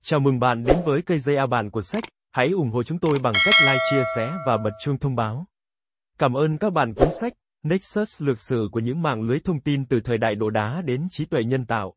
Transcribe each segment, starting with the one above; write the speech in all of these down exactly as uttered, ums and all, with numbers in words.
Chào mừng bạn đến với kênh giây a bạn của sách. Hãy ủng hộ chúng tôi bằng cách like, chia sẻ và bật chuông thông báo. Cảm ơn các bạn cuốn sách Nexus lược sử của những mạng lưới thông tin từ thời đại đồ đá đến trí tuệ nhân tạo.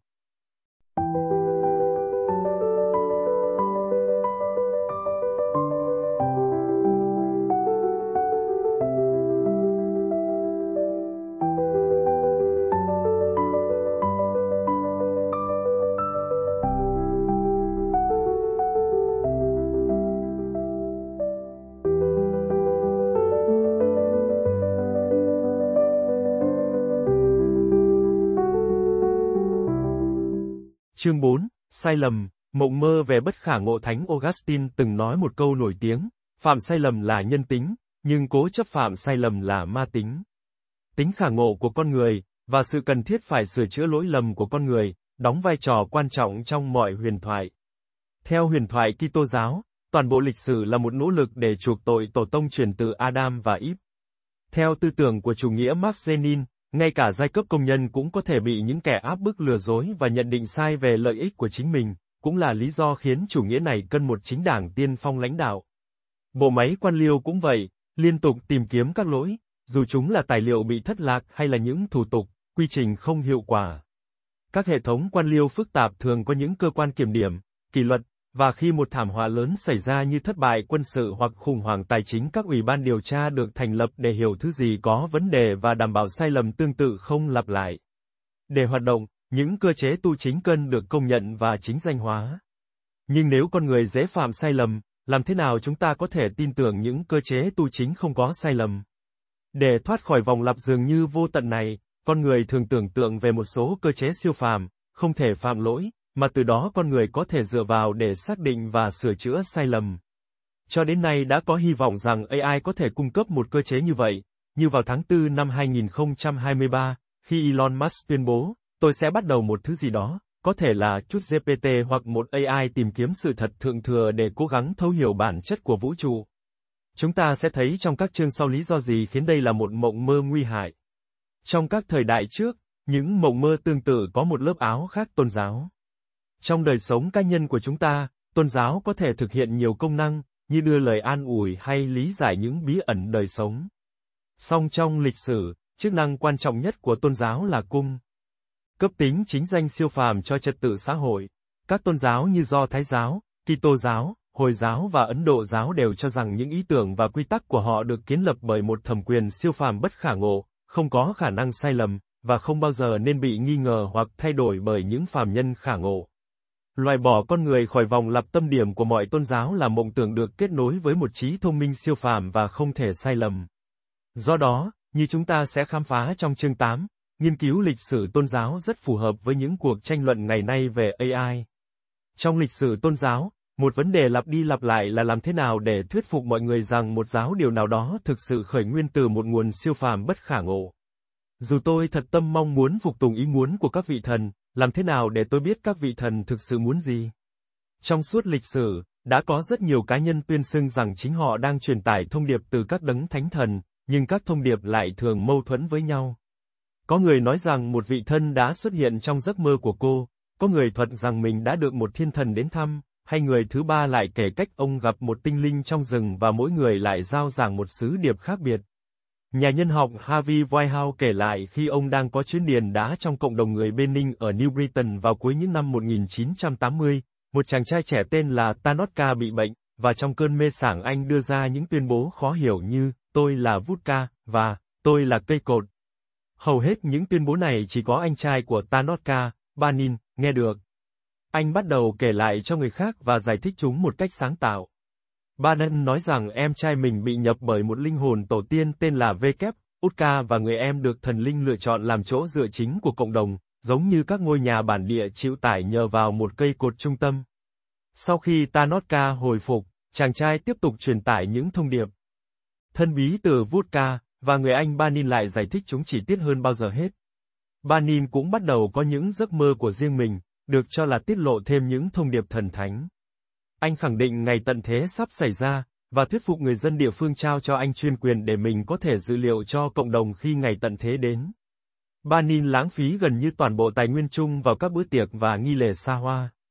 Chương bốn, sai lầm, mộng mơ về bất khả ngộ. Thánh Augustine từng nói một câu nổi tiếng, phạm sai lầm là nhân tính, nhưng cố chấp phạm sai lầm là ma tính. Tính khả ngộ của con người, và sự cần thiết phải sửa chữa lỗi lầm của con người, đóng vai trò quan trọng trong mọi huyền thoại. Theo huyền thoại Kitô giáo, toàn bộ lịch sử là một nỗ lực để chuộc tội tổ tông truyền từ Adam và Eve. Theo tư tưởng của chủ nghĩa Marx Lenin, ngay cả giai cấp công nhân cũng có thể bị những kẻ áp bức lừa dối và nhận định sai về lợi ích của chính mình, cũng là lý do khiến chủ nghĩa này cần một chính đảng tiên phong lãnh đạo. Bộ máy quan liêu cũng vậy, liên tục tìm kiếm các lỗi, dù chúng là tài liệu bị thất lạc hay là những thủ tục, quy trình không hiệu quả. Các hệ thống quan liêu phức tạp thường có những cơ quan kiểm điểm, kỷ luật, và khi một thảm họa lớn xảy ra như thất bại quân sự hoặc khủng hoảng tài chính, các ủy ban điều tra được thành lập để hiểu thứ gì có vấn đề và đảm bảo sai lầm tương tự không lặp lại. Để hoạt động, những cơ chế tu chính cần được công nhận và chính danh hóa. Nhưng nếu con người dễ phạm sai lầm, làm thế nào chúng ta có thể tin tưởng những cơ chế tu chính không có sai lầm? Để thoát khỏi vòng lặp dường như vô tận này, con người thường tưởng tượng về một số cơ chế siêu phàm, không thể phạm lỗi, mà từ đó con người có thể dựa vào để xác định và sửa chữa sai lầm. Cho đến nay đã có hy vọng rằng a i có thể cung cấp một cơ chế như vậy, như vào tháng tư năm hai nghìn không trăm hai mươi ba, khi Elon Musk tuyên bố, tôi sẽ bắt đầu một thứ gì đó, có thể là chút giê pê tê hoặc một a i tìm kiếm sự thật thượng thừa để cố gắng thấu hiểu bản chất của vũ trụ. Chúng ta sẽ thấy trong các chương sau lý do gì khiến đây là một mộng mơ nguy hại. Trong các thời đại trước, những mộng mơ tương tự có một lớp áo khác tôn giáo. Trong đời sống cá nhân của chúng ta, tôn giáo có thể thực hiện nhiều công năng, như đưa lời an ủi hay lý giải những bí ẩn đời sống. Song trong lịch sử, chức năng quan trọng nhất của tôn giáo là cung cấp tính chính danh siêu phàm cho trật tự xã hội. Các tôn giáo như Do Thái giáo, Kitô giáo, Hồi giáo và Ấn Độ giáo đều cho rằng những ý tưởng và quy tắc của họ được kiến lập bởi một thẩm quyền siêu phàm bất khả ngộ, không có khả năng sai lầm, và không bao giờ nên bị nghi ngờ hoặc thay đổi bởi những phàm nhân khả ngộ. Loại bỏ con người khỏi vòng lặp tâm điểm của mọi tôn giáo là mộng tưởng được kết nối với một trí thông minh siêu phàm và không thể sai lầm. Do đó, như chúng ta sẽ khám phá trong chương tám, nghiên cứu lịch sử tôn giáo rất phù hợp với những cuộc tranh luận ngày nay về a i. Trong lịch sử tôn giáo, một vấn đề lặp đi lặp lại là làm thế nào để thuyết phục mọi người rằng một giáo điều nào đó thực sự khởi nguyên từ một nguồn siêu phàm bất khả ngộ. Dù tôi thật tâm mong muốn phục tùng ý muốn của các vị thần, làm thế nào để tôi biết các vị thần thực sự muốn gì? Trong suốt lịch sử, đã có rất nhiều cá nhân tuyên xưng rằng chính họ đang truyền tải thông điệp từ các đấng thánh thần, nhưng các thông điệp lại thường mâu thuẫn với nhau. Có người nói rằng một vị thân đã xuất hiện trong giấc mơ của cô, có người thuật rằng mình đã được một thiên thần đến thăm, hay người thứ ba lại kể cách ông gặp một tinh linh trong rừng và mỗi người lại giao giảng một sứ điệp khác biệt. Nhà nhân học Harvey Whitehouse kể lại khi ông đang có chuyến điền đá trong cộng đồng người Benin ở New Britain vào cuối những năm một nghìn chín trăm tám mươi, một chàng trai trẻ tên là Tanotka bị bệnh, và trong cơn mê sảng anh đưa ra những tuyên bố khó hiểu như, tôi là vodka, và, tôi là cây cột. Hầu hết những tuyên bố này chỉ có anh trai của Tanotka, Banin, nghe được. Anh bắt đầu kể lại cho người khác và giải thích chúng một cách sáng tạo. Banin nói rằng em trai mình bị nhập bởi một linh hồn tổ tiên tên là Vekep, Utka và người em được thần linh lựa chọn làm chỗ dựa chính của cộng đồng, giống như các ngôi nhà bản địa chịu tải nhờ vào một cây cột trung tâm. Sau khi Tanotka hồi phục, chàng trai tiếp tục truyền tải những thông điệp thân bí từ Vodka, và người anh Banin lại giải thích chúng chi tiết hơn bao giờ hết. Banin cũng bắt đầu có những giấc mơ của riêng mình, được cho là tiết lộ thêm những thông điệp thần thánh. Anh khẳng định ngày tận thế sắp xảy ra, và thuyết phục người dân địa phương trao cho anh chuyên quyền để mình có thể dự liệu cho cộng đồng khi ngày tận thế đến. Banin lãng phí gần như toàn bộ tài nguyên chung vào các bữa tiệc và nghi lễ xa hoa.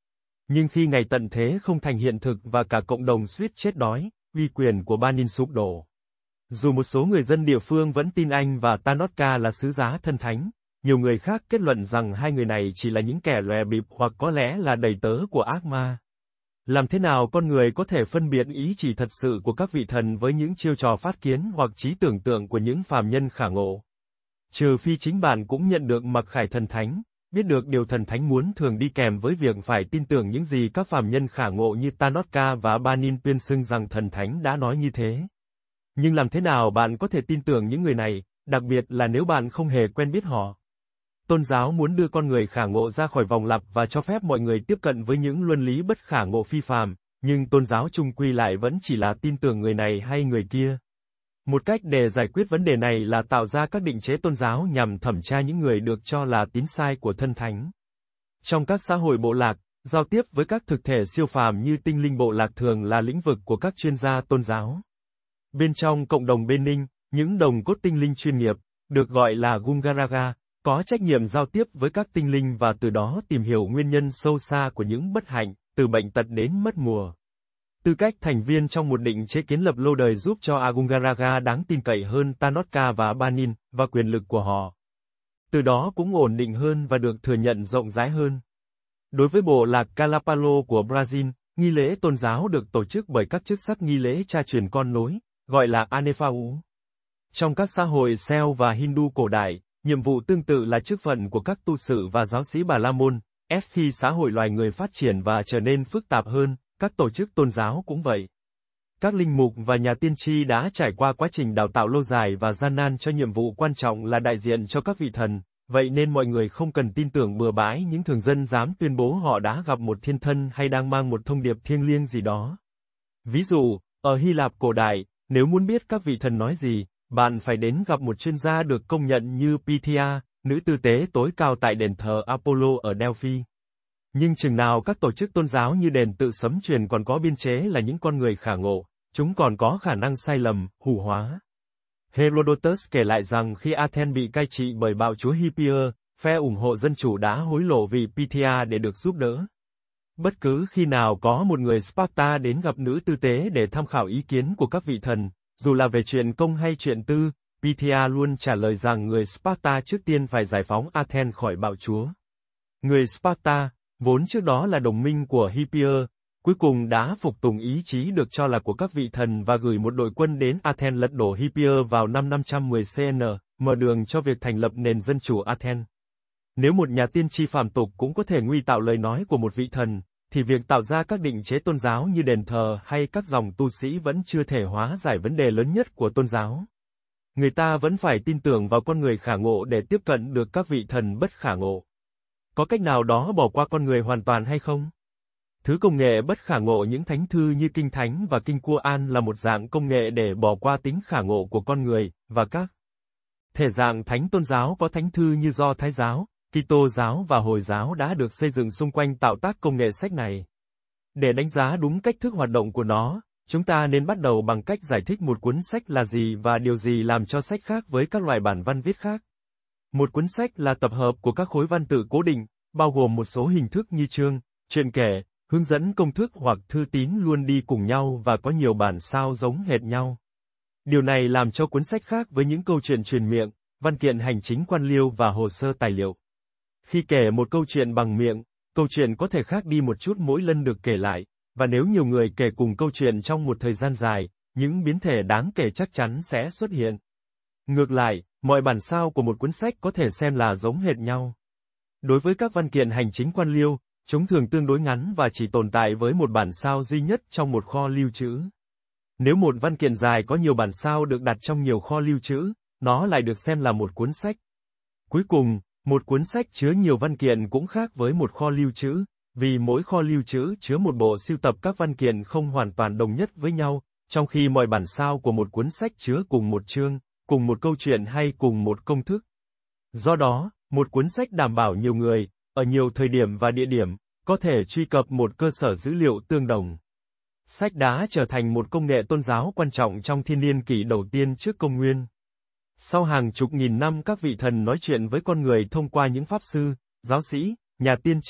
Nhưng khi ngày tận thế không thành hiện thực và cả cộng đồng suýt chết đói, uy quyền của Banin sụp đổ. Dù một số người dân địa phương vẫn tin anh và Tanotka là sứ giả thân thánh, nhiều người khác kết luận rằng hai người này chỉ là những kẻ lòe bịp hoặc có lẽ là đầy tớ của ác ma. Làm thế nào con người có thể phân biệt ý chỉ thật sự của các vị thần với những chiêu trò phát kiến hoặc trí tưởng tượng của những phàm nhân khả ngộ? Trừ phi chính bạn cũng nhận được mặc khải thần thánh, biết được điều thần thánh muốn thường đi kèm với việc phải tin tưởng những gì các phàm nhân khả ngộ như Tanotka và Banin tuyên xưng rằng thần thánh đã nói như thế. Nhưng làm thế nào bạn có thể tin tưởng những người này, đặc biệt là nếu bạn không hề quen biết họ? Tôn giáo muốn đưa con người khả ngộ ra khỏi vòng lặp và cho phép mọi người tiếp cận với những luân lý bất khả ngộ phi phàm, nhưng tôn giáo chung quy lại vẫn chỉ là tin tưởng người này hay người kia. Một cách để giải quyết vấn đề này là tạo ra các định chế tôn giáo nhằm thẩm tra những người được cho là tín sai của thân thánh. Trong các xã hội bộ lạc, giao tiếp với các thực thể siêu phàm như tinh linh bộ lạc thường là lĩnh vực của các chuyên gia tôn giáo. Bên trong cộng đồng Benin, những đồng cốt tinh linh chuyên nghiệp, được gọi là Gungaraga, có trách nhiệm giao tiếp với các tinh linh và từ đó tìm hiểu nguyên nhân sâu xa của những bất hạnh, từ bệnh tật đến mất mùa. Tư cách thành viên trong một định chế kiến lập lâu đời giúp cho Agungaraga đáng tin cậy hơn Tanotka và Banin, và quyền lực của họ. Từ đó cũng ổn định hơn và được thừa nhận rộng rãi hơn. Đối với bộ lạc Kalapalo của Brazil, nghi lễ tôn giáo được tổ chức bởi các chức sắc nghi lễ cha truyền con nối, gọi là Anefau. Trong các xã hội Celt và Hindu cổ đại, nhiệm vụ tương tự là chức phận của các tu sự và giáo sĩ Bà La Môn. F khi xã hội loài người phát triển và trở nên phức tạp hơn, các tổ chức tôn giáo cũng vậy. Các linh mục và nhà tiên tri đã trải qua quá trình đào tạo lâu dài và gian nan cho nhiệm vụ quan trọng là đại diện cho các vị thần, vậy nên mọi người không cần tin tưởng bừa bãi những thường dân dám tuyên bố họ đã gặp một thiên thân hay đang mang một thông điệp thiêng liêng gì đó. Ví dụ, ở Hy Lạp cổ đại, nếu muốn biết các vị thần nói gì, bạn phải đến gặp một chuyên gia được công nhận như Pythia, nữ tư tế tối cao tại đền thờ Apollo ở Delphi. Nhưng chừng nào các tổ chức tôn giáo như đền tự sấm truyền còn có biên chế là những con người khả ngộ, chúng còn có khả năng sai lầm, hủ hóa. Herodotus kể lại rằng khi Athens bị cai trị bởi bạo chúa Hippias, phe ủng hộ dân chủ đã hối lộ vì Pythia để được giúp đỡ. Bất cứ khi nào có một người Sparta đến gặp nữ tư tế để tham khảo ý kiến của các vị thần, dù là về chuyện công hay chuyện tư, Pythia luôn trả lời rằng người Sparta trước tiên phải giải phóng Athens khỏi bạo chúa. Người Sparta, vốn trước đó là đồng minh của Hippias, cuối cùng đã phục tùng ý chí được cho là của các vị thần và gửi một đội quân đến Athens lật đổ Hippias vào năm năm trăm mười xê en, mở đường cho việc thành lập nền dân chủ Athens. Nếu một nhà tiên tri phàm tục cũng có thể nguy tạo lời nói của một vị thần, thì việc tạo ra các định chế tôn giáo như đền thờ hay các dòng tu sĩ vẫn chưa thể hóa giải vấn đề lớn nhất của tôn giáo. Người ta vẫn phải tin tưởng vào con người khả ngộ để tiếp cận được các vị thần bất khả ngộ. Có cách nào đó bỏ qua con người hoàn toàn hay không? Thứ công nghệ bất khả ngộ những thánh thư như Kinh Thánh và Kinh Quran là một dạng công nghệ để bỏ qua tính khả ngộ của con người, và các thể dạng thánh tôn giáo có thánh thư như Do Thái giáo, Kitô giáo và Hồi giáo đã được xây dựng xung quanh tạo tác công nghệ sách này. Để đánh giá đúng cách thức hoạt động của nó, chúng ta nên bắt đầu bằng cách giải thích một cuốn sách là gì và điều gì làm cho sách khác với các loại bản văn viết khác. Một cuốn sách là tập hợp của các khối văn tự cố định, bao gồm một số hình thức như chương, truyện kể, hướng dẫn công thức hoặc thư tín luôn đi cùng nhau và có nhiều bản sao giống hệt nhau. Điều này làm cho cuốn sách khác với những câu chuyện truyền miệng, văn kiện hành chính quan liêu và hồ sơ tài liệu. Khi kể một câu chuyện bằng miệng, câu chuyện có thể khác đi một chút mỗi lần được kể lại, và nếu nhiều người kể cùng câu chuyện trong một thời gian dài, những biến thể đáng kể chắc chắn sẽ xuất hiện. Ngược lại, mọi bản sao của một cuốn sách có thể xem là giống hệt nhau. Đối với các văn kiện hành chính quan liêu, chúng thường tương đối ngắn và chỉ tồn tại với một bản sao duy nhất trong một kho lưu trữ. Nếu một văn kiện dài có nhiều bản sao được đặt trong nhiều kho lưu trữ, nó lại được xem là một cuốn sách. Cuối cùng, một cuốn sách chứa nhiều văn kiện cũng khác với một kho lưu trữ, vì mỗi kho lưu trữ chứa một bộ sưu tập các văn kiện không hoàn toàn đồng nhất với nhau, trong khi mọi bản sao của một cuốn sách chứa cùng một chương, cùng một câu chuyện hay cùng một công thức. Do đó, một cuốn sách đảm bảo nhiều người, ở nhiều thời điểm và địa điểm, có thể truy cập một cơ sở dữ liệu tương đồng. Sách đã trở thành một công nghệ tôn giáo quan trọng trong thiên niên kỷ đầu tiên trước công nguyên. Sau hàng chục nghìn năm các vị thần nói chuyện với con người thông qua những pháp sư, giáo sĩ, nhà tiên tri,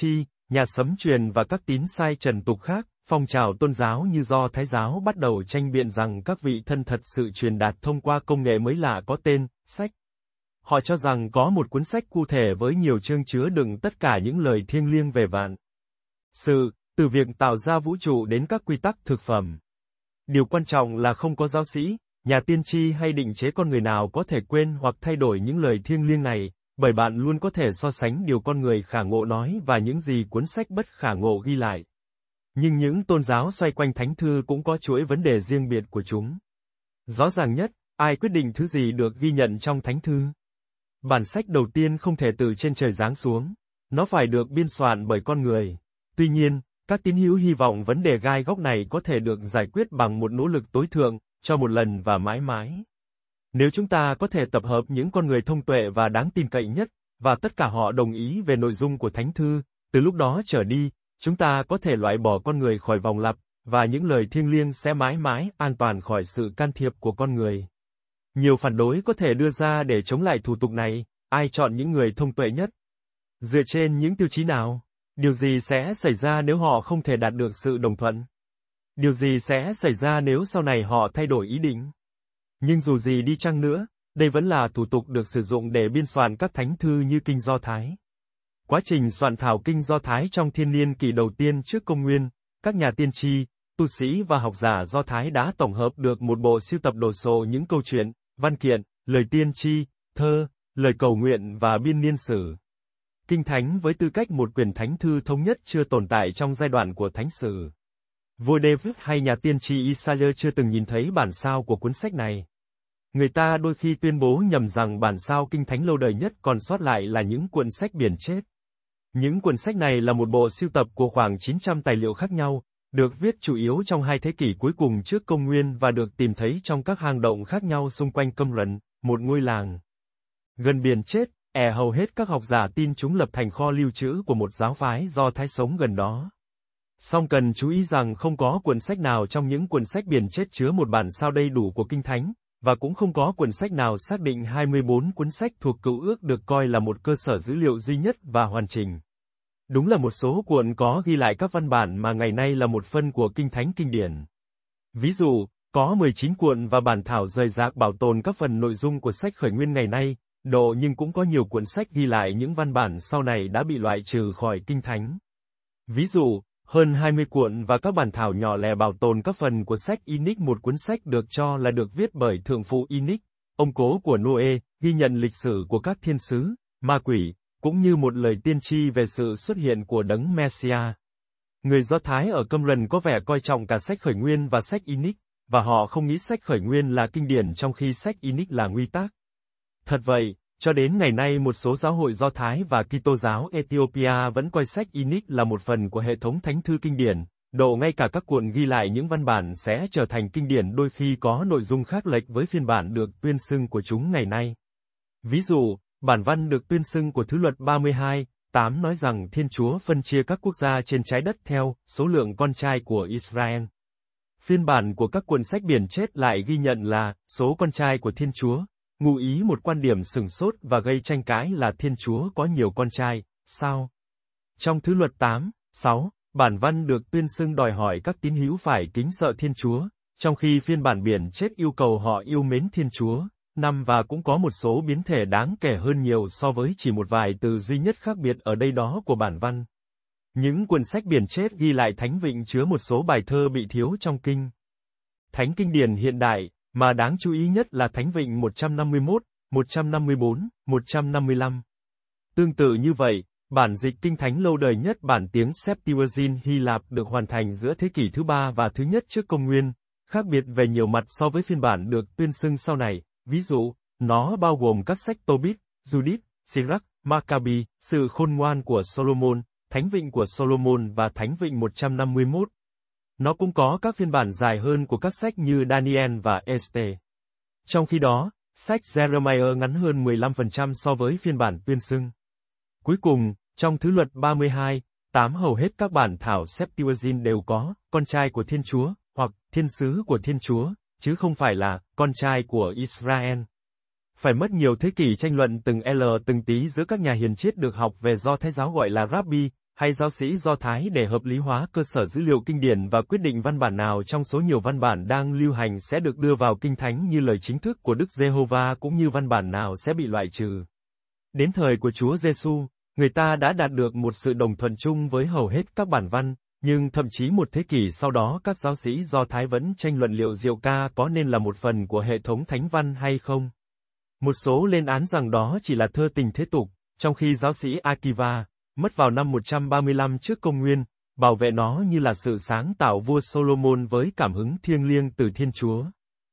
nhà sấm truyền và các tín sai trần tục khác, phong trào tôn giáo như Do Thái giáo bắt đầu tranh biện rằng các vị thân thật sự truyền đạt thông qua công nghệ mới lạ có tên, sách. Họ cho rằng có một cuốn sách cụ thể với nhiều chương chứa đựng tất cả những lời thiêng liêng về vạn sự, từ việc tạo ra vũ trụ đến các quy tắc thực phẩm. Điều quan trọng là không có giáo sĩ, nhà tiên tri hay định chế con người nào có thể quên hoặc thay đổi những lời thiêng liêng này, bởi bạn luôn có thể so sánh điều con người khả ngộ nói và những gì cuốn sách bất khả ngộ ghi lại. Nhưng những tôn giáo xoay quanh thánh thư cũng có chuỗi vấn đề riêng biệt của chúng. Rõ ràng nhất, ai quyết định thứ gì được ghi nhận trong thánh thư? Bản sách đầu tiên không thể từ trên trời giáng xuống, nó phải được biên soạn bởi con người. Tuy nhiên, các tín hữu hy vọng vấn đề gai góc này có thể được giải quyết bằng một nỗ lực tối thượng, cho một lần và mãi mãi. Nếu chúng ta có thể tập hợp những con người thông tuệ và đáng tin cậy nhất, và tất cả họ đồng ý về nội dung của thánh thư, từ lúc đó trở đi, chúng ta có thể loại bỏ con người khỏi vòng lặp, và những lời thiêng liêng sẽ mãi mãi an toàn khỏi sự can thiệp của con người. Nhiều phản đối có thể đưa ra để chống lại thủ tục này, ai chọn những người thông tuệ nhất? Dựa trên những tiêu chí nào? Điều gì sẽ xảy ra nếu họ không thể đạt được sự đồng thuận? Điều gì sẽ xảy ra nếu sau này họ thay đổi ý định? Nhưng dù gì đi chăng nữa, đây vẫn là thủ tục được sử dụng để biên soạn các thánh thư như Kinh Do Thái. Quá trình soạn thảo Kinh Do Thái trong thiên niên kỷ đầu tiên trước công nguyên, các nhà tiên tri, tu sĩ và học giả Do Thái đã tổng hợp được một bộ sưu tập đồ sộ những câu chuyện, văn kiện, lời tiên tri, thơ, lời cầu nguyện và biên niên sử. Kinh Thánh với tư cách một quyển thánh thư thống nhất chưa tồn tại trong giai đoạn của thánh sử. Vua David hay nhà tiên tri Isaiah chưa từng nhìn thấy bản sao của cuốn sách này. Người ta đôi khi tuyên bố nhầm rằng bản sao Kinh Thánh lâu đời nhất còn sót lại là những cuộn sách biển chết. Những cuộn sách này là một bộ sưu tập của khoảng chín trăm tài liệu khác nhau, được viết chủ yếu trong hai thế kỷ cuối cùng trước công nguyên và được tìm thấy trong các hang động khác nhau xung quanh Qumran, một ngôi làng gần biển chết. E hầu hết các học giả tin chúng lập thành kho lưu trữ của một giáo phái Do Thái sống gần đó. Song cần chú ý rằng không có cuộn sách nào trong những cuộn sách biển chết chứa một bản sao đầy đủ của Kinh Thánh, và cũng không có cuộn sách nào xác định hai mươi bốn cuốn sách thuộc Cựu Ước được coi là một cơ sở dữ liệu duy nhất và hoàn chỉnh. Đúng là một số cuộn có ghi lại các văn bản mà ngày nay là một phân của Kinh Thánh kinh điển. Ví dụ, có mười chín cuộn và bản thảo rời rạc bảo tồn các phần nội dung của sách Khởi Nguyên ngày nay, độ nhưng cũng có nhiều cuộn sách ghi lại những văn bản sau này đã bị loại trừ khỏi Kinh Thánh. Ví dụ, hơn hai mươi cuộn và các bản thảo nhỏ lẻ bảo tồn các phần của sách Enoch, một cuốn sách được cho là được viết bởi thượng phụ Enoch, ông cố của Noe, ghi nhận lịch sử của các thiên sứ, ma quỷ, cũng như một lời tiên tri về sự xuất hiện của đấng Messiah. Người Do Thái ở Qumran có vẻ coi trọng cả sách Khởi Nguyên và sách Enoch, và họ không nghĩ sách Khởi Nguyên là kinh điển trong khi sách Enoch là nguyên tắc. Thật vậy, cho đến ngày nay một số giáo hội Do Thái và Kitô giáo Ethiopia vẫn coi sách Enoch là một phần của hệ thống thánh thư kinh điển, độ ngay cả các cuộn ghi lại những văn bản sẽ trở thành kinh điển đôi khi có nội dung khác lệch với phiên bản được tuyên xưng của chúng ngày nay. Ví dụ, bản văn được tuyên xưng của Thứ Luật ba mươi hai, tám nói rằng Thiên Chúa phân chia các quốc gia trên trái đất theo số lượng con trai của Israel. Phiên bản của các cuộn sách biển chết lại ghi nhận là số con trai của Thiên Chúa, ngụ ý một quan điểm sửng sốt và gây tranh cãi là Thiên Chúa có nhiều con trai, sao? Trong Thứ Luật tám, sáu, bản văn được tuyên xưng đòi hỏi các tín hữu phải kính sợ Thiên Chúa, trong khi phiên bản biển chết yêu cầu họ yêu mến Thiên Chúa. Năm và cũng có một số biến thể đáng kể hơn nhiều so với chỉ một vài từ duy nhất khác biệt ở đây đó của bản văn. Những cuộn sách biển chết ghi lại Thánh Vịnh chứa một số bài thơ bị thiếu trong kinh Thánh kinh điển hiện đại, mà đáng chú ý nhất là Thánh Vịnh một trăm năm mươi mốt, một trăm năm mươi bốn, một trăm năm mươi lăm. Tương tự như vậy, bản dịch Kinh Thánh lâu đời nhất bản tiếng Septuagint Hy Lạp được hoàn thành giữa thế kỷ thứ ba và thứ nhất trước công nguyên, khác biệt về nhiều mặt so với phiên bản được tuyên xưng sau này. Ví dụ, nó bao gồm các sách Tobit, Judith, Sirach, Maccabi, Sự Khôn Ngoan của Solomon, Thánh Vịnh của Solomon và Thánh Vịnh một trăm năm mươi mốt. Nó cũng có các phiên bản dài hơn của các sách như Daniel và Esther. Trong khi đó, sách Jeremiah ngắn hơn mười lăm phần trăm so với phiên bản tuyên xưng. Cuối cùng, trong Thứ Luật ba mươi hai, tám hầu hết các bản thảo Septuagint đều có con trai của Thiên Chúa, hoặc thiên sứ của Thiên Chúa, chứ không phải là con trai của Israel. Phải mất nhiều thế kỷ tranh luận từng L từng tí giữa các nhà hiền triết được học về Do Thái giáo gọi là Rabbi, hay giáo sĩ Do Thái để hợp lý hóa cơ sở dữ liệu kinh điển và quyết định văn bản nào trong số nhiều văn bản đang lưu hành sẽ được đưa vào Kinh Thánh như lời chính thức của Đức Giê-hô-va cũng như văn bản nào sẽ bị loại trừ. Đến thời của Chúa Giêsu, người ta đã đạt được một sự đồng thuận chung với hầu hết các bản văn, nhưng thậm chí một thế kỷ sau đó các giáo sĩ Do Thái vẫn tranh luận liệu diệu ca có nên là một phần của hệ thống thánh văn hay không. Một số lên án rằng đó chỉ là thơ tình thế tục, trong khi giáo sĩ Akiva, mất vào năm một trăm ba mươi lăm trước công nguyên, bảo vệ nó như là sự sáng tạo vua Solomon với cảm hứng thiêng liêng từ Thiên Chúa.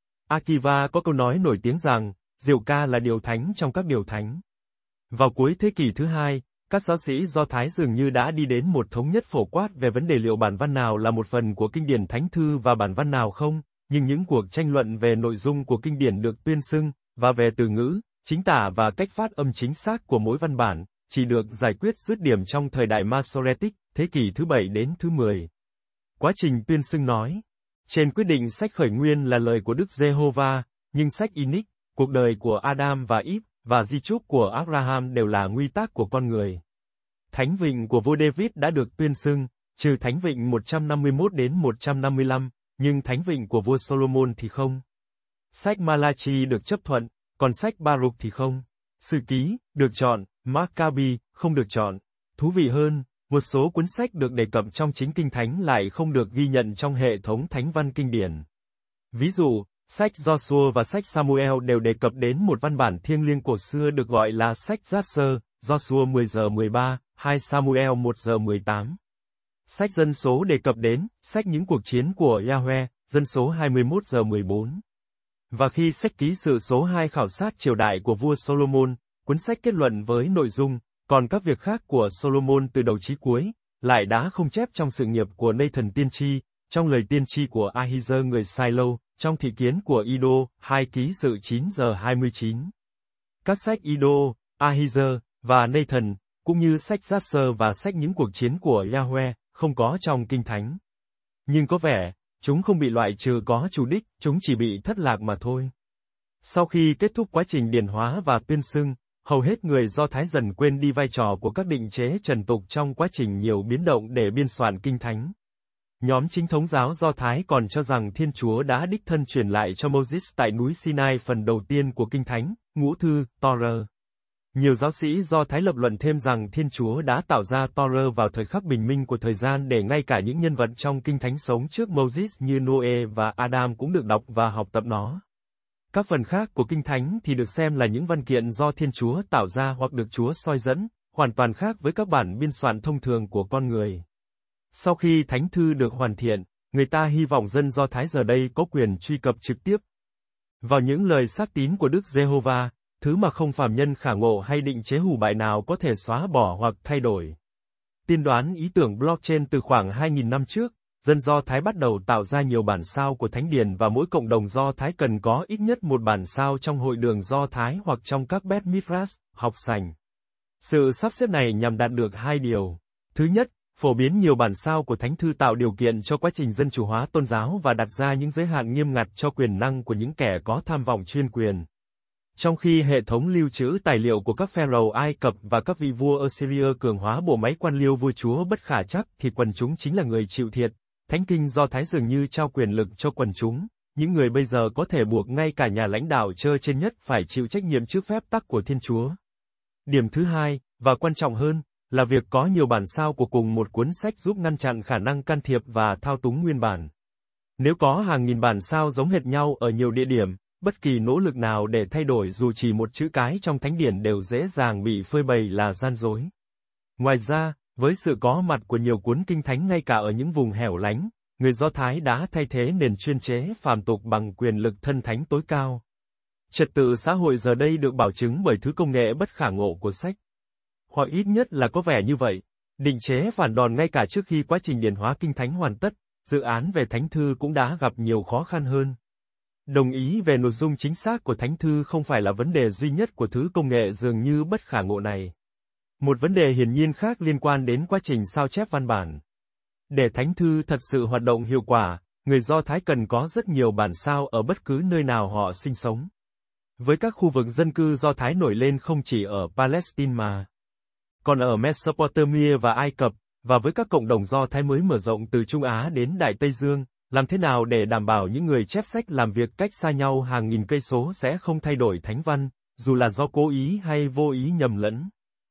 Akiva có câu nói nổi tiếng rằng, diệu ca là điều thánh trong các điều thánh. Vào cuối thế kỷ thứ hai, các giáo sĩ Do Thái dường như đã đi đến một thống nhất phổ quát về vấn đề liệu bản văn nào là một phần của kinh điển thánh thư và bản văn nào không, nhưng những cuộc tranh luận về nội dung của kinh điển được tuyên xưng, và về từ ngữ, chính tả và cách phát âm chính xác của mỗi văn bản, chỉ được giải quyết dứt điểm trong thời đại Masoretic, thế kỷ thứ bảy đến thứ mười. Quá trình tuyên xưng nói, trên quyết định sách khởi nguyên là lời của Đức Giê-hô-va, nhưng sách Inic, cuộc đời của Adam và Eve, và di chúc của Abraham đều là nguy tác của con người. Thánh vịnh của vua David đã được tuyên xưng, trừ thánh vịnh một trăm năm mươi mốt đến một trăm năm mươi lăm, nhưng thánh vịnh của vua Solomon thì không. Sách Malachi được chấp thuận, còn sách Baruch thì không. Sử ký, được chọn, Maccabi, không được chọn. Thú vị hơn, một số cuốn sách được đề cập trong chính kinh thánh lại không được ghi nhận trong hệ thống thánh văn kinh điển. Ví dụ, sách Joshua và sách Samuel đều đề cập đến một văn bản thiêng liêng cổ xưa được gọi là sách Giác-sơ, Joshua mười giờ mười ba, hai Samuel một giờ mười tám. Sách Dân số đề cập đến, sách Những cuộc chiến của Yahweh, Dân số hai mươi mốt giờ mười bốn. Và khi sách ký sự số hai khảo sát triều đại của vua Solomon, cuốn sách kết luận với nội dung, còn các việc khác của Solomon từ đầu chí cuối, lại đã không chép trong sự nghiệp của Nathan tiên tri, trong lời tiên tri của Ahijah người Silo, trong thị kiến của Ido, hai ký sự chín giờ hai mươi chín. Các sách Ido, Ahijah, và Nathan, cũng như sách Giác-sơ và sách Những cuộc chiến của Yahweh, không có trong Kinh Thánh. Nhưng có vẻ, chúng không bị loại trừ có chủ đích, chúng chỉ bị thất lạc mà thôi. Sau khi kết thúc quá trình điển hóa và tuyên xưng, hầu hết người Do Thái dần quên đi vai trò của các định chế trần tục trong quá trình nhiều biến động để biên soạn Kinh Thánh. Nhóm chính thống giáo Do Thái còn cho rằng Thiên Chúa đã đích thân truyền lại cho Moses tại núi Sinai phần đầu tiên của Kinh Thánh, ngũ thư, Torah. Nhiều giáo sĩ Do Thái lập luận thêm rằng Thiên Chúa đã tạo ra Torah vào thời khắc bình minh của thời gian để ngay cả những nhân vật trong Kinh Thánh sống trước Moses như Noe và Adam cũng được đọc và học tập nó. Các phần khác của Kinh Thánh thì được xem là những văn kiện do Thiên Chúa tạo ra hoặc được Chúa soi dẫn, hoàn toàn khác với các bản biên soạn thông thường của con người. Sau khi Thánh Thư được hoàn thiện, người ta hy vọng dân Do Thái giờ đây có quyền truy cập trực tiếp vào những lời xác tín của Đức Giê-hô-va, thứ mà không phàm nhân khả ngộ hay định chế hủ bại nào có thể xóa bỏ hoặc thay đổi. Tiên đoán ý tưởng blockchain từ khoảng hai nghìn năm trước, dân Do Thái bắt đầu tạo ra nhiều bản sao của Thánh Điển và mỗi cộng đồng Do Thái cần có ít nhất một bản sao trong hội đường Do Thái hoặc trong các Beth Midrash, học sảnh. Sự sắp xếp này nhằm đạt được hai điều. Thứ nhất, phổ biến nhiều bản sao của Thánh Thư tạo điều kiện cho quá trình dân chủ hóa tôn giáo và đặt ra những giới hạn nghiêm ngặt cho quyền năng của những kẻ có tham vọng chuyên quyền. Trong khi hệ thống lưu trữ tài liệu của các pharaoh Ai Cập và các vị vua Assyria cường hóa bộ máy quan liêu vua chúa bất khả trắc thì quần chúng chính là người chịu thiệt. Thánh kinh Do Thái dường như trao quyền lực cho quần chúng, những người bây giờ có thể buộc ngay cả nhà lãnh đạo trơ trên nhất phải chịu trách nhiệm trước phép tắc của Thiên Chúa. Điểm thứ hai, và quan trọng hơn, là việc có nhiều bản sao của cùng một cuốn sách giúp ngăn chặn khả năng can thiệp và thao túng nguyên bản. Nếu có hàng nghìn bản sao giống hệt nhau ở nhiều địa điểm, bất kỳ nỗ lực nào để thay đổi dù chỉ một chữ cái trong Thánh Điển đều dễ dàng bị phơi bày là gian dối. Ngoài ra, với sự có mặt của nhiều cuốn kinh thánh ngay cả ở những vùng hẻo lánh, người Do Thái đã thay thế nền chuyên chế phàm tục bằng quyền lực thân thánh tối cao. Trật tự xã hội giờ đây được bảo chứng bởi thứ công nghệ bất khả ngộ của sách. Hoặc ít nhất là có vẻ như vậy. Định chế phản đòn ngay cả trước khi quá trình điển hóa kinh thánh hoàn tất, dự án về thánh thư cũng đã gặp nhiều khó khăn hơn. Đồng ý về nội dung chính xác của thánh thư không phải là vấn đề duy nhất của thứ công nghệ dường như bất khả ngộ này. Một vấn đề hiển nhiên khác liên quan đến quá trình sao chép văn bản. Để thánh thư thật sự hoạt động hiệu quả, người Do Thái cần có rất nhiều bản sao ở bất cứ nơi nào họ sinh sống. Với các khu vực dân cư Do Thái nổi lên không chỉ ở Palestine mà còn ở Mesopotamia và Ai Cập, và với các cộng đồng Do Thái mới mở rộng từ Trung Á đến Đại Tây Dương, làm thế nào để đảm bảo những người chép sách làm việc cách xa nhau hàng nghìn cây số sẽ không thay đổi thánh văn, dù là do cố ý hay vô ý nhầm lẫn.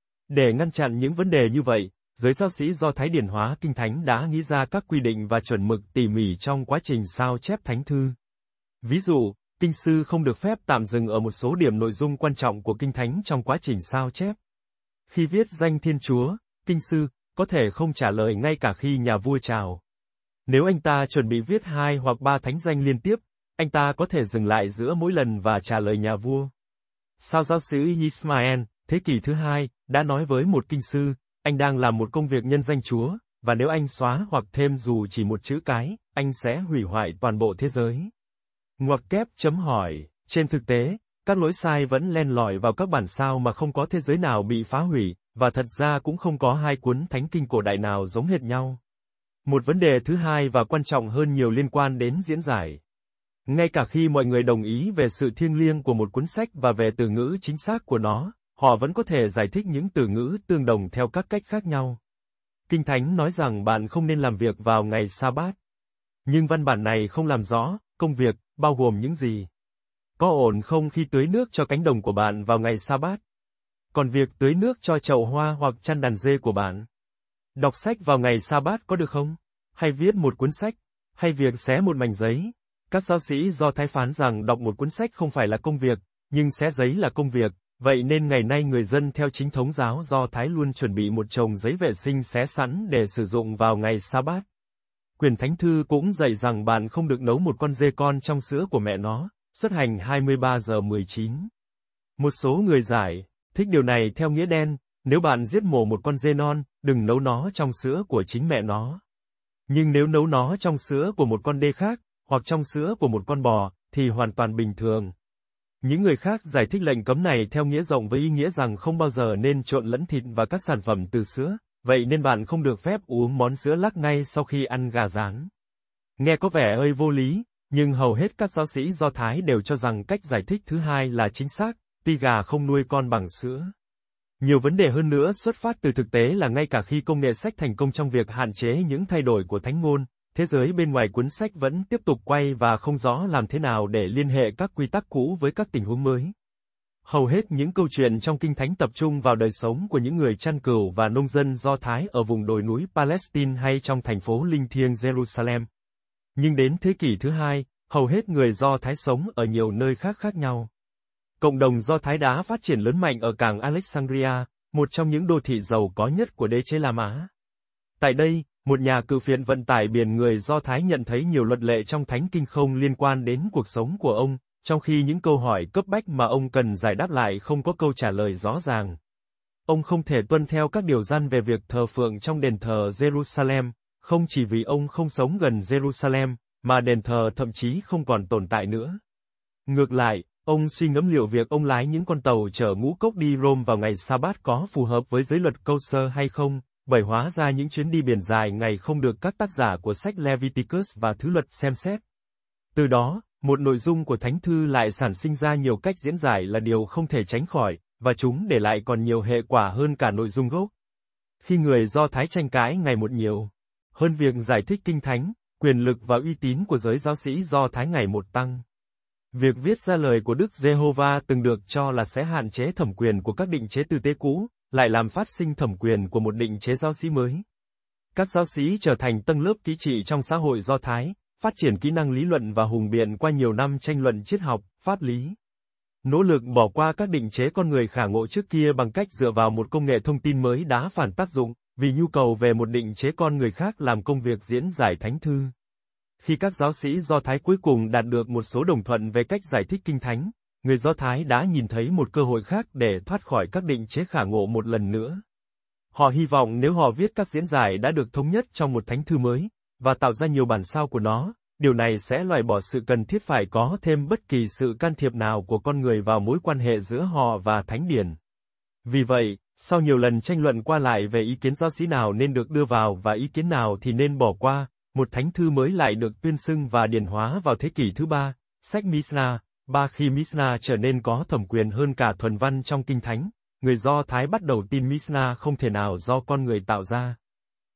Để ngăn chặn những vấn đề như vậy, giới giáo sĩ Do Thái điển hóa Kinh Thánh đã nghĩ ra các quy định và chuẩn mực tỉ mỉ trong quá trình sao chép thánh thư. Ví dụ, kinh sư không được phép tạm dừng ở một số điểm nội dung quan trọng của Kinh Thánh trong quá trình sao chép. Khi viết danh Thiên Chúa, kinh sư có thể không trả lời ngay cả khi nhà vua chào. Nếu anh ta chuẩn bị viết hai hoặc ba thánh danh liên tiếp, anh ta có thể dừng lại giữa mỗi lần và trả lời nhà vua. Sao giáo sĩ Ismael, thế kỷ thứ hai, đã nói với một kinh sư, anh đang làm một công việc nhân danh Chúa, và nếu anh xóa hoặc thêm dù chỉ một chữ cái, anh sẽ hủy hoại toàn bộ thế giới. Ngoặc kép chấm hỏi, trên thực tế, các lỗi sai vẫn len lỏi vào các bản sao mà không có thế giới nào bị phá hủy, và thật ra cũng không có hai cuốn thánh kinh cổ đại nào giống hệt nhau. Một vấn đề thứ hai và quan trọng hơn nhiều liên quan đến diễn giải. Ngay cả khi mọi người đồng ý về sự thiêng liêng của một cuốn sách và về từ ngữ chính xác của nó, họ vẫn có thể giải thích những từ ngữ tương đồng theo các cách khác nhau. Kinh Thánh nói rằng bạn không nên làm việc vào ngày Sa-bát. Nhưng văn bản này không làm rõ, công việc, bao gồm những gì. Có ổn không khi tưới nước cho cánh đồng của bạn vào ngày Sa-bát? Còn việc tưới nước cho chậu hoa hoặc chăn đàn dê của bạn? Đọc sách vào ngày Sa-bát có được không? Hay viết một cuốn sách? Hay việc xé một mảnh giấy? Các giáo sĩ Do Thái phán rằng đọc một cuốn sách không phải là công việc, nhưng xé giấy là công việc, vậy nên ngày nay người dân theo chính thống giáo Do Thái luôn chuẩn bị một chồng giấy vệ sinh xé sẵn để sử dụng vào ngày Sa-bát. Quyển Thánh Thư cũng dạy rằng bạn không được nấu một con dê con trong sữa của mẹ nó, Xuất Hành hai mươi ba giờ mười chín. Một số người giải thích điều này theo nghĩa đen, nếu bạn giết mổ một con dê non, đừng nấu nó trong sữa của chính mẹ nó. Nhưng nếu nấu nó trong sữa của một con đê khác, hoặc trong sữa của một con bò, thì hoàn toàn bình thường. Những người khác giải thích lệnh cấm này theo nghĩa rộng với ý nghĩa rằng không bao giờ nên trộn lẫn thịt và các sản phẩm từ sữa, vậy nên bạn không được phép uống món sữa lắc ngay sau khi ăn gà rán. Nghe có vẻ hơi vô lý, nhưng hầu hết các giáo sĩ Do Thái đều cho rằng cách giải thích thứ hai là chính xác, tuy gà không nuôi con bằng sữa. Nhiều vấn đề hơn nữa xuất phát từ thực tế là ngay cả khi công nghệ sách thành công trong việc hạn chế những thay đổi của thánh ngôn, thế giới bên ngoài cuốn sách vẫn tiếp tục quay và không rõ làm thế nào để liên hệ các quy tắc cũ với các tình huống mới. Hầu hết những câu chuyện trong Kinh Thánh tập trung vào đời sống của những người chăn cừu và nông dân Do Thái ở vùng đồi núi Palestine hay trong thành phố linh thiêng Jerusalem. Nhưng đến thế kỷ thứ hai, hầu hết người Do Thái sống ở nhiều nơi khác khác nhau. Cộng đồng Do Thái đã phát triển lớn mạnh ở cảng Alexandria, một trong những đô thị giàu có nhất của đế chế La Mã. Tại đây, một nhà cự phiện vận tải biển người Do Thái nhận thấy nhiều luật lệ trong Thánh Kinh không liên quan đến cuộc sống của ông, trong khi những câu hỏi cấp bách mà ông cần giải đáp lại không có câu trả lời rõ ràng. Ông không thể tuân theo các điều răn về việc thờ phượng trong đền thờ Jerusalem, không chỉ vì ông không sống gần Jerusalem, mà đền thờ thậm chí không còn tồn tại nữa. Ngược lại, ông suy ngẫm liệu việc ông lái những con tàu chở ngũ cốc đi Rome vào ngày Sa-bát có phù hợp với giới luật kosher hay không, bởi hóa ra những chuyến đi biển dài ngày không được các tác giả của sách Leviticus và Thứ Luật xem xét. Từ đó, một nội dung của Thánh Thư lại sản sinh ra nhiều cách diễn giải là điều không thể tránh khỏi, và chúng để lại còn nhiều hệ quả hơn cả nội dung gốc. Khi người Do Thái tranh cãi ngày một nhiều hơn việc giải thích Kinh Thánh, quyền lực và uy tín của giới giáo sĩ Do Thái ngày một tăng. Việc viết ra lời của Đức Giê-hô-va từng được cho là sẽ hạn chế thẩm quyền của các định chế tư tế cũ, lại làm phát sinh thẩm quyền của một định chế giáo sĩ mới. Các giáo sĩ trở thành tầng lớp kỹ trị trong xã hội Do Thái, phát triển kỹ năng lý luận và hùng biện qua nhiều năm tranh luận triết học, pháp lý. Nỗ lực bỏ qua các định chế con người khả ngộ trước kia bằng cách dựa vào một công nghệ thông tin mới đã phản tác dụng, vì nhu cầu về một định chế con người khác làm công việc diễn giải Thánh Thư. Khi các giáo sĩ Do Thái cuối cùng đạt được một số đồng thuận về cách giải thích Kinh Thánh, người Do Thái đã nhìn thấy một cơ hội khác để thoát khỏi các định chế khả ngộ một lần nữa. Họ hy vọng nếu họ viết các diễn giải đã được thống nhất trong một thánh thư mới, và tạo ra nhiều bản sao của nó, điều này sẽ loại bỏ sự cần thiết phải có thêm bất kỳ sự can thiệp nào của con người vào mối quan hệ giữa họ và Thánh Điển. Vì vậy, sau nhiều lần tranh luận qua lại về ý kiến giáo sĩ nào nên được đưa vào và ý kiến nào thì nên bỏ qua, một thánh thư mới lại được tuyên xưng và điển hóa vào thế kỷ thứ ba, sách Misna. Ba khi Misna trở nên có thẩm quyền hơn cả thuần văn trong Kinh Thánh, người Do Thái bắt đầu tin Misna không thể nào do con người tạo ra.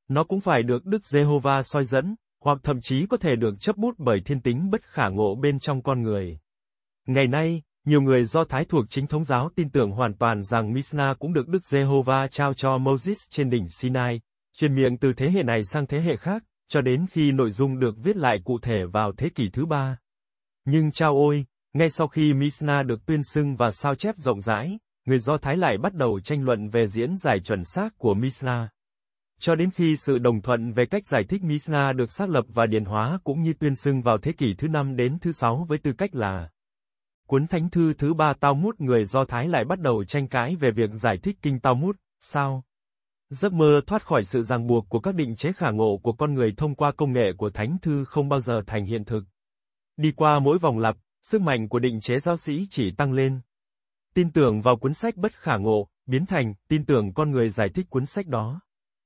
Nó cũng phải được Đức Giê-hô-va soi dẫn, hoặc thậm chí có thể được chấp bút bởi thiên tính bất khả ngộ bên trong con người. Ngày nay, nhiều người Do Thái thuộc chính thống giáo tin tưởng hoàn toàn rằng Mishnah cũng được Đức Giê-hô-va trao cho Moses trên đỉnh Sinai, truyền miệng từ thế hệ này sang thế hệ khác, cho đến khi nội dung được viết lại cụ thể vào thế kỷ thứ ba. Nhưng chao ôi, ngay sau khi Mishnah được tuyên xưng và sao chép rộng rãi, người Do Thái lại bắt đầu tranh luận về diễn giải chuẩn xác của Mishnah. Cho đến khi sự đồng thuận về cách giải thích Mishnah được xác lập và điển hóa cũng như tuyên xưng vào thế kỷ thứ năm đến thứ sáu với tư cách là cuốn thánh thư thứ ba Talmud, người Do Thái lại bắt đầu tranh cãi về việc giải thích kinh Talmud, sao? Giấc mơ thoát khỏi sự ràng buộc của các định chế khả ngộ của con người thông qua công nghệ của thánh thư không bao giờ thành hiện thực. Đi qua mỗi vòng lặp, sức mạnh của định chế giáo sĩ chỉ tăng lên. Tin tưởng vào cuốn sách bất khả ngộ, biến thành tin tưởng con người giải thích cuốn sách đó.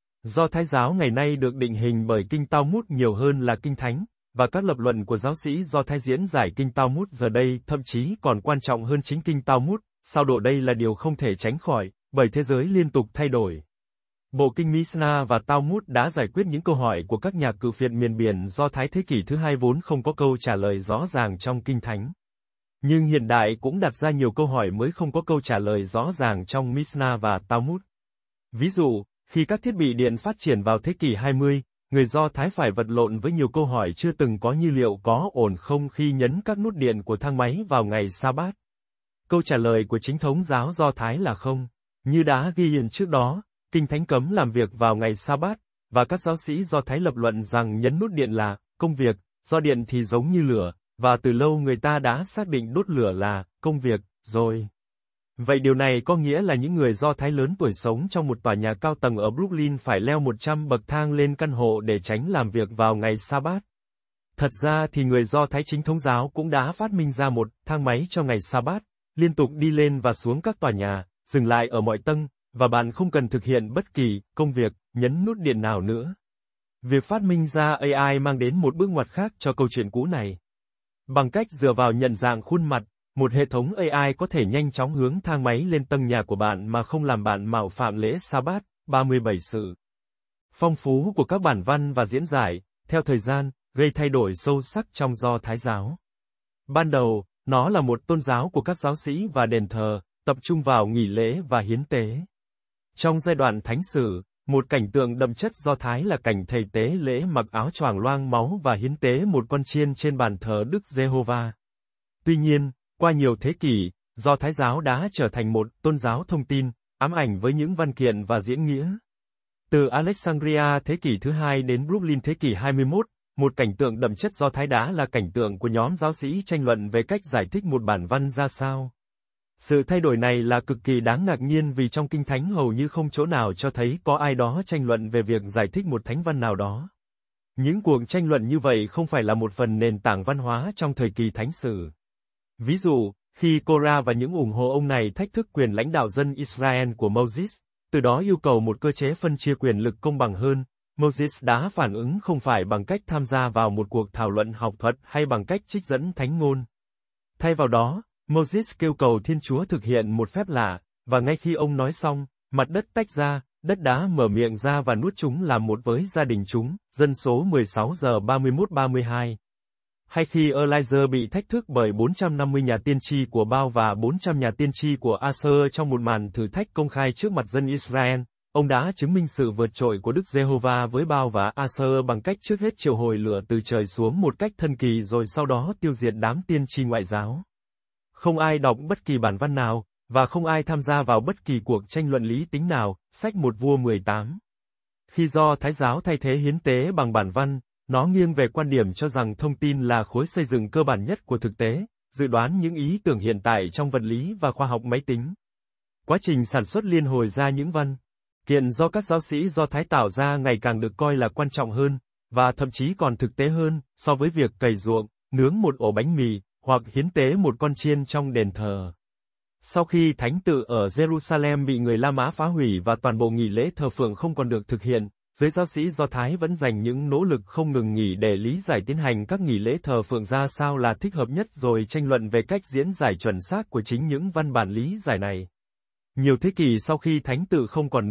Do Thái giáo ngày nay được định hình bởi kinh Talmud nhiều hơn là kinh thánh, và các lập luận của giáo sĩ Do Thái diễn giải kinh Talmud giờ đây thậm chí còn quan trọng hơn chính kinh Talmud, sao độ đây là điều không thể tránh khỏi, bởi thế giới liên tục thay đổi. Bộ kinh Mishnah và Talmud đã giải quyết những câu hỏi của các nhà cự phiệt miền biển Do Thái thế kỷ thứ hai vốn không có câu trả lời rõ ràng trong kinh thánh. Nhưng hiện đại cũng đặt ra nhiều câu hỏi mới không có câu trả lời rõ ràng trong Mishnah và Talmud. Ví dụ, khi các thiết bị điện phát triển vào thế kỷ hai mươi, người Do Thái phải vật lộn với nhiều câu hỏi chưa từng có như liệu có ổn không khi nhấn các nút điện của thang máy vào ngày Sa-bát. Câu trả lời của chính thống giáo Do Thái là không. Như đã ghi nhận trước đó, kinh thánh cấm làm việc vào ngày Sa-bát, và các giáo sĩ Do Thái lập luận rằng nhấn nút điện là công việc, do điện thì giống như lửa, và từ lâu người ta đã xác định đốt lửa là công việc rồi. Vậy điều này có nghĩa là những người Do Thái lớn tuổi sống trong một tòa nhà cao tầng ở Brooklyn phải leo một trăm bậc thang lên căn hộ để tránh làm việc vào ngày Sa-bát. Thật ra thì người Do Thái chính thống giáo cũng đã phát minh ra một thang máy cho ngày Sa-bát, liên tục đi lên và xuống các tòa nhà, dừng lại ở mọi tầng, và bạn không cần thực hiện bất kỳ công việc, nhấn nút điện nào nữa. Việc phát minh ra a i mang đến một bước ngoặt khác cho câu chuyện cũ này. Bằng cách dựa vào nhận dạng khuôn mặt, một hệ thống a i có thể nhanh chóng hướng thang máy lên tầng nhà của bạn mà không làm bạn mạo phạm lễ Sa-bát. ba mươi bảy Sự phong phú của các bản văn và diễn giải, theo thời gian, gây thay đổi sâu sắc trong Do Thái giáo. Ban đầu, nó là một tôn giáo của các giáo sĩ và đền thờ, tập trung vào nghỉ lễ và hiến tế. Trong giai đoạn thánh sử, một cảnh tượng đậm chất Do Thái là cảnh thầy tế lễ mặc áo choàng loang máu và hiến tế một con chiên trên bàn thờ Đức Giê-hô-va. Tuy nhiên, qua nhiều thế kỷ, Do Thái giáo đã trở thành một tôn giáo thông tin, ám ảnh với những văn kiện và diễn nghĩa. Từ Alexandria thế kỷ thứ hai đến Brooklyn thế kỷ hai mươi mốt, một cảnh tượng đậm chất Do Thái đã là cảnh tượng của nhóm giáo sĩ tranh luận về cách giải thích một bản văn ra sao. Sự thay đổi này là cực kỳ đáng ngạc nhiên vì trong Kinh Thánh hầu như không chỗ nào cho thấy có ai đó tranh luận về việc giải thích một thánh văn nào đó. Những cuộc tranh luận như vậy không phải là một phần nền tảng văn hóa trong thời kỳ thánh sử. Ví dụ, khi Korah và những ủng hộ ông này thách thức quyền lãnh đạo dân Israel của Moses, từ đó yêu cầu một cơ chế phân chia quyền lực công bằng hơn, Moses đã phản ứng không phải bằng cách tham gia vào một cuộc thảo luận học thuật hay bằng cách trích dẫn thánh ngôn. Thay vào đó, Moses kêu cầu Thiên Chúa thực hiện một phép lạ, và ngay khi ông nói xong, mặt đất tách ra, đất đá mở miệng ra và nuốt chúng làm một với gia đình chúng, Dân số mười sáu giờ ba mươi mốt ba mươi hai. Hay khi Elijah bị thách thức bởi bốn trăm năm mươi nhà tiên tri của Baal và bốn trăm nhà tiên tri của Asher trong một màn thử thách công khai trước mặt dân Israel, ông đã chứng minh sự vượt trội của Đức Giê-hô-va với Baal và Asher bằng cách trước hết triệu hồi lửa từ trời xuống một cách thần kỳ rồi sau đó tiêu diệt đám tiên tri ngoại giáo. Không ai đọc bất kỳ bản văn nào, và không ai tham gia vào bất kỳ cuộc tranh luận lý tính nào, sách một vua mười tám. Khi Do Thái giáo thay thế hiến tế bằng bản văn, nó nghiêng về quan điểm cho rằng thông tin là khối xây dựng cơ bản nhất của thực tế, dự đoán những ý tưởng hiện tại trong vật lý và khoa học máy tính. Quá trình sản xuất liên hồi ra những văn kiện do các giáo sĩ Do Thái tạo ra ngày càng được coi là quan trọng hơn, và thậm chí còn thực tế hơn, so với việc cày ruộng, nướng một ổ bánh mì, hoặc hiến tế một con chiên trong đền thờ. Sau khi thánh tự ở Jerusalem bị người La Mã phá hủy và toàn bộ nghi lễ thờ phượng không còn được thực hiện, giới giáo sĩ Do Thái vẫn dành những nỗ lực không ngừng nghỉ để lý giải tiến hành các nghi lễ thờ phượng ra sao là thích hợp nhất rồi tranh luận về cách diễn giải chuẩn xác của chính những văn bản lý giải này. Nhiều thế kỷ sau khi thánh tự không còn nữa,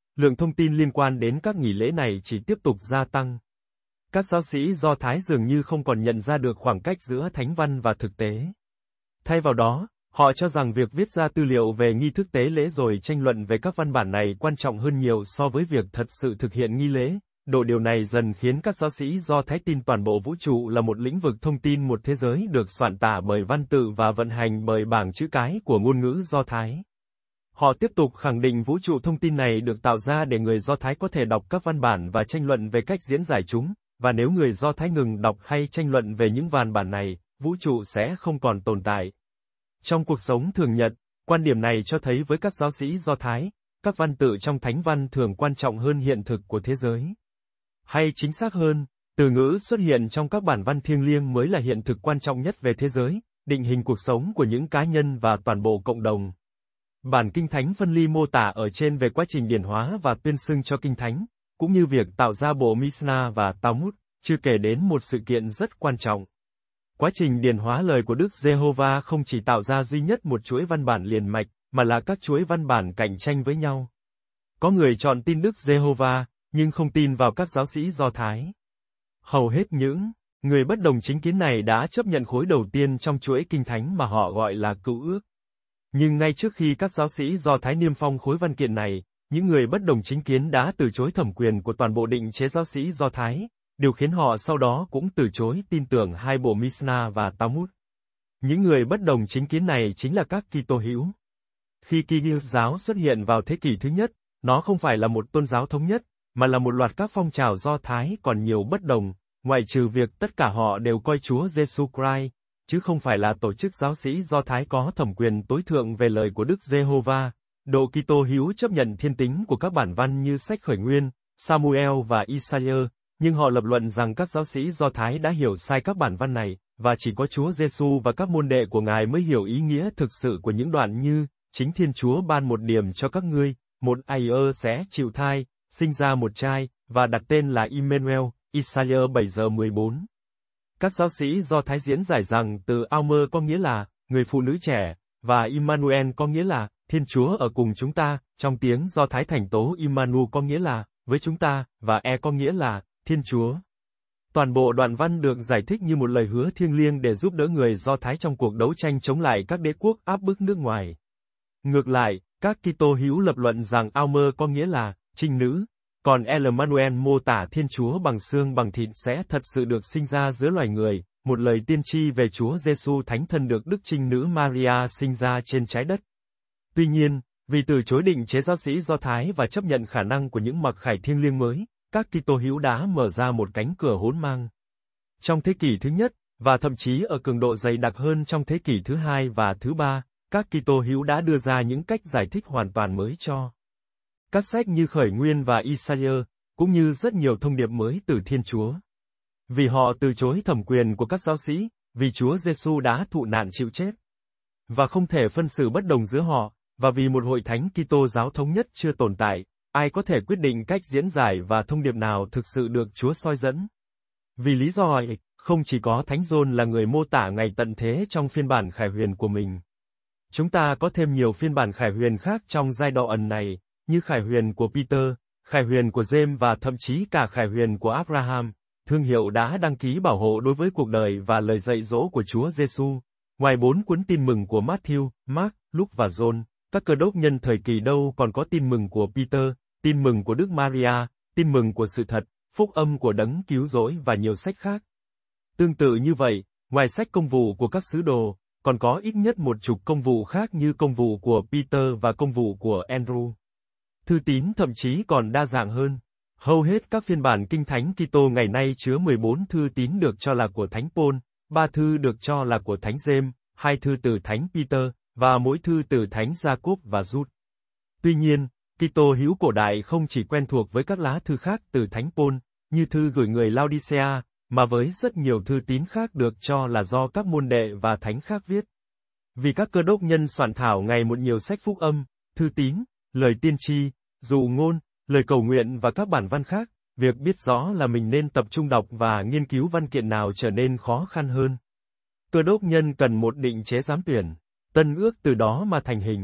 lượng thông tin liên quan đến các nghỉ lễ này chỉ tiếp tục gia tăng. Các giáo sĩ Do Thái dường như không còn nhận ra được khoảng cách giữa thánh văn và thực tế. Thay vào đó, họ cho rằng việc viết ra tư liệu về nghi thức tế lễ rồi tranh luận về các văn bản này quan trọng hơn nhiều so với việc thật sự thực hiện nghi lễ. Độ điều này dần khiến các giáo sĩ Do Thái tin toàn bộ vũ trụ là một lĩnh vực thông tin, một thế giới được soạn tả bởi văn tự và vận hành bởi bảng chữ cái của ngôn ngữ Do Thái. Họ tiếp tục khẳng định vũ trụ thông tin này được tạo ra để người Do Thái có thể đọc các văn bản và tranh luận về cách diễn giải chúng, và nếu người Do Thái ngừng đọc hay tranh luận về những văn bản này, vũ trụ sẽ không còn tồn tại. Trong cuộc sống thường nhật, quan điểm này cho thấy với các giáo sĩ Do Thái, các văn tự trong thánh văn thường quan trọng hơn hiện thực của thế giới. Hay chính xác hơn, từ ngữ xuất hiện trong các bản văn thiêng liêng mới là hiện thực quan trọng nhất về thế giới, định hình cuộc sống của những cá nhân và toàn bộ cộng đồng. Bản Kinh Thánh phân ly mô tả ở trên về quá trình điển hóa và tuyên xưng cho Kinh Thánh, cũng như việc tạo ra bộ Mishnah và Talmud, chưa kể đến một sự kiện rất quan trọng. Quá trình điển hóa lời của Đức Giê-hô-va không chỉ tạo ra duy nhất một chuỗi văn bản liền mạch, mà là các chuỗi văn bản cạnh tranh với nhau. Có người chọn tin Đức Giê-hô-va, nhưng không tin vào các giáo sĩ Do Thái. Hầu hết những người bất đồng chính kiến này đã chấp nhận khối đầu tiên trong chuỗi Kinh Thánh mà họ gọi là Cựu Ước. Nhưng ngay trước khi các giáo sĩ Do Thái niêm phong khối văn kiện này, những người bất đồng chính kiến đã từ chối thẩm quyền của toàn bộ định chế giáo sĩ Do Thái, điều khiến họ sau đó cũng từ chối tin tưởng hai bộ Mishnah và Talmud. Những người bất đồng chính kiến này chính là các Kitô hữu. Khi Kitô giáo xuất hiện vào thế kỷ thứ nhất, nó không phải là một tôn giáo thống nhất, mà là một loạt các phong trào Do Thái còn nhiều bất đồng, ngoại trừ việc tất cả họ đều coi Chúa Giêsu Christ, chứ không phải là tổ chức giáo sĩ Do Thái có thẩm quyền tối thượng về lời của Đức Giê-hô-va. Độ Kitô hữu chấp nhận thiên tính của các bản văn như sách Khởi Nguyên, Samuel và Isaiah, nhưng họ lập luận rằng các giáo sĩ Do Thái đã hiểu sai các bản văn này, và chỉ có Chúa Giêsu và các môn đệ của Ngài mới hiểu ý nghĩa thực sự của những đoạn như, chính Thiên Chúa ban một điểm cho các ngươi, một ai ơ sẽ chịu thai, sinh ra một trai, và đặt tên là Immanuel, Isaiah bảy giờ mười bốn. Các giáo sĩ Do Thái diễn giải rằng từ Aumer có nghĩa là, người phụ nữ trẻ, và Immanuel có nghĩa là, Thiên Chúa ở cùng chúng ta, trong tiếng Do Thái thành tố Immanuel có nghĩa là, với chúng ta, và E có nghĩa là, Thiên Chúa. Toàn bộ đoạn văn được giải thích như một lời hứa thiêng liêng để giúp đỡ người Do Thái trong cuộc đấu tranh chống lại các đế quốc áp bức nước ngoài. Ngược lại, các Kitô hữu lập luận rằng Aumer có nghĩa là, trinh nữ, còn Emmanuel mô tả Thiên Chúa bằng xương bằng thịt sẽ thật sự được sinh ra giữa loài người, một lời tiên tri về Chúa Giêsu Thánh Thân được Đức Trinh Nữ Maria sinh ra trên trái đất. Tuy nhiên, vì từ chối định chế giáo sĩ Do Thái và chấp nhận khả năng của những mặc khải thiêng liêng mới, các Kitô hữu đã mở ra một cánh cửa hỗn mang. Trong thế kỷ thứ nhất, và thậm chí ở cường độ dày đặc hơn trong thế kỷ thứ hai và thứ ba, các Kitô hữu đã đưa ra những cách giải thích hoàn toàn mới cho các sách như Khởi Nguyên và Isaiah, cũng như rất nhiều thông điệp mới từ Thiên Chúa. Vì họ từ chối thẩm quyền của các giáo sĩ, vì Chúa Giêsu đã thụ nạn chịu chết, và không thể phân xử bất đồng giữa họ, và vì một hội thánh Kitô giáo thống nhất chưa tồn tại, ai có thể quyết định cách diễn giải và thông điệp nào thực sự được Chúa soi dẫn. Vì lý do ấy, không chỉ có Thánh Giôn là người mô tả ngày tận thế trong phiên bản khải huyền của mình. Chúng ta có thêm nhiều phiên bản khải huyền khác trong giai đoạn này, như khải huyền của Peter, khải huyền của James và thậm chí cả khải huyền của Abraham. Thương hiệu đã đăng ký bảo hộ đối với cuộc đời và lời dạy dỗ của Chúa Giêsu. Ngoài bốn cuốn tin mừng của Matthew, Mark, Luke và John, các cơ đốc nhân thời kỳ đâu còn có tin mừng của Peter, tin mừng của Đức Maria, tin mừng của sự thật, phúc âm của đấng cứu rỗi và nhiều sách khác. Tương tự như vậy, ngoài sách công vụ của các sứ đồ, còn có ít nhất một chục công vụ khác như công vụ của Peter và công vụ của Andrew. Thư tín thậm chí còn đa dạng hơn. Hầu hết các phiên bản Kinh Thánh Kitô ngày nay chứa mười bốn thư tín được cho là của Thánh Paul, ba thư được cho là của Thánh James, hai thư từ Thánh Peter, và mỗi thư từ Thánh Gia-cốp và Giút. Tuy nhiên, Kitô hữu cổ đại không chỉ quen thuộc với các lá thư khác từ Thánh Paul, như thư gửi người Laodicea, mà với rất nhiều thư tín khác được cho là do các môn đệ và thánh khác viết. Vì các cơ đốc nhân soạn thảo ngày một nhiều sách phúc âm, thư tín, lời tiên tri, dụ ngôn, lời cầu nguyện và các bản văn khác, việc biết rõ là mình nên tập trung đọc và nghiên cứu văn kiện nào trở nên khó khăn hơn. Cơ đốc nhân cần một định chế giám tuyển, tân ước từ đó mà thành hình.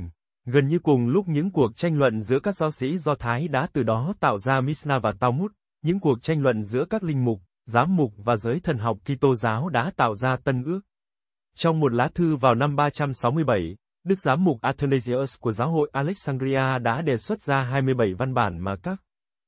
Gần như cùng lúc những cuộc tranh luận giữa các giáo sĩ Do Thái đã từ đó tạo ra Mishnah và Talmud, những cuộc tranh luận giữa các linh mục, giám mục và giới thần học Kitô giáo đã tạo ra Tân Ước. Trong một lá thư vào năm ba trăm sáu mươi bảy, Đức Giám mục Athanasius của giáo hội Alexandria đã đề xuất ra hai mươi bảy văn bản mà các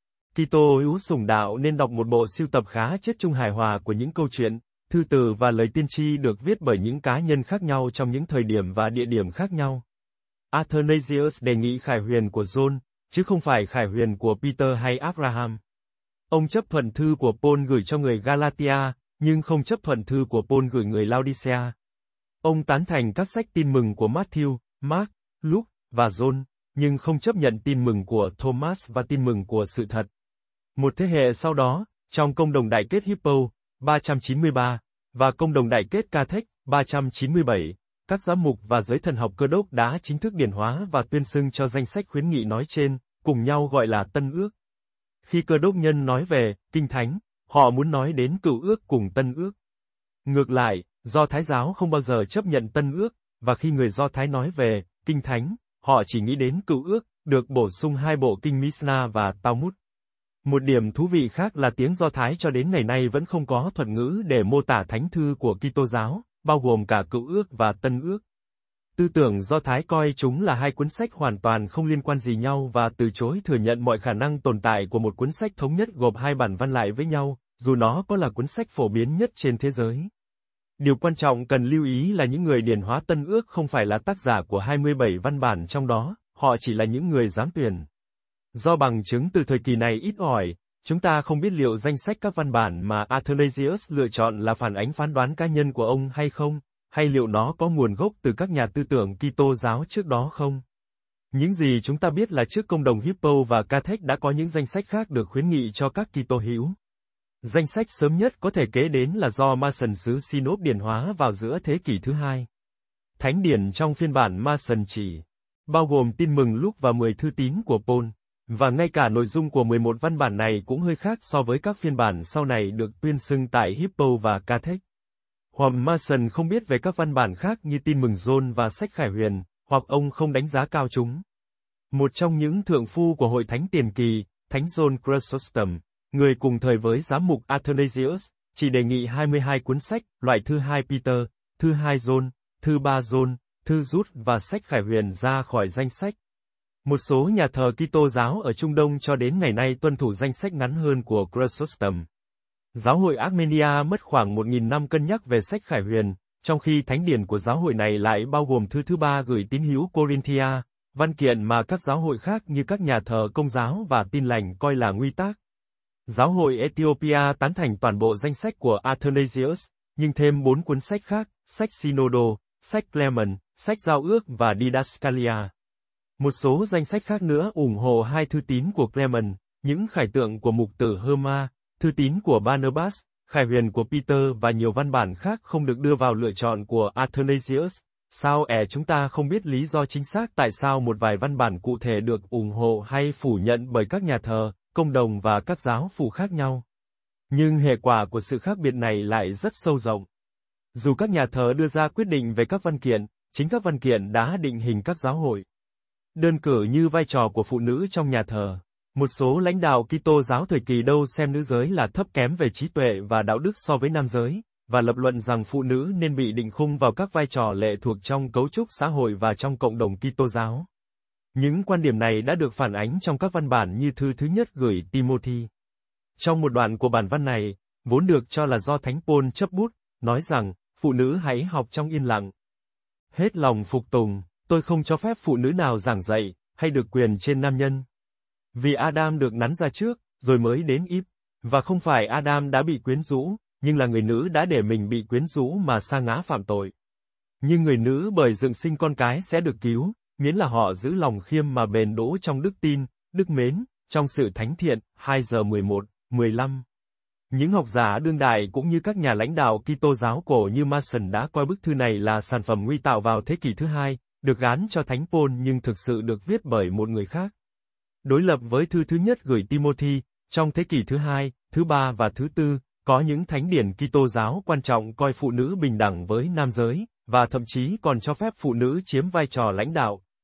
Kitô hữu sùng đạo nên đọc, một bộ sưu tập khá chiết chung hài hòa của những câu chuyện, thư từ và lời tiên tri được viết bởi những cá nhân khác nhau trong những thời điểm và địa điểm khác nhau. Athanasius đề nghị khải huyền của John, chứ không phải khải huyền của Peter hay Abraham. Ông chấp thuận thư của Paul gửi cho người Galatia, nhưng không chấp thuận thư của Paul gửi người Laodicea. Ông tán thành các sách tin mừng của Matthew, Mark, Luke và John, nhưng không chấp nhận tin mừng của Thomas và tin mừng của sự thật. Một thế hệ sau đó, trong công đồng đại kết Hippo, ba trăm chín mươi ba, và công đồng đại kết Ca-thếch, ba trăm chín mươi bảy, các giám mục và giới thần học Cơ đốc đã chính thức điển hóa và tuyên xưng cho danh sách khuyến nghị nói trên, cùng nhau gọi là Tân Ước. Khi Cơ đốc nhân nói về Kinh Thánh, họ muốn nói đến Cựu Ước cùng Tân Ước. Ngược lại, Do Thái giáo không bao giờ chấp nhận Tân Ước, và khi người Do Thái nói về Kinh Thánh, họ chỉ nghĩ đến Cựu Ước, được bổ sung hai bộ kinh Mishnah và Talmud. Một điểm thú vị khác là tiếng Do Thái cho đến ngày nay vẫn không có thuật ngữ để mô tả thánh thư của Kitô giáo, bao gồm cả Cựu Ước và Tân Ước. Tư tưởng Do Thái coi chúng là hai cuốn sách hoàn toàn không liên quan gì nhau và từ chối thừa nhận mọi khả năng tồn tại của một cuốn sách thống nhất gộp hai bản văn lại với nhau, dù nó có là cuốn sách phổ biến nhất trên thế giới. Điều quan trọng cần lưu ý là những người điển hóa Tân Ước không phải là tác giả của hai mươi bảy văn bản trong đó, họ chỉ là những người giám tuyển. Do bằng chứng từ thời kỳ này ít ỏi, chúng ta không biết liệu danh sách các văn bản mà Athanasius lựa chọn là phản ánh phán đoán cá nhân của ông hay không, hay liệu nó có nguồn gốc từ các nhà tư tưởng Kitô giáo trước đó không. Những gì chúng ta biết là trước công đồng Hippo và Ca-thếch đã có những danh sách khác được khuyến nghị cho các Kitô hữu. Danh sách sớm nhất có thể kể đến là do Mason xứ Sinop điển hóa vào giữa thế kỷ thứ hai. Thánh điển trong phiên bản Mason chỉ bao gồm tin mừng Luke và mười thư tín của Paul, và ngay cả nội dung của mười một văn bản này cũng hơi khác so với các phiên bản sau này được tuyên xưng tại Hippo và Ca-thếch. Hoặc Mason không biết về các văn bản khác như tin mừng John và sách Khải Huyền, hoặc ông không đánh giá cao chúng. Một trong những thượng phu của hội thánh tiền kỳ, Thánh John Chrysostom, người cùng thời với giám mục Athanasius, chỉ đề nghị hai mươi hai cuốn sách, loại thư hai Peter, thư hai John, thư ba John, thư Jude và sách Khải Huyền ra khỏi danh sách. Một số nhà thờ Kitô giáo ở Trung Đông cho đến ngày nay tuân thủ danh sách ngắn hơn của Chrysostom. Giáo hội Armenia mất khoảng một nghìn năm cân nhắc về sách Khải Huyền, trong khi thánh điển của giáo hội này lại bao gồm thư thứ ba gửi tín hữu Corinthia, văn kiện mà các giáo hội khác như các nhà thờ Công giáo và Tin lành coi là nguy tác. Giáo hội Ethiopia tán thành toàn bộ danh sách của Athanasius, nhưng thêm bốn cuốn sách khác, sách Synodo, sách Clement, sách Giao ước và Didascalia. Một số danh sách khác nữa ủng hộ hai thư tín của Clement, những khải tượng của mục tử Herma, thư tín của Barnabas, Khải Huyền của Peter và nhiều văn bản khác không được đưa vào lựa chọn của Athanasius. Sao ẻ chúng ta không biết lý do chính xác tại sao một vài văn bản cụ thể được ủng hộ hay phủ nhận bởi các nhà thờ, công đồng và các giáo phụ khác nhau. Nhưng hệ quả của sự khác biệt này lại rất sâu rộng. Dù các nhà thờ đưa ra quyết định về các văn kiện, chính các văn kiện đã định hình các giáo hội. Đơn cử như vai trò của phụ nữ trong nhà thờ. Một số lãnh đạo Kitô giáo thời kỳ đâu xem nữ giới là thấp kém về trí tuệ và đạo đức so với nam giới, và lập luận rằng phụ nữ nên bị định khung vào các vai trò lệ thuộc trong cấu trúc xã hội và trong cộng đồng Kitô giáo. Những quan điểm này đã được phản ánh trong các văn bản như thư thứ nhất gửi Timothy. Trong một đoạn của bản văn này, vốn được cho là do Thánh Paul chấp bút, nói rằng, phụ nữ hãy học trong yên lặng. Hết lòng phục tùng, tôi không cho phép phụ nữ nào giảng dạy, hay được quyền trên nam nhân. Vì Adam được nắn ra trước, rồi mới đến Eve, và không phải Adam đã bị quyến rũ, nhưng là người nữ đã để mình bị quyến rũ mà sa ngã phạm tội. Nhưng người nữ bởi dựng sinh con cái sẽ được cứu, miễn là họ giữ lòng khiêm mà bền đỗ trong đức tin, đức mến, trong sự thánh thiện, hai giờ mười một, mười lăm. Những học giả đương đại cũng như các nhà lãnh đạo Kitô giáo cổ như Mason đã coi bức thư này là sản phẩm nguy tạo vào thế kỷ thứ hai, được gán cho Thánh Paul nhưng thực sự được viết bởi một người khác. Đối lập với thư thứ nhất gửi Timothy, trong thế kỷ thứ hai, thứ ba và thứ tư, có những thánh điển Kitô giáo quan trọng coi phụ nữ bình đẳng với nam giới, và thậm chí còn cho phép phụ nữ chiếm vai trò lãnh đạo,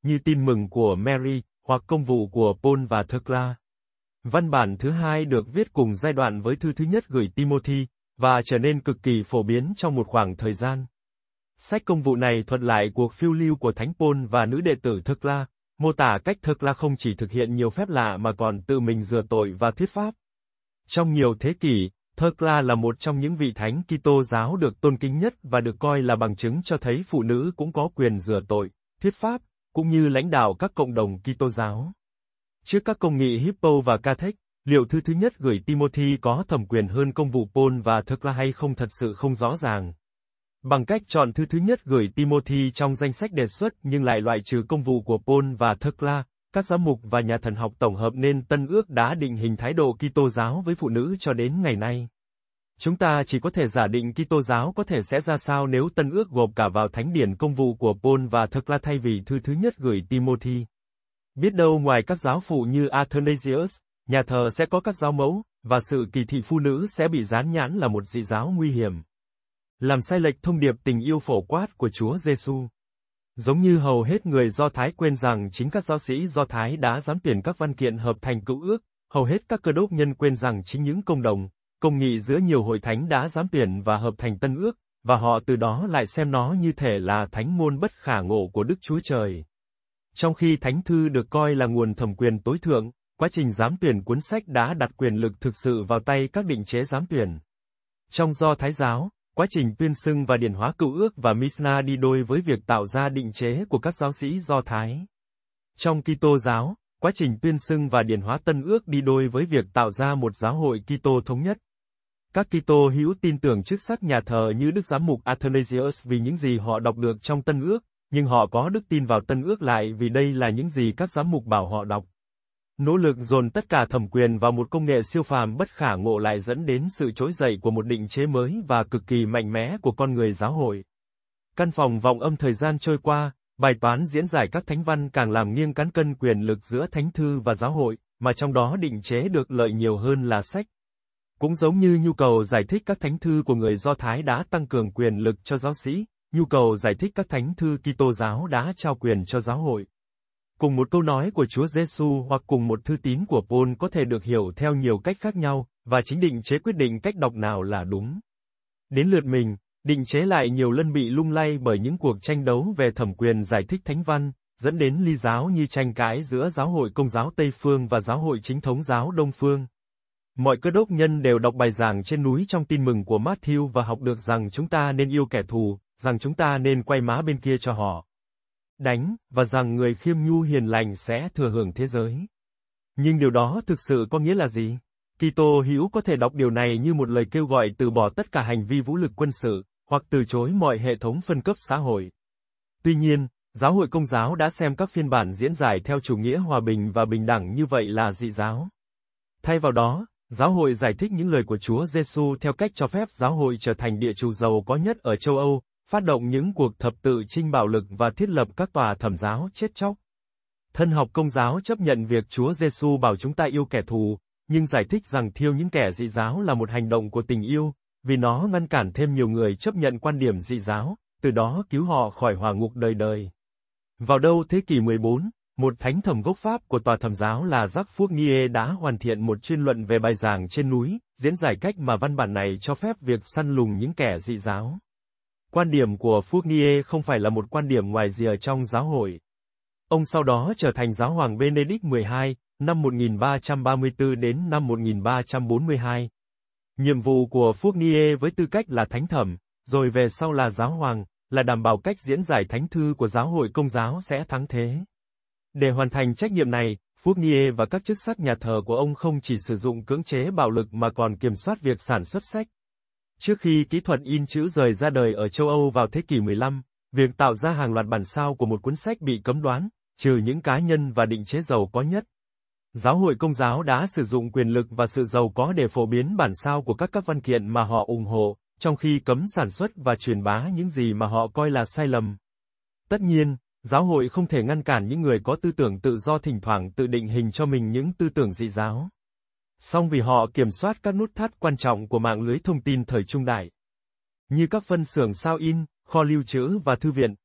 như tin mừng của Mary, hoặc công vụ của Paul và Thecla. Văn bản thứ hai được viết cùng giai đoạn với thư thứ nhất gửi Timothy, và trở nên cực kỳ phổ biến trong một khoảng thời gian. Sách công vụ này thuật lại cuộc phiêu lưu của Thánh Paul và nữ đệ tử Thecla, mô tả cách Thecla không chỉ thực hiện nhiều phép lạ mà còn tự mình rửa tội và thuyết pháp. Trong nhiều thế kỷ, Thecla là một trong những vị thánh Kitô giáo được tôn kính nhất và được coi là bằng chứng cho thấy phụ nữ cũng có quyền rửa tội, thuyết pháp, cũng như lãnh đạo các cộng đồng Kitô giáo. Trước các công nghị Hippo và Cathec, liệu thư thứ nhất gửi Timothy có thẩm quyền hơn công vụ Paul và Thecla hay không thật sự không rõ ràng. Bằng cách chọn thư thứ nhất gửi Timothy trong danh sách đề xuất nhưng lại loại trừ công vụ của Paul và Thecla, các giám mục và nhà thần học tổng hợp nên Tân Ước đã định hình thái độ Kitô giáo với phụ nữ cho đến ngày nay. Chúng ta chỉ có thể giả định Kitô giáo có thể sẽ ra sao nếu Tân Ước gộp cả vào thánh điển công vụ của Paul và Thecla thay vì thư thứ nhất gửi Timothy. Biết đâu ngoài các giáo phụ như Athanasius, nhà thờ sẽ có các giáo mẫu, và sự kỳ thị phụ nữ sẽ bị dán nhãn là một dị giáo nguy hiểm. Làm sai lệch thông điệp tình yêu phổ quát của Chúa Giêsu. Giống như hầu hết người Do Thái quên rằng chính các giáo sĩ Do Thái đã giám tuyển các văn kiện hợp thành cựu ước, hầu hết các cơ đốc nhân quên rằng chính những công đồng, công nghị giữa nhiều hội thánh đã giám tuyển và hợp thành tân ước, và họ từ đó lại xem nó như thể là thánh ngôn bất khả ngộ của Đức Chúa Trời. Trong khi thánh thư được coi là nguồn thẩm quyền tối thượng, quá trình giám tuyển cuốn sách đã đặt quyền lực thực sự vào tay các định chế giám tuyển. Trong Do Thái giáo, quá trình tuyên xưng và điển hóa cựu ước và Misna đi đôi với việc tạo ra định chế của các giáo sĩ Do Thái. Trong Kitô giáo, quá trình tuyên xưng và điển hóa tân ước đi đôi với việc tạo ra một giáo hội Kitô thống nhất. Các Kitô hữu tin tưởng chức sắc nhà thờ như Đức Giám mục Athanasius vì những gì họ đọc được trong tân ước, nhưng họ có đức tin vào tân ước lại vì đây là những gì các giám mục bảo họ đọc. Nỗ lực dồn tất cả thẩm quyền vào một công nghệ siêu phàm bất khả ngộ lại dẫn đến sự trỗi dậy của một định chế mới và cực kỳ mạnh mẽ của con người giáo hội. Căn phòng vọng âm thời gian trôi qua, bài toán diễn giải các thánh văn càng làm nghiêng cán cân quyền lực giữa thánh thư và giáo hội, mà trong đó định chế được lợi nhiều hơn là sách. Cũng giống như nhu cầu giải thích các thánh thư của người Do Thái đã tăng cường quyền lực cho giáo sĩ, nhu cầu giải thích các thánh thư Kitô giáo đã trao quyền cho giáo hội. Cùng một câu nói của Chúa Giêsu hoặc cùng một thư tín của Paul có thể được hiểu theo nhiều cách khác nhau, và chính định chế quyết định cách đọc nào là đúng. Đến lượt mình, định chế lại nhiều lần bị lung lay bởi những cuộc tranh đấu về thẩm quyền giải thích thánh văn, dẫn đến ly giáo như tranh cãi giữa giáo hội Công giáo Tây Phương và giáo hội Chính thống giáo Đông Phương. Mọi cơ đốc nhân đều đọc bài giảng trên núi trong tin mừng của Matthew và học được rằng chúng ta nên yêu kẻ thù, rằng chúng ta nên quay má bên kia cho họ đánh, và rằng người khiêm nhu hiền lành sẽ thừa hưởng thế giới. Nhưng điều đó thực sự có nghĩa là gì? Kitô hữu có thể đọc điều này như một lời kêu gọi từ bỏ tất cả hành vi vũ lực quân sự, hoặc từ chối mọi hệ thống phân cấp xã hội. Tuy nhiên, giáo hội Công giáo đã xem các phiên bản diễn giải theo chủ nghĩa hòa bình và bình đẳng như vậy là dị giáo. Thay vào đó, giáo hội giải thích những lời của Chúa Giêsu theo cách cho phép giáo hội trở thành địa chủ giàu có nhất ở châu Âu, phát động những cuộc thập tự chinh bạo lực và thiết lập các tòa thẩm giáo chết chóc. Thân học Công giáo chấp nhận việc Chúa Giêsu bảo chúng ta yêu kẻ thù, nhưng giải thích rằng thiêu những kẻ dị giáo là một hành động của tình yêu, vì nó ngăn cản thêm nhiều người chấp nhận quan điểm dị giáo, từ đó cứu họ khỏi hỏa ngục đời đời. Vào đầu thế kỷ mười bốn, một thánh thẩm gốc Pháp của tòa thẩm giáo là Jacques Fournier đã hoàn thiện một chuyên luận về bài giảng trên núi, diễn giải cách mà văn bản này cho phép việc săn lùng những kẻ dị giáo. Quan điểm của Fournier không phải là một quan điểm ngoài rìa trong giáo hội. Ông sau đó trở thành giáo hoàng Benedict mười hai, năm một nghìn ba trăm ba mươi tư đến năm một nghìn ba trăm bốn mươi hai. Nhiệm vụ của Fournier với tư cách là thánh thẩm, rồi về sau là giáo hoàng, là đảm bảo cách diễn giải thánh thư của giáo hội Công giáo sẽ thắng thế. Để hoàn thành trách nhiệm này, Fournier và các chức sắc nhà thờ của ông không chỉ sử dụng cưỡng chế bạo lực mà còn kiểm soát việc sản xuất sách. Trước khi kỹ thuật in chữ rời ra đời ở châu Âu vào thế kỷ mười lăm, việc tạo ra hàng loạt bản sao của một cuốn sách bị cấm đoán, trừ những cá nhân và định chế giàu có nhất. Giáo hội Công giáo đã sử dụng quyền lực và sự giàu có để phổ biến bản sao của các các văn kiện mà họ ủng hộ, trong khi cấm sản xuất và truyền bá những gì mà họ coi là sai lầm. Tất nhiên, giáo hội không thể ngăn cản những người có tư tưởng tự do thỉnh thoảng tự định hình cho mình những tư tưởng dị giáo. Song vì họ kiểm soát các nút thắt quan trọng của mạng lưới thông tin thời trung đại, như các phân xưởng sao in, kho lưu trữ và thư viện,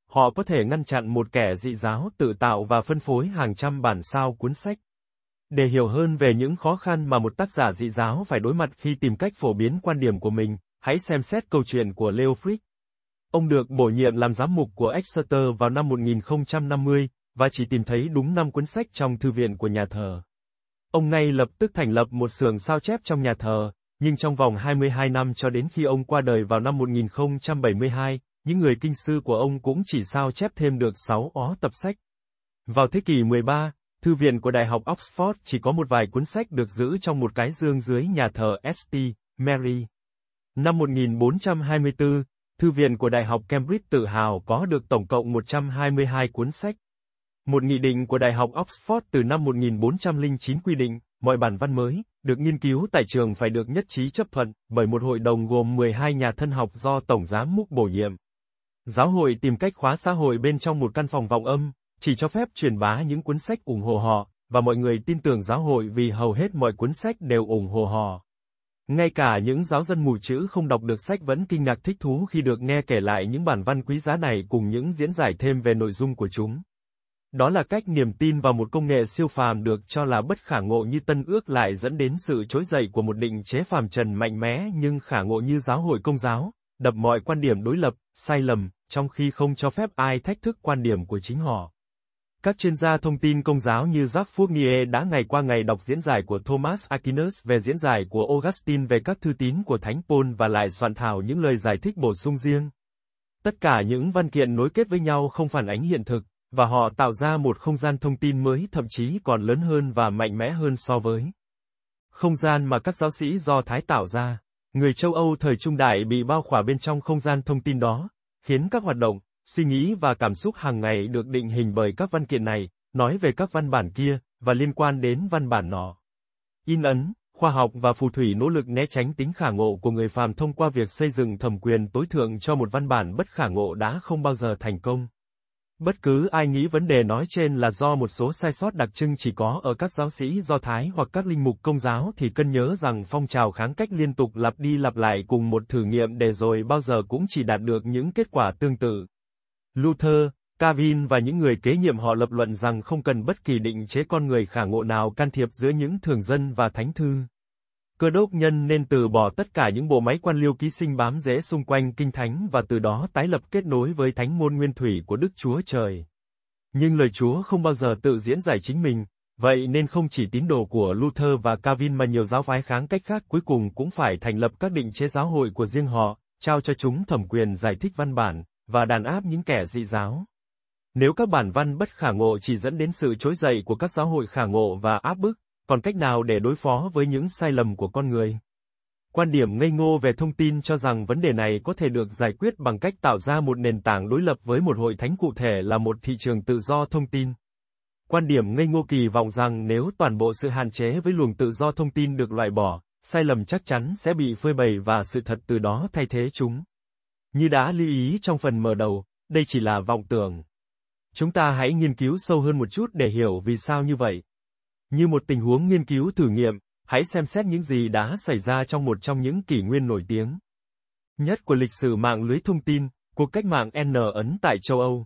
họ có thể ngăn chặn một kẻ dị giáo tự tạo và phân phối hàng trăm bản sao cuốn sách. Để hiểu hơn về những khó khăn mà một tác giả dị giáo phải đối mặt khi tìm cách phổ biến quan điểm của mình, hãy xem xét câu chuyện của Leofric. Ông được bổ nhiệm làm giám mục của Exeter vào năm một nghìn không trăm năm mươi, và chỉ tìm thấy đúng năm cuốn sách trong thư viện của nhà thờ. Ông ngay lập tức thành lập một xưởng sao chép trong nhà thờ, nhưng trong vòng hai mươi hai năm cho đến khi ông qua đời vào năm một nghìn không trăm bảy mươi hai, những người kinh sư của ông cũng chỉ sao chép thêm được sáu ó tập sách. Vào thế kỷ mười ba, thư viện của Đại học Oxford chỉ có một vài cuốn sách được giữ trong một cái dương dưới nhà thờ Saint Mary. Năm một nghìn bốn trăm hai mươi tư, thư viện của Đại học Cambridge tự hào có được tổng cộng một trăm hai mươi hai cuốn sách. Một nghị định của Đại học Oxford từ năm một nghìn bốn trăm lẻ chín quy định, mọi bản văn mới, được nghiên cứu tại trường phải được nhất trí chấp thuận, bởi một hội đồng gồm mười hai nhà thân học do Tổng giám mục bổ nhiệm. Giáo hội tìm cách khóa xã hội bên trong một căn phòng vọng âm, chỉ cho phép truyền bá những cuốn sách ủng hộ họ, và mọi người tin tưởng giáo hội vì hầu hết mọi cuốn sách đều ủng hộ họ. Ngay cả những giáo dân mù chữ không đọc được sách vẫn kinh ngạc thích thú khi được nghe kể lại những bản văn quý giá này cùng những diễn giải thêm về nội dung của chúng. Đó là cách niềm tin vào một công nghệ siêu phàm được cho là bất khả ngộ như Tân Ước lại dẫn đến sự trỗi dậy của một định chế phàm trần mạnh mẽ nhưng khả ngộ như giáo hội Công giáo, đập mọi quan điểm đối lập, sai lầm, trong khi không cho phép ai thách thức quan điểm của chính họ. Các chuyên gia thông tin Công giáo như Jacques Fournier đã ngày qua ngày đọc diễn giải của Thomas Aquinas về diễn giải của Augustine về các thư tín của Thánh Paul và lại soạn thảo những lời giải thích bổ sung riêng. Tất cả những văn kiện nối kết với nhau không phản ánh hiện thực, và họ tạo ra một không gian thông tin mới thậm chí còn lớn hơn và mạnh mẽ hơn so với không gian mà các giáo sĩ Do Thái tạo ra. Người châu Âu thời trung đại bị bao khỏa bên trong không gian thông tin đó, khiến các hoạt động, suy nghĩ và cảm xúc hàng ngày được định hình bởi các văn kiện này, nói về các văn bản kia, và liên quan đến văn bản nọ. In ấn, khoa học và phù thủy nỗ lực né tránh tính khả ngộ của người phàm thông qua việc xây dựng thẩm quyền tối thượng cho một văn bản bất khả ngộ đã không bao giờ thành công. Bất cứ ai nghĩ vấn đề nói trên là do một số sai sót đặc trưng chỉ có ở các giáo sĩ Do Thái hoặc các linh mục Công giáo thì cần nhớ rằng phong trào kháng cách liên tục lặp đi lặp lại cùng một thử nghiệm để rồi bao giờ cũng chỉ đạt được những kết quả tương tự. Luther, Calvin và những người kế nhiệm họ lập luận rằng không cần bất kỳ định chế con người khả ngộ nào can thiệp giữa những thường dân và thánh thư. Cơ đốc nhân nên từ bỏ tất cả những bộ máy quan liêu ký sinh bám rễ xung quanh kinh thánh và từ đó tái lập kết nối với thánh môn nguyên thủy của Đức Chúa Trời. Nhưng lời Chúa không bao giờ tự diễn giải chính mình, vậy nên không chỉ tín đồ của Luther và Calvin mà nhiều giáo phái kháng cách khác cuối cùng cũng phải thành lập các định chế giáo hội của riêng họ, trao cho chúng thẩm quyền giải thích văn bản, và đàn áp những kẻ dị giáo. Nếu các bản văn bất khả ngộ chỉ dẫn đến sự trỗi dậy của các giáo hội khả ngộ và áp bức, còn cách nào để đối phó với những sai lầm của con người? Quan điểm ngây ngô về thông tin cho rằng vấn đề này có thể được giải quyết bằng cách tạo ra một nền tảng đối lập với một hội thánh cụ thể là một thị trường tự do thông tin. Quan điểm ngây ngô kỳ vọng rằng nếu toàn bộ sự hạn chế với luồng tự do thông tin được loại bỏ, sai lầm chắc chắn sẽ bị phơi bày và sự thật từ đó thay thế chúng. Như đã lưu ý trong phần mở đầu, đây chỉ là vọng tưởng. Chúng ta hãy nghiên cứu sâu hơn một chút để hiểu vì sao như vậy. Như một tình huống nghiên cứu thử nghiệm, hãy xem xét những gì đã xảy ra trong một trong những kỷ nguyên nổi tiếng nhất của lịch sử mạng lưới thông tin, cuộc cách mạng N Ấn tại châu Âu.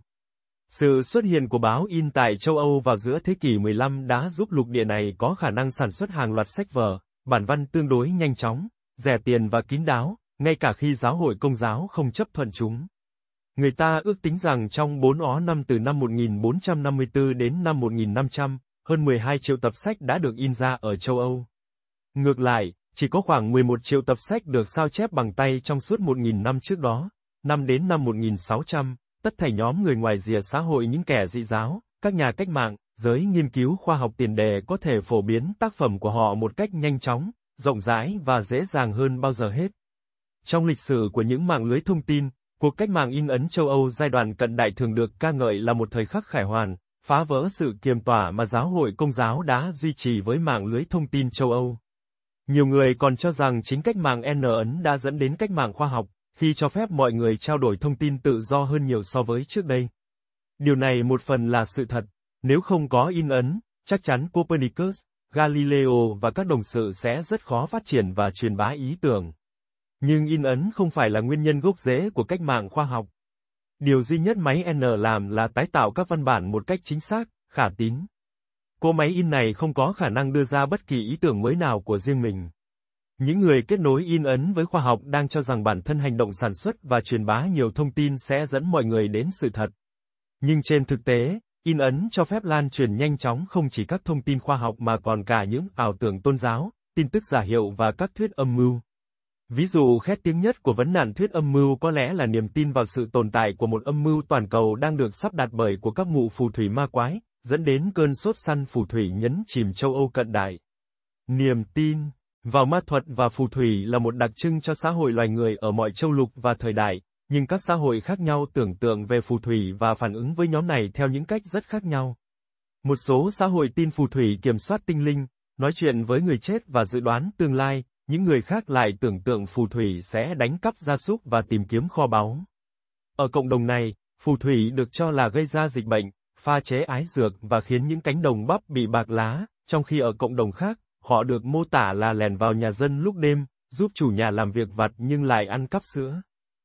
Sự xuất hiện của báo in tại châu Âu vào giữa thế kỷ mười lăm đã giúp lục địa này có khả năng sản xuất hàng loạt sách vở, bản văn tương đối nhanh chóng, rẻ tiền và kín đáo, ngay cả khi giáo hội Công giáo không chấp thuận chúng. Người ta ước tính rằng trong bốn ó năm từ năm một nghìn bốn trăm năm mươi tư đến năm một nghìn năm trăm, hơn mười hai triệu tập sách đã được in ra ở châu Âu. Ngược lại, chỉ có khoảng mười một triệu tập sách được sao chép bằng tay trong suốt một nghìn năm trước đó. Năm đến năm một nghìn sáu trăm, tất thảy nhóm người ngoài rìa xã hội những kẻ dị giáo, các nhà cách mạng, giới nghiên cứu khoa học tiền đề có thể phổ biến tác phẩm của họ một cách nhanh chóng, rộng rãi và dễ dàng hơn bao giờ hết. Trong lịch sử của những mạng lưới thông tin, cuộc cách mạng in ấn châu Âu giai đoạn cận đại thường được ca ngợi là một thời khắc khải hoàn, phá vỡ sự kiềm tỏa mà giáo hội Công giáo đã duy trì với mạng lưới thông tin châu Âu. Nhiều người còn cho rằng chính cách mạng N Ấn đã dẫn đến cách mạng khoa học, khi cho phép mọi người trao đổi thông tin tự do hơn nhiều so với trước đây. Điều này một phần là sự thật, nếu không có in ấn, chắc chắn Copernicus, Galileo và các đồng sự sẽ rất khó phát triển và truyền bá ý tưởng. Nhưng in ấn không phải là nguyên nhân gốc rễ của cách mạng khoa học. Điều duy nhất máy N làm là tái tạo các văn bản một cách chính xác, khả tín. Cỗ máy in này không có khả năng đưa ra bất kỳ ý tưởng mới nào của riêng mình. Những người kết nối in ấn với khoa học đang cho rằng bản thân hành động sản xuất và truyền bá nhiều thông tin sẽ dẫn mọi người đến sự thật. Nhưng trên thực tế, in ấn cho phép lan truyền nhanh chóng không chỉ các thông tin khoa học mà còn cả những ảo tưởng tôn giáo, tin tức giả hiệu và các thuyết âm mưu. Ví dụ khét tiếng nhất của vấn nạn thuyết âm mưu có lẽ là niềm tin vào sự tồn tại của một âm mưu toàn cầu đang được sắp đặt bởi của các mụ phù thủy ma quái, dẫn đến cơn sốt săn phù thủy nhấn chìm châu Âu cận đại. Niềm tin vào ma thuật và phù thủy là một đặc trưng cho xã hội loài người ở mọi châu lục và thời đại, nhưng các xã hội khác nhau tưởng tượng về phù thủy và phản ứng với nhóm này theo những cách rất khác nhau. Một số xã hội tin phù thủy kiểm soát tinh linh, nói chuyện với người chết và dự đoán tương lai, những người khác lại tưởng tượng phù thủy sẽ đánh cắp gia súc và tìm kiếm kho báu. Ở cộng đồng này, phù thủy được cho là gây ra dịch bệnh, pha chế ái dược và khiến những cánh đồng bắp bị bạc lá, trong khi ở cộng đồng khác, họ được mô tả là lẻn vào nhà dân lúc đêm, giúp chủ nhà làm việc vặt nhưng lại ăn cắp sữa.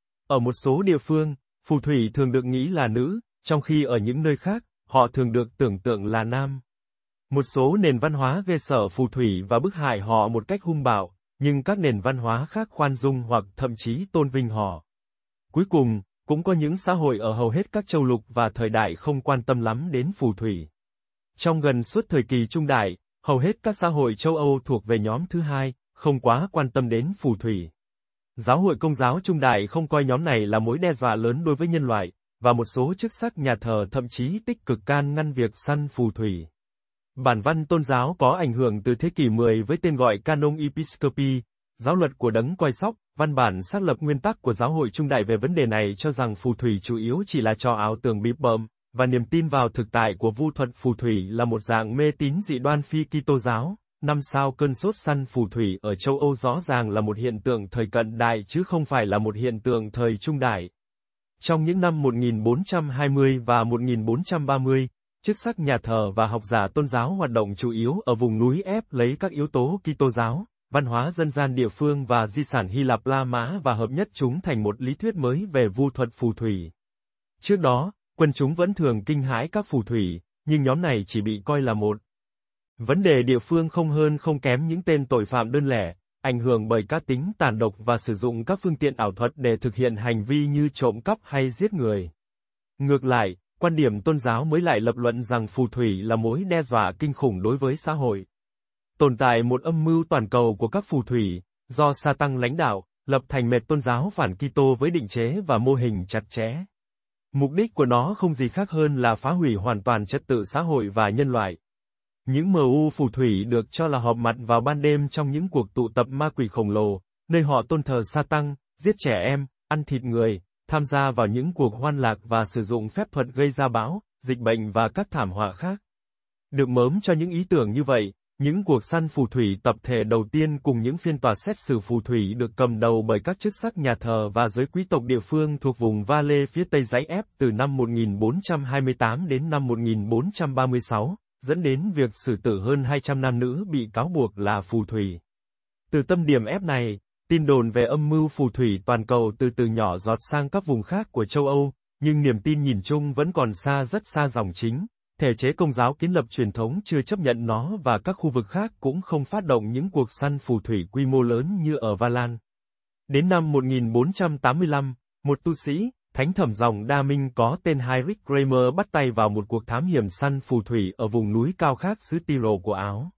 Ở một số địa phương, phù thủy thường được nghĩ là nữ, trong khi ở những nơi khác, họ thường được tưởng tượng là nam. Một số nền văn hóa ghê sợ phù thủy và bức hại họ một cách hung bạo, nhưng các nền văn hóa khác khoan dung hoặc thậm chí tôn vinh họ. Cuối cùng, cũng có những xã hội ở hầu hết các châu lục và thời đại không quan tâm lắm đến phù thủy. Trong gần suốt thời kỳ trung đại, hầu hết các xã hội châu Âu thuộc về nhóm thứ hai, không quá quan tâm đến phù thủy. Giáo hội Công giáo trung đại không coi nhóm này là mối đe dọa lớn đối với nhân loại, và một số chức sắc nhà thờ thậm chí tích cực can ngăn việc săn phù thủy. Bản văn tôn giáo có ảnh hưởng từ thế kỷ mười với tên gọi Canon Episcopi, giáo luật của đấng coi sóc, văn bản xác lập nguyên tắc của giáo hội trung đại về vấn đề này cho rằng phù thủy chủ yếu chỉ là trò ảo tưởng bịp bợm, và niềm tin vào thực tại của vu thuật phù thủy là một dạng mê tín dị đoan phi Kitô giáo. Năm sau cơn sốt săn phù thủy ở châu Âu rõ ràng là một hiện tượng thời cận đại chứ không phải là một hiện tượng thời trung đại. Trong những năm một nghìn bốn trăm hai mươi và một nghìn bốn trăm ba mươi, chức sắc nhà thờ và học giả tôn giáo hoạt động chủ yếu ở vùng núi ép lấy các yếu tố Kitô giáo, văn hóa dân gian địa phương và di sản Hy Lạp La Mã và hợp nhất chúng thành một lý thuyết mới về vu thuật phù thủy. Trước đó, quần chúng vẫn thường kinh hãi các phù thủy, nhưng nhóm này chỉ bị coi là một vấn đề địa phương không hơn không kém những tên tội phạm đơn lẻ, ảnh hưởng bởi cá tính tàn độc và sử dụng các phương tiện ảo thuật để thực hiện hành vi như trộm cắp hay giết người. Ngược lại, quan điểm tôn giáo mới lại lập luận rằng phù thủy là mối đe dọa kinh khủng đối với xã hội. Tồn tại một âm mưu toàn cầu của các phù thủy, do Sa-tăng lãnh đạo, lập thành mệt tôn giáo phản Kitô với định chế và mô hình chặt chẽ. Mục đích của nó không gì khác hơn là phá hủy hoàn toàn trật tự xã hội và nhân loại. Những em u phù thủy được cho là họp mặt vào ban đêm trong những cuộc tụ tập ma quỷ khổng lồ, nơi họ tôn thờ Sa-tăng, giết trẻ em, ăn thịt người, tham gia vào những cuộc hoan lạc và sử dụng phép thuật gây ra bão, dịch bệnh và các thảm họa khác. Được mớm cho những ý tưởng như vậy, những cuộc săn phù thủy tập thể đầu tiên cùng những phiên tòa xét xử phù thủy được cầm đầu bởi các chức sắc nhà thờ và giới quý tộc địa phương thuộc vùng Valais phía tây dãy Ép từ năm một nghìn bốn trăm hai mươi tám đến năm một nghìn bốn trăm ba mươi sáu, dẫn đến việc xử tử hơn hai trăm nam nữ bị cáo buộc là phù thủy. Từ tâm điểm Ép này, tin đồn về âm mưu phù thủy toàn cầu từ từ nhỏ giọt sang các vùng khác của châu Âu, nhưng niềm tin nhìn chung vẫn còn xa rất xa dòng chính. Thể chế Công giáo kiến lập truyền thống chưa chấp nhận nó và các khu vực khác cũng không phát động những cuộc săn phù thủy quy mô lớn như ở Valais. Đến năm một nghìn bốn trăm tám mươi lăm, một tu sĩ, thánh thẩm dòng Đa Minh có tên Heinrich Kramer bắt tay vào một cuộc thám hiểm săn phù thủy ở vùng núi cao khác xứ Tyrol của Áo.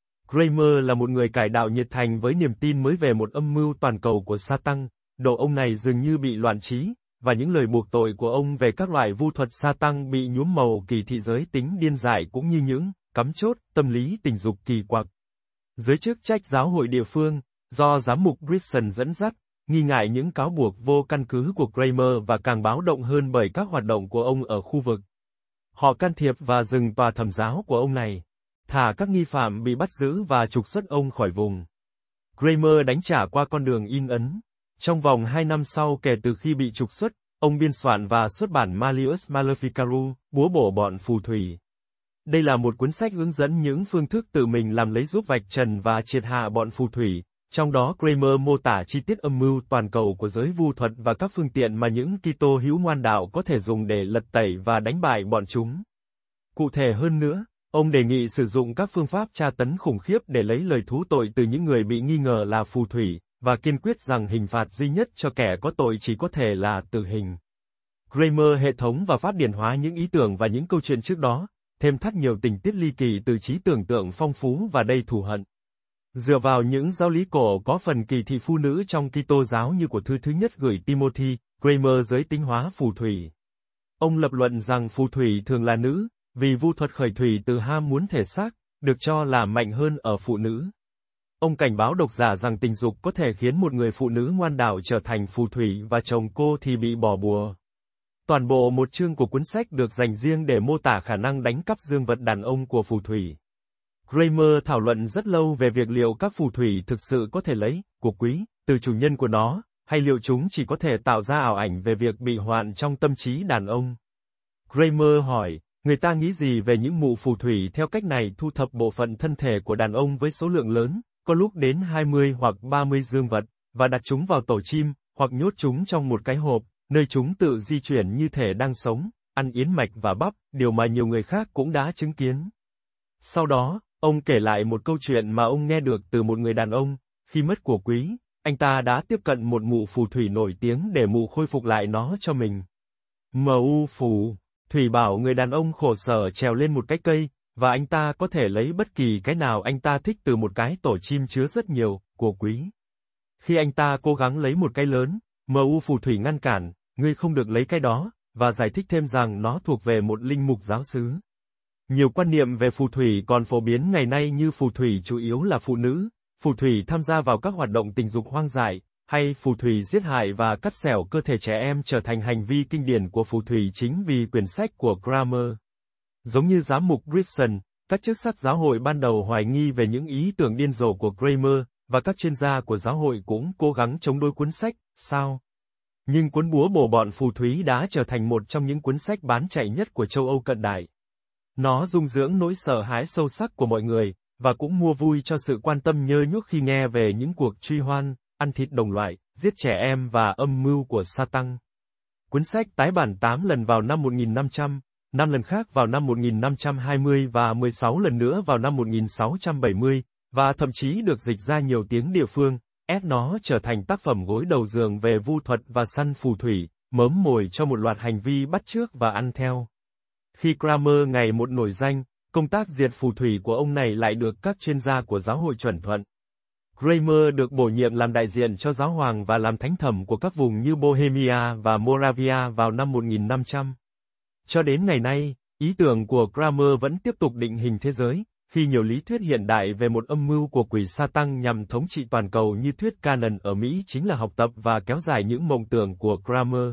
Kramer là một người cải đạo nhiệt thành với niềm tin mới về một âm mưu toàn cầu của Sa-tăng, độ ông này dường như bị loạn trí, và những lời buộc tội của ông về các loại vu thuật Sa-tăng bị nhuốm màu kỳ thị giới tính điên dại cũng như những cắm chốt tâm lý tình dục kỳ quặc. Giới chức trách giáo hội địa phương, do giám mục Gibson dẫn dắt, nghi ngại những cáo buộc vô căn cứ của Kramer và càng báo động hơn bởi các hoạt động của ông ở khu vực. Họ can thiệp và dừng tòa thẩm giáo của ông này, thả các nghi phạm bị bắt giữ và trục xuất ông khỏi vùng. Kramer đánh trả qua con đường in ấn. Trong vòng hai năm sau kể từ khi bị trục xuất, ông biên soạn và xuất bản Malleus Maleficarum, búa bổ bọn phù thủy. Đây là một cuốn sách hướng dẫn những phương thức tự mình làm lấy giúp vạch trần và triệt hạ bọn phù thủy, Trong đó Kramer mô tả chi tiết âm mưu toàn cầu của giới vu thuật và các phương tiện mà những Kitô hữu ngoan đạo có thể dùng để lật tẩy và đánh bại bọn chúng. Cụ thể hơn nữa, ông đề nghị sử dụng các phương pháp tra tấn khủng khiếp để lấy lời thú tội từ những người bị nghi ngờ là phù thủy, và kiên quyết rằng hình phạt duy nhất cho kẻ có tội chỉ có thể là tử hình. Kramer hệ thống và phát điển hóa những ý tưởng và những câu chuyện trước đó, thêm thắt nhiều tình tiết ly kỳ từ trí tưởng tượng phong phú và đầy thù hận. Dựa vào những giáo lý cổ có phần kỳ thị phụ nữ trong Kitô giáo như của thư thứ nhất gửi Timothy, Kramer giới tính hóa phù thủy. Ông lập luận rằng phù thủy thường là nữ, vì vu thuật khởi thủy từ ham muốn thể xác, được cho là mạnh hơn ở phụ nữ. Ông cảnh báo độc giả rằng tình dục có thể khiến một người phụ nữ ngoan đạo trở thành phù thủy và chồng cô thì bị bỏ bùa. Toàn bộ một chương của cuốn sách được dành riêng để mô tả khả năng đánh cắp dương vật đàn ông của phù thủy. Kramer thảo luận rất lâu về việc liệu các phù thủy thực sự có thể lấy của quý từ chủ nhân của nó, hay liệu chúng chỉ có thể tạo ra ảo ảnh về việc bị hoạn trong tâm trí đàn ông. Kramer hỏi, người ta nghĩ gì về những mụ phù thủy theo cách này thu thập bộ phận thân thể của đàn ông với số lượng lớn, có lúc đến hai mươi hoặc ba mươi dương vật, và đặt chúng vào tổ chim, hoặc nhốt chúng trong một cái hộp, nơi chúng tự di chuyển như thể đang sống, ăn yến mạch và bắp, điều mà nhiều người khác cũng đã chứng kiến. Sau đó, ông kể lại một câu chuyện mà ông nghe được từ một người đàn ông, khi mất của quý, anh ta đã tiếp cận một mụ phù thủy nổi tiếng để mụ khôi phục lại nó cho mình. Mu phù thủy bảo người đàn ông khổ sở trèo lên một cái cây, và anh ta có thể lấy bất kỳ cái nào anh ta thích từ một cái tổ chim chứa rất nhiều của quý. Khi anh ta cố gắng lấy một cái lớn, Mu phù thủy ngăn cản, ngươi không được lấy cái đó, và giải thích thêm rằng nó thuộc về một linh mục giáo xứ. Nhiều quan niệm về phù thủy còn phổ biến ngày nay như phù thủy chủ yếu là phụ nữ, phù thủy tham gia vào các hoạt động tình dục hoang dại, hay phù thủy giết hại và cắt xẻo cơ thể trẻ em trở thành hành vi kinh điển của phù thủy chính vì quyển sách của Kramer. Giống như giám mục Gibson, các chức sắc giáo hội ban đầu hoài nghi về những ý tưởng điên rồ của Kramer, và các chuyên gia của giáo hội cũng cố gắng chống đối cuốn sách, sao? Nhưng cuốn búa bổ bọn phù thủy đã trở thành một trong những cuốn sách bán chạy nhất của châu Âu cận đại. Nó dung dưỡng nỗi sợ hãi sâu sắc của mọi người, và cũng mua vui cho sự quan tâm nhơ nhuốc khi nghe về những cuộc truy hoan, ăn thịt đồng loại, giết trẻ em và âm mưu của Satan. Cuốn sách tái bản tám lần vào năm một nghìn năm trăm, năm lần khác vào năm một nghìn năm trăm hai mươi và mười sáu lần nữa vào năm một nghìn sáu trăm bảy mươi, và thậm chí được dịch ra nhiều tiếng địa phương, ép nó trở thành tác phẩm gối đầu giường về vu thuật và săn phù thủy, mớm mồi cho một loạt hành vi bắt chước và ăn theo. Khi Kramer ngày một nổi danh, công tác diệt phù thủy của ông này lại được các chuyên gia của giáo hội chuẩn thuận. Kramer được bổ nhiệm làm đại diện cho giáo hoàng và làm thánh thẩm của các vùng như Bohemia và Moravia vào năm một nghìn năm trăm. Cho đến ngày nay, ý tưởng của Kramer vẫn tiếp tục định hình thế giới, khi nhiều lý thuyết hiện đại về một âm mưu của quỷ Satan nhằm thống trị toàn cầu như thuyết Canon ở Mỹ chính là học tập và kéo dài những mộng tưởng của Kramer.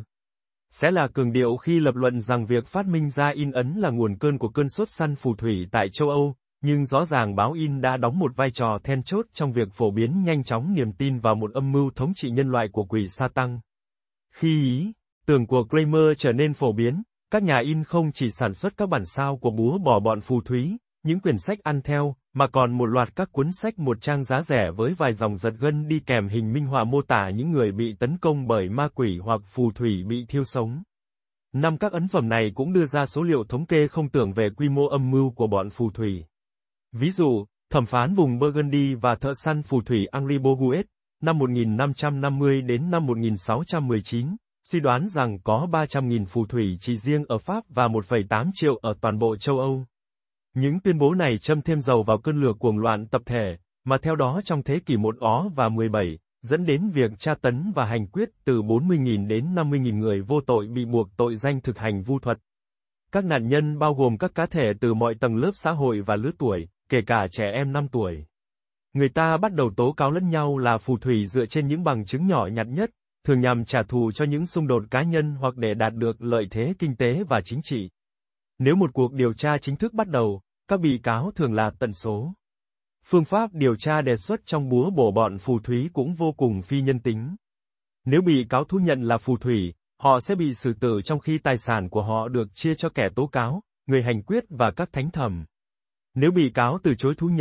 Sẽ là cường điệu khi lập luận rằng việc phát minh ra in ấn là nguồn cơn của cơn sốt săn phù thủy tại châu Âu, nhưng rõ ràng báo in đã đóng một vai trò then chốt trong việc phổ biến nhanh chóng niềm tin vào một âm mưu thống trị nhân loại của quỷ Satan. Khi ý tưởng của Kramer trở nên phổ biến, các nhà in không chỉ sản xuất các bản sao của búa bỏ bọn phù thủy, những quyển sách ăn theo, mà còn một loạt các cuốn sách một trang giá rẻ với vài dòng giật gân đi kèm hình minh họa mô tả những người bị tấn công bởi ma quỷ hoặc phù thủy bị thiêu sống. Năm các ấn phẩm này cũng đưa ra số liệu thống kê không tưởng về quy mô âm mưu của bọn phù thủy. Ví dụ, thẩm phán vùng Burgundy và thợ săn phù thủy Henri Boguet, năm một nghìn năm trăm năm mươi đến năm một nghìn sáu trăm mười chín, suy đoán rằng có ba trăm nghìn phù thủy chỉ riêng ở Pháp và một phẩy tám triệu ở toàn bộ châu Âu. Những tuyên bố này châm thêm dầu vào cơn lửa cuồng loạn tập thể, mà theo đó trong thế kỷ một ó và mười bảy, dẫn đến việc tra tấn và hành quyết từ bốn mươi nghìn đến năm mươi nghìn người vô tội bị buộc tội danh thực hành vu thuật. Các nạn nhân bao gồm các cá thể từ mọi tầng lớp xã hội và lứa tuổi, kể cả trẻ em năm tuổi. Người ta bắt đầu tố cáo lẫn nhau là phù thủy dựa trên những bằng chứng nhỏ nhặt nhất, thường nhằm trả thù cho những xung đột cá nhân hoặc để đạt được lợi thế kinh tế và chính trị. Nếu một cuộc điều tra chính thức bắt đầu, các bị cáo thường là tận số. Phương pháp điều tra đề xuất trong búa bổ bọn phù thủy cũng vô cùng phi nhân tính. Nếu bị cáo thú nhận là phù thủy, họ sẽ bị xử tử trong khi tài sản của họ được chia cho kẻ tố cáo, người hành quyết và các thánh thẩm. Nếu bị cáo từ chối thú nhận,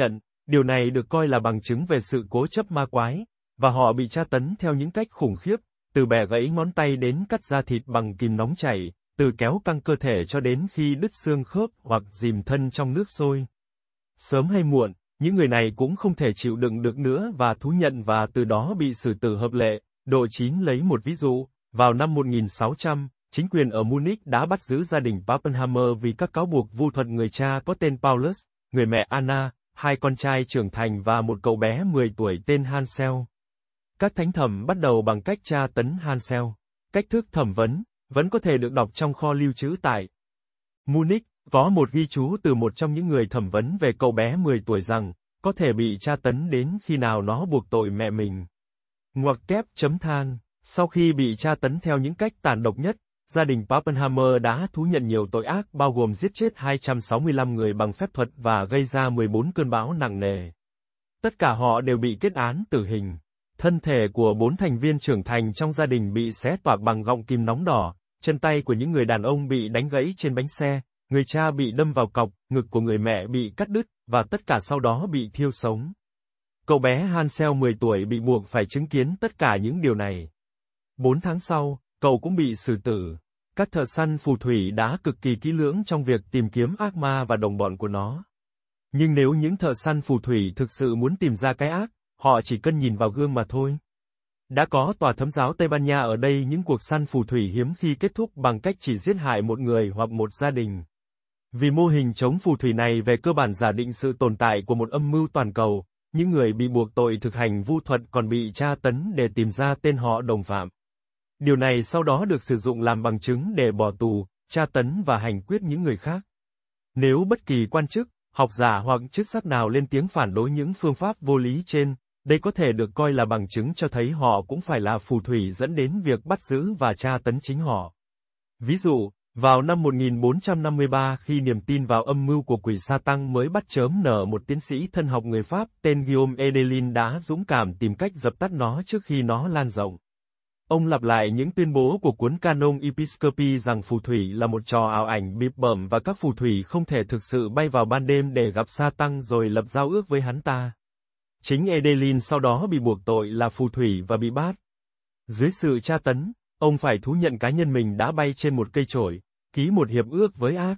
Điều này được coi là bằng chứng về sự cố chấp ma quái, và họ bị tra tấn theo những cách khủng khiếp, từ bẻ gãy ngón tay đến cắt da thịt bằng kìm nóng chảy, từ kéo căng cơ thể cho đến khi đứt xương khớp hoặc dìm thân trong nước sôi. Sớm hay muộn, những người này cũng không thể chịu đựng được nữa và thú nhận và từ đó bị xử tử hợp lệ. Độ chín lấy một ví dụ, vào năm một nghìn sáu trăm, chính quyền ở Munich đã bắt giữ gia đình Pappenheimer vì các cáo buộc vu thuật người cha có tên Paulus, người mẹ Anna, hai con trai trưởng thành và một cậu bé mười tuổi tên Hansel. Các thánh thẩm bắt đầu bằng cách tra tấn Hansel. Cách thức thẩm vấn vẫn có thể được đọc trong kho lưu trữ tại Munich. Có một ghi chú từ một trong những người thẩm vấn về cậu bé mười tuổi rằng, có thể bị tra tấn đến khi nào nó buộc tội mẹ mình. Ngoặc kép chấm than, sau khi bị tra tấn theo những cách tàn độc nhất, gia đình Pappenheimer đã thú nhận nhiều tội ác bao gồm giết chết hai trăm sáu mươi lăm người bằng phép thuật và gây ra mười bốn cơn bão nặng nề. Tất cả họ đều bị kết án tử hình. Thân thể của bốn thành viên trưởng thành trong gia đình bị xé toạc bằng gọng kìm nóng đỏ, chân tay của những người đàn ông bị đánh gãy trên bánh xe, người cha bị đâm vào cọc, ngực của người mẹ bị cắt đứt, và tất cả sau đó bị thiêu sống. Cậu bé Hansel mười tuổi bị buộc phải chứng kiến tất cả những điều này. Bốn tháng sau, cậu cũng bị xử tử. Các thợ săn phù thủy đã cực kỳ kỹ lưỡng trong việc tìm kiếm ác ma và đồng bọn của nó. Nhưng nếu những thợ săn phù thủy thực sự muốn tìm ra cái ác, họ chỉ cần nhìn vào gương mà thôi. Đã có tòa thấm giáo Tây Ban Nha ở đây những cuộc săn phù thủy hiếm khi kết thúc bằng cách chỉ giết hại một người hoặc một gia đình. Vì mô hình chống phù thủy này về cơ bản giả định sự tồn tại của một âm mưu toàn cầu, những người bị buộc tội thực hành vu thuật còn bị tra tấn để tìm ra tên họ đồng phạm. Điều này sau đó được sử dụng làm bằng chứng để bỏ tù, tra tấn và hành quyết những người khác. Nếu bất kỳ quan chức, học giả hoặc chức sắc nào lên tiếng phản đối những phương pháp vô lý trên, đây có thể được coi là bằng chứng cho thấy họ cũng phải là phù thủy dẫn đến việc bắt giữ và tra tấn chính họ. Ví dụ, vào năm một nghìn bốn trăm năm mươi ba khi niềm tin vào âm mưu của quỷ Satan mới bắt chớm nở, một tiến sĩ thân học người Pháp tên Guillaume Edelin đã dũng cảm tìm cách dập tắt nó trước khi nó lan rộng. Ông lặp lại những tuyên bố của cuốn Canon Episcopi rằng phù thủy là một trò ảo ảnh bịp bợm và các phù thủy không thể thực sự bay vào ban đêm để gặp Satan rồi lập giao ước với hắn ta. Chính Edelin sau đó bị buộc tội là phù thủy và bị bắt. Dưới sự tra tấn, ông phải thú nhận cá nhân mình đã bay trên một cây chổi, ký một hiệp ước với ác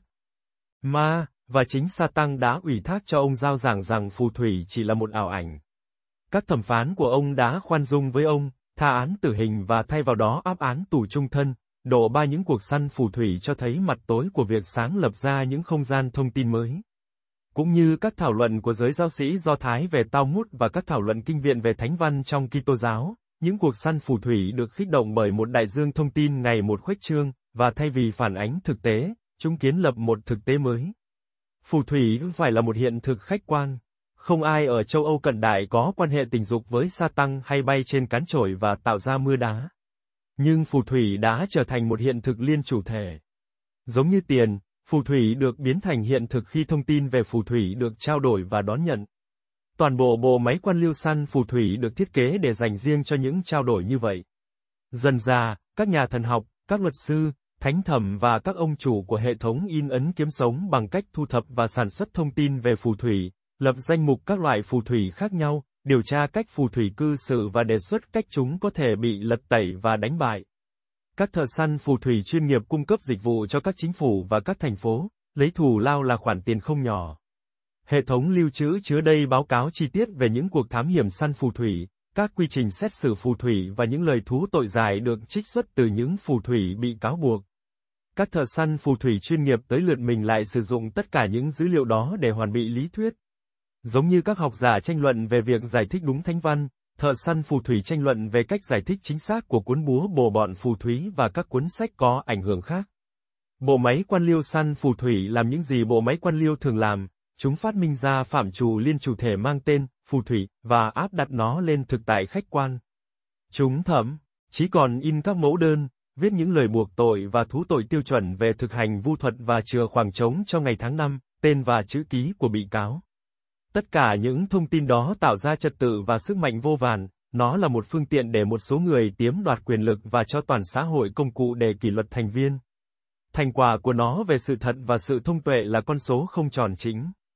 ma, và chính Satan đã ủy thác cho ông giao giảng rằng phù thủy chỉ là một ảo ảnh. Các thẩm phán của ông đã khoan dung với ông, tha án tử hình và thay vào đó áp án tù trung thân. Độ ba những cuộc săn phù thủy cho thấy mặt tối của việc sáng lập ra những không gian thông tin mới. Cũng như các thảo luận của giới giáo sĩ Do Thái về Talmud và các thảo luận kinh viện về thánh văn trong Kitô giáo, những cuộc săn phù thủy được khích động bởi một đại dương thông tin ngày một khuếch trương, và thay vì phản ánh thực tế, chúng kiến lập một thực tế mới. Phù thủy không phải là một hiện thực khách quan. Không ai ở châu Âu cận đại có quan hệ tình dục với Satan hay bay trên cán chổi và tạo ra mưa đá. Nhưng phù thủy đã trở thành một hiện thực liên chủ thể. Giống như tiền, phù thủy được biến thành hiện thực khi thông tin về phù thủy được trao đổi và đón nhận. Toàn bộ bộ máy quan liêu săn phù thủy được thiết kế để dành riêng cho những trao đổi như vậy. Dần dà, các nhà thần học, các luật sư, thánh thẩm và các ông chủ của hệ thống in ấn kiếm sống bằng cách thu thập và sản xuất thông tin về phù thủy, lập danh mục các loại phù thủy khác nhau, điều tra cách phù thủy cư xử và đề xuất cách chúng có thể bị lật tẩy và đánh bại. Các thợ săn phù thủy chuyên nghiệp cung cấp dịch vụ cho các chính phủ và các thành phố, lấy thù lao là khoản tiền không nhỏ. Hệ thống lưu trữ chứa đầy báo cáo chi tiết về những cuộc thám hiểm săn phù thủy, các quy trình xét xử phù thủy và những lời thú tội dài được trích xuất từ những phù thủy bị cáo buộc. Các thợ săn phù thủy chuyên nghiệp tới lượt mình lại sử dụng tất cả những dữ liệu đó để hoàn bị lý thuyết. Giống như các học giả tranh luận về việc giải thích đúng thánh văn, thợ săn phù thủy tranh luận về cách giải thích chính xác của cuốn búa bồ bọn phù thủy và các cuốn sách có ảnh hưởng khác. Bộ máy quan liêu săn phù thủy làm những gì bộ máy quan liêu thường làm, chúng phát minh ra phạm trù liên chủ thể mang tên phù thủy và áp đặt nó lên thực tại khách quan. Chúng thậm chí còn in các mẫu đơn, viết những lời buộc tội và thú tội tiêu chuẩn về thực hành vu thuật và chừa khoảng trống cho ngày tháng năm, tên và chữ ký của bị cáo. Tất cả những thông tin đó tạo ra trật tự và sức mạnh vô vàn, nó là một phương tiện để một số người chiếm đoạt quyền lực và cho toàn xã hội công cụ để kỷ luật thành viên. Thành quả của nó về sự thật và sự thông tuệ là con số không tròn chính.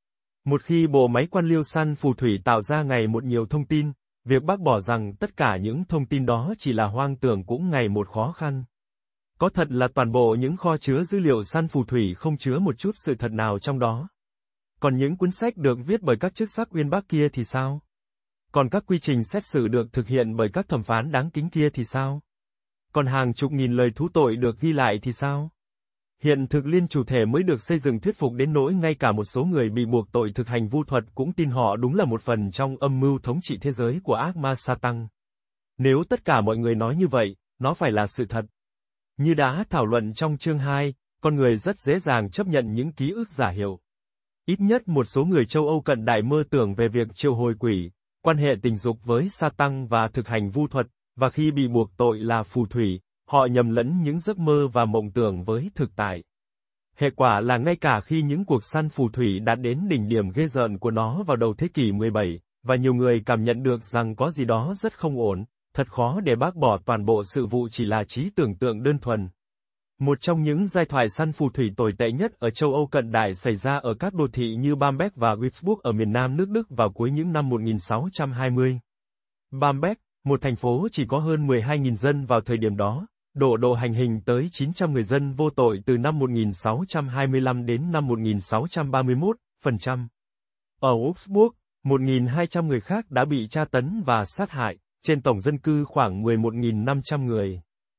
Một khi bộ máy quan liêu săn phù thủy tạo ra ngày một nhiều thông tin, việc bác bỏ rằng tất cả những thông tin đó chỉ là hoang tưởng cũng ngày một khó khăn. Có thật là toàn bộ những kho chứa dữ liệu săn phù thủy không chứa một chút sự thật nào trong đó. Còn những cuốn sách được viết bởi các chức sắc uyên bác kia thì sao? Còn các quy trình xét xử được thực hiện bởi các thẩm phán đáng kính kia thì sao? Còn hàng chục nghìn lời thú tội được ghi lại thì sao? Hiện thực liên chủ thể mới được xây dựng thuyết phục đến nỗi ngay cả một số người bị buộc tội thực hành vu thuật cũng tin họ đúng là một phần trong âm mưu thống trị thế giới của ác ma Satan. Nếu tất cả mọi người nói như vậy, nó phải là sự thật. Như đã thảo luận trong chương hai, con người rất dễ dàng chấp nhận những ký ức giả hiệu. Ít nhất một số người châu Âu cận đại mơ tưởng về việc triệu hồi quỷ, quan hệ tình dục với Satan và thực hành vu thuật, và khi bị buộc tội là phù thủy, họ nhầm lẫn những giấc mơ và mộng tưởng với thực tại. Hệ quả là ngay cả khi những cuộc săn phù thủy đạt đến đỉnh điểm ghê rợn của nó vào đầu thế kỷ mười bảy, và nhiều người cảm nhận được rằng có gì đó rất không ổn, thật khó để bác bỏ toàn bộ sự vụ chỉ là trí tưởng tượng đơn thuần. Một trong những giai thoại săn phù thủy tồi tệ nhất ở châu Âu cận đại xảy ra ở các đô thị như Bamberg và Würzburg ở miền nam nước Đức vào cuối những năm một nghìn sáu trăm hai mươi. Bamberg, một thành phố chỉ có hơn mười hai nghìn dân vào thời điểm đó, đổ độ hành hình tới chín trăm người dân vô tội từ năm một nghìn sáu trăm hai mươi lăm đến năm một nghìn sáu trăm ba mươi mốt, phần trăm. Ở Würzburg, một nghìn hai trăm người khác đã bị tra tấn và sát hại, trên tổng dân cư khoảng mười một nghìn năm trăm người.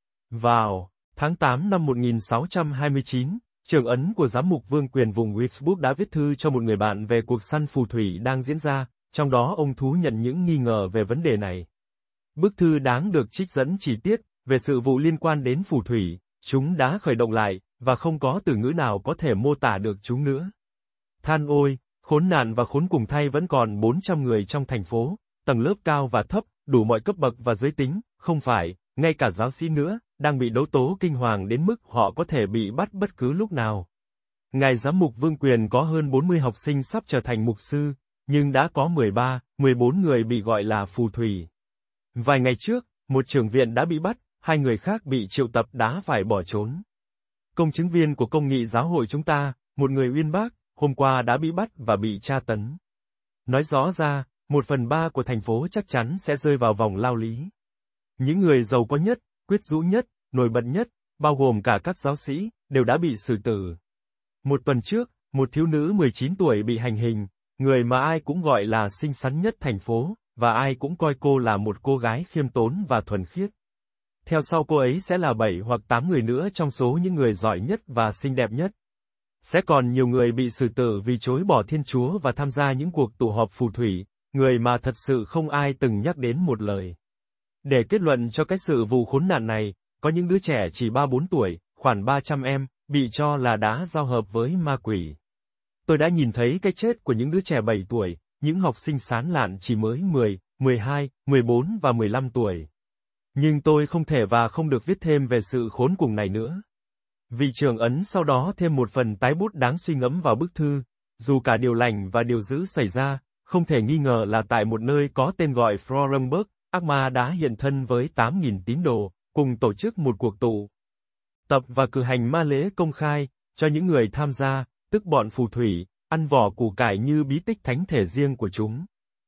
Vào tháng tám năm một nghìn sáu trăm hai mươi chín, trưởng ấn của giám mục vương quyền vùng Würzburg đã viết thư cho một người bạn về cuộc săn phù thủy đang diễn ra, trong đó ông thú nhận những nghi ngờ về vấn đề này. Bức thư đáng được trích dẫn chi tiết về sự vụ liên quan đến phù thủy, chúng đã khởi động lại, và không có từ ngữ nào có thể mô tả được chúng nữa. Than ôi, khốn nạn và khốn cùng thay vẫn còn bốn trăm người trong thành phố, tầng lớp cao và thấp, đủ mọi cấp bậc và giới tính, không phải, ngay cả giáo sĩ nữa, đang bị đấu tố kinh hoàng đến mức họ có thể bị bắt bất cứ lúc nào. Ngài giám mục vương quyền có hơn bốn mươi học sinh sắp trở thành mục sư, nhưng đã có mười ba, mười bốn người bị gọi là phù thủy. Vài ngày trước, một trưởng viện đã bị bắt, hai người khác bị triệu tập đã phải bỏ trốn. Công chứng viên của công nghị giáo hội chúng ta, một người uyên bác, hôm qua đã bị bắt và bị tra tấn. Nói rõ ra, một phần ba của thành phố chắc chắn sẽ rơi vào vòng lao lý. Những người giàu có nhất, quyết dũ nhất, nổi bật nhất, bao gồm cả các giáo sĩ, đều đã bị xử tử. Một tuần trước, một thiếu nữ mười chín tuổi bị hành hình, người mà ai cũng gọi là xinh xắn nhất thành phố, và ai cũng coi cô là một cô gái khiêm tốn và thuần khiết. Theo sau cô ấy sẽ là bảy hoặc tám người nữa trong số những người giỏi nhất và xinh đẹp nhất. Sẽ còn nhiều người bị xử tử vì chối bỏ Thiên Chúa và tham gia những cuộc tụ họp phù thủy, người mà thật sự không ai từng nhắc đến một lời. Để kết luận cho cái sự vụ khốn nạn này, có những đứa trẻ chỉ ba bốn tuổi, khoảng ba trăm em, bị cho là đã giao hợp với ma quỷ. Tôi đã nhìn thấy cái chết của những đứa trẻ bảy tuổi, những học sinh sán lạn chỉ mới mười, mười hai, mười bốn và mười lăm tuổi. Nhưng tôi không thể và không được viết thêm về sự khốn cùng này nữa. Vị trưởng ấn sau đó thêm một phần tái bút đáng suy ngẫm vào bức thư, dù cả điều lành và điều dữ xảy ra, không thể nghi ngờ là tại một nơi có tên gọi Frauenberg, ác ma đã hiện thân với tám nghìn tín đồ, cùng tổ chức một cuộc tụ tập và cử hành ma lễ công khai, cho những người tham gia, tức bọn phù thủy, ăn vỏ củ cải như bí tích thánh thể riêng của chúng.